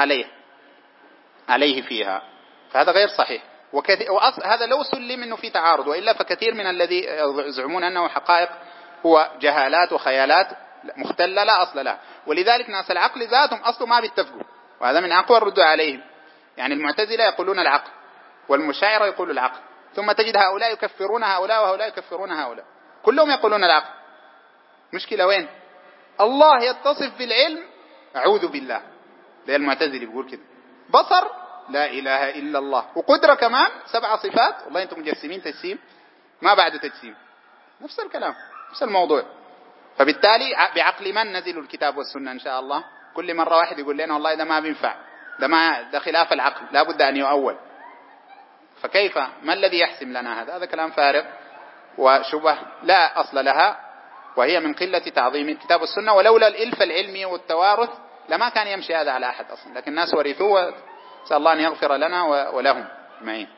عليه فيها، فهذا غير صحيح. هذا لو سلم انه في تعارض، والا فكثير من الذي يزعمون انه حقائق هو جهالات وخيالات مختلة لا اصل لها. ولذلك ناس العقل ذاتهم اصلا ما بيتفقوا، وهذا من اقوى الردود عليهم. يعني المعتزلة يقولون العقل، والمشاعرة يقولوا العقل، ثم تجد هؤلاء يكفرون هؤلاء وهؤلاء يكفرون هؤلاء، كلهم يقولون العقل. مشكلة وين؟ الله يتصف بالعلم، اعوذ بالله، ده المعتزلي بيقول كده. بصر لا إله إلا الله، وقدرة كمان 7 صفات. والله أنتم مجسمين تجسيم ما بعد تجسيم، نفس الكلام نفس الموضوع. فبالتالي بعقل من نزل الكتاب والسنة إن شاء الله؟ كل مرة واحد يقول لنا والله ده ما بينفع، ده خلاف العقل، لا بد أن يؤول. فكيف؟ ما الذي يحسم لنا هذا كلام فارغ وشبه لا أصل لها، وهي من قلة تعظيم الكتاب والسنة. ولولا الإلف العلمي والتوارث لما كان يمشي هذا على أحد أصلا، لكن الناس ورثوه، نسأل الله أن يغفر لنا ولهم أجمعين.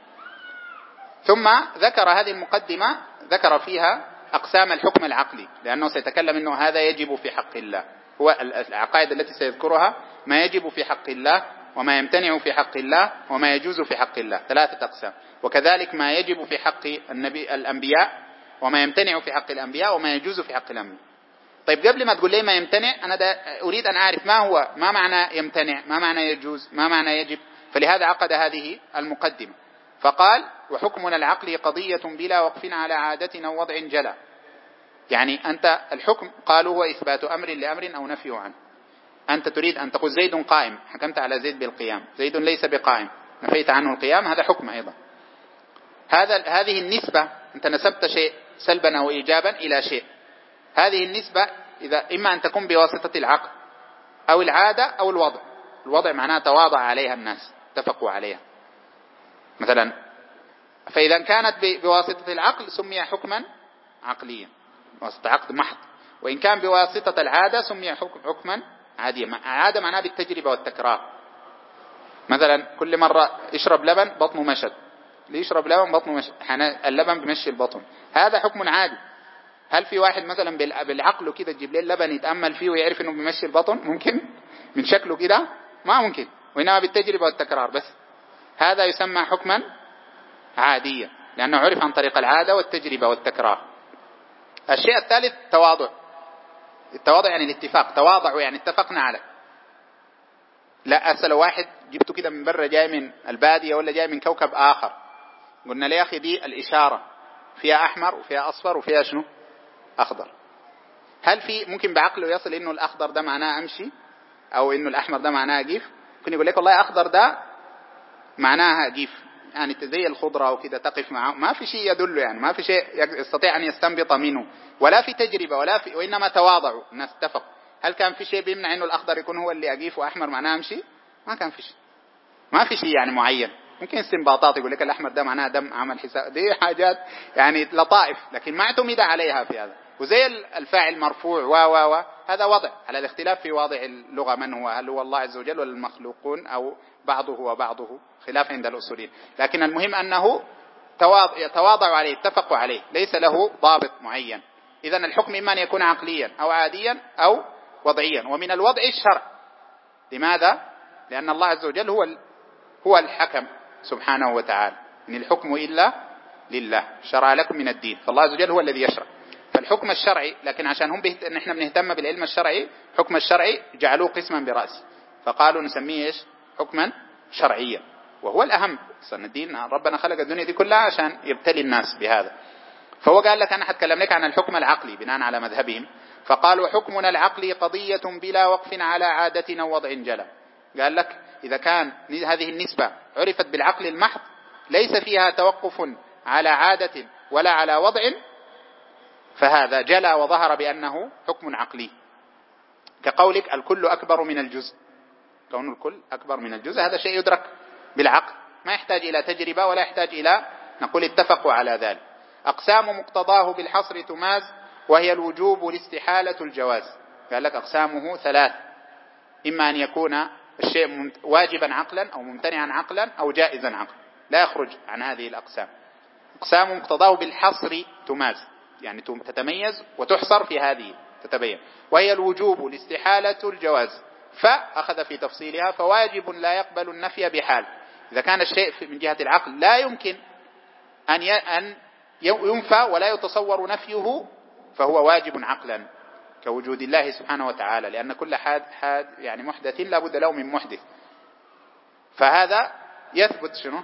ثم ذكر هذه المقدمة، ذكر فيها أقسام الحكم العقلي، لأنه سيتكلم أنه هذا يجب في حق الله. هو العقائد التي سيذكرها ما يجب في حق الله، وما يمتنع في حق الله، وما يجوز في حق الله، 3 أقسام. وكذلك ما يجب في حق الأنبياء، وما يمتنع في حق الأنبياء، وما يجوز في حق الأنبياء. طيب قبل ما تقول لي ما يمتنع، أنا أريد أن أعرف ما معنى يمتنع، ما معنى يجوز، ما معنى يجب. فلهذا عقد هذه المقدمة فقال: وحكمنا العقلي قضية بلا وقف على عادة أو وضع جلا. يعني أنت الحكم قالوا هو إثبات أمر لأمر أو نفيه عنه. أنت تريد أن تقول زيد قائم، حكمت على زيد بالقيام، زيد ليس بقائم، نفيت عنه القيام، هذا حكم أيضا. هذه النسبة، أنت نسبت شيء سلبا أو إيجابا إلى شيء. هذه النسبة إذا إما أن تكون بواسطة العقل أو العادة أو الوضع. الوضع معناه تواضع عليها الناس، اتفقوا عليها مثلا. فإذا كانت بواسطة العقل سمي حكما عقليا، واسطة عقد محض. وإن كان بواسطة العادة سمي حكما عاديا. عادة معناه بالتجربة والتكرار. مثلا كل مرة يشرب لبن بطنه مشد، ليشرب لبن بطنه مشد، اللبن بمشي البطن، هذا حكم عادي. هل في واحد مثلا بالعقل كده تجيب له اللبن يتأمل فيه ويعرف انه بيمشي البطن؟ ممكن من شكله كده؟ ما ممكن، وإنما بالتجربة والتكرار بس. هذا يسمى حكما عاديا، لأنه عرف عن طريق العادة والتجربة والتكرار. الشيء الثالث تواضع. التواضع يعني الاتفاق، تواضعوا يعني اتفقنا عليه. لا أسأل واحد جبته كده من برا، جاي من البادية ولا جاي من كوكب آخر، قلنا لي يا أخي دي الإشارة فيها أحمر وفيها أصفر وفيها شنو؟ أخضر. هل في ممكن بعقله يصل إنه الأخضر ده معناه أمشي، أو إنه الأحمر ده معناه أقف؟ ممكن يقول لك والله أخضر ده معناها جيف، يعني زي الخضرة وكده تقف معه، ما في شيء يدل، يعني ما في شيء يستطيع أن يستنبط منه، ولا في تجربة وإنما تواضعوا الناس اتفقوا. هل كان في شيء بيمنع إنه الأخضر يكون هو اللي أجيف وأحمر معناه أمشي؟ ما كان في شيء، ما في شيء يعني معين. ممكن استنباطات يقول لك الأحمر ده معناه دم، عمل حساب، دي حاجات يعني لطائف، لكن ما اعتمد عليها في هذا. وزي الفاعل مرفوع و هذا وضع على الاختلاف في واضع اللغة، من هو، هل هو الله عز وجل ولا المخلوقون أو بعضه وبعضه، خلاف عند الأصوليين. لكن المهم أنه يتواضع عليه، اتفقوا عليه، ليس له ضابط معين. إذن الحكم إما أن يكون عقليا أو عاديا أو وضعيا. ومن الوضع الشرع. لماذا؟ لأن الله عز وجل هو الحكم سبحانه وتعالى، إن الحكم إلا لله، شرع لكم من الدين، فالله عز وجل هو الذي يشرع. فالحكم الشرعي، لكن عشان هم نحن بنهتم بالعلم الشرعي، حكم الشرعي جعلوه قسما برأس، فقالوا نسميه إيش؟ حكما شرعيا، وهو الأهم. أصلا الدين ربنا خلق الدنيا دي كلها عشان يبتلي الناس بهذا. فهو قال لك أنا هتكلم لك عن الحكم العقلي بناء على مذهبهم. فقالوا حكمنا العقلي قضية بلا وقف على عادة أو وضع جلى. قال لك إذا كان هذه النسبة عرفت بالعقل المحض، ليس فيها توقف على عادة ولا على وضع، فهذا جلى وظهر بأنه حكم عقلي. كقولك الكل أكبر من الجزء، كون الكل أكبر من الجزء هذا شيء يدرك بالعقل، ما يحتاج إلى تجربة ولا يحتاج إلى نقول اتفقوا على ذلك. أقسام مقتضاه بالحصر تماز، وهي الوجوب والاستحالة الجواز. قال لك أقسامه ثلاث، إما أن يكون الشيء واجبا عقلا أو ممتنعا عقلا أو جائزا عقلا، لا يخرج عن هذه الأقسام. أقسام مقتضاه بالحصر تماز، يعني تتميز وتحصر في هذه تتبين. وهي الوجوب والاستحالة الجواز، فأخذ في تفصيلها. فواجب لا يقبل النفي بحال، إذا كان الشيء من جهة العقل لا يمكن أن ينفى ولا يتصور نفيه، فهو واجب عقلا، كوجود الله سبحانه وتعالى، لأن كل حاد يعني محدث لا بد له من محدث، فهذا يثبت شنو؟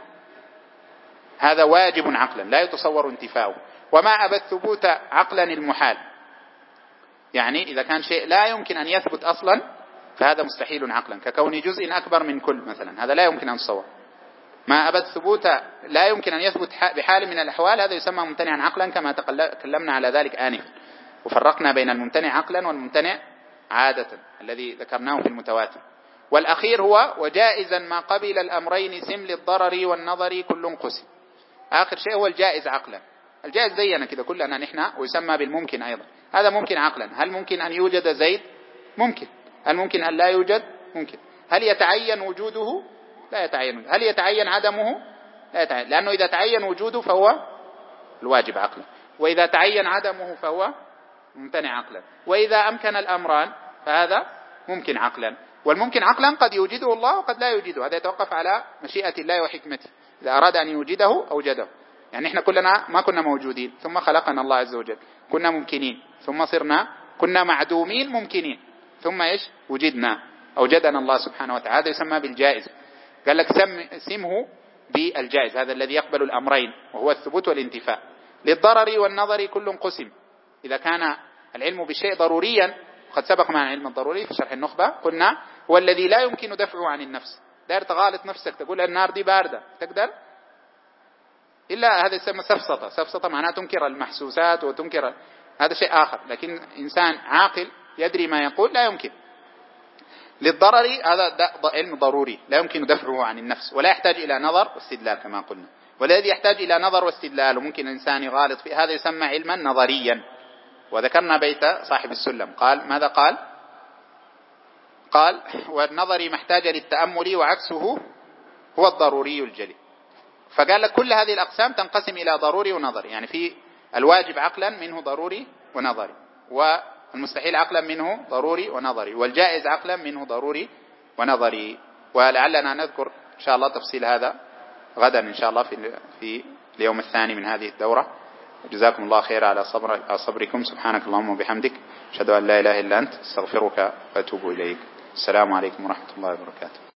هذا واجب عقلا لا يتصور انتفاؤه. وما أبى الثبوت عقلا المحال، يعني إذا كان شيء لا يمكن أن يثبت أصلا فهذا مستحيل عقلا، ككون جزء أكبر من كل مثلا، هذا لا يمكن أن يتصور. ما أبى الثبوت لا يمكن أن يثبت بحال من الأحوال، هذا يسمى ممتنعا عقلا، كما تكلمنا على ذلك آنفا، وفرقنا بين الممتنع عقلا والممتنع عادة الذي ذكرناه في المتواتر. والأخير هو وجائزا ما قبل الأمرين سم للضرر والنظر كل قسم. آخر شيء هو الجائز عقلا. الجائز زينا كده كلنا نحن، ويسمى بالممكن أيضا، هذا ممكن عقلا. هل ممكن أن يوجد زيد؟ ممكن. هل ممكن أن لا يوجد؟ ممكن. هل يتعين وجوده؟ لا يتعين. هل يتعين عدمه؟ لا يتعين، لأنه إذا تعين وجوده فهو الواجب عقلا، وإذا تعين عدمه فهو ممتنع عقلا. وإذا أمكن الأمران فهذا ممكن عقلا. والممكن عقلا قد يوجده الله وقد لا يوجده، هذا يتوقف على مشيئة الله وحكمته، إذا أراد أن يوجده أوجده. يعني إحنا كلنا ما كنا موجودين ثم خلقنا الله عز وجل، كنا ممكنين ثم كنا معدومين ممكنين ثم إيش؟ وجدنا، أوجدنا الله سبحانه وتعالى، هذا يسمى بالجائز. قال لك سمه بالجائز، هذا الذي يقبل الأمرين وهو الثبوت والانتفاء. للضرر والنظر كل قسم، إذا كان العلم بالشيء ضروريا، قد سبق معنا العلم الضروري في شرح النخبة، قلنا هو الذي لا يمكن دفعه عن النفس. داير تغالط نفسك تقول النار دي باردة، تقدر؟ إلا هذا يسمى سفسطة. سفسطة معناه تنكر المحسوسات وتنكر، هذا شيء آخر. لكن إنسان عاقل يدري ما يقول لا يمكن. للضرر هذا علم ضروري لا يمكن دفعه عن النفس، ولا يحتاج إلى نظر واستدلال كما قلنا. والذي يحتاج إلى نظر واستدلال وممكن الإنسان يغالط فيه، هذا يسمى علما نظريا. وذكرنا بيت صاحب السلم، قال ماذا قال؟ قال والنظري محتاج للتأمل وعكسه هو الضروري الجلي. فقال لك كل هذه الأقسام تنقسم إلى ضروري ونظري، يعني في الواجب عقلا منه ضروري ونظري، والمستحيل عقلا منه ضروري ونظري، والجائز عقلا منه ضروري ونظري. ولعلنا نذكر إن شاء الله تفصيل هذا غدا إن شاء الله في اليوم الثاني من هذه الدورة. جزاكم الله خير على صبركم. سبحانك اللهم وبحمدك، أشهد أن لا إله إلا أنت، استغفرك وأتوب إليك. السلام عليكم ورحمة الله وبركاته.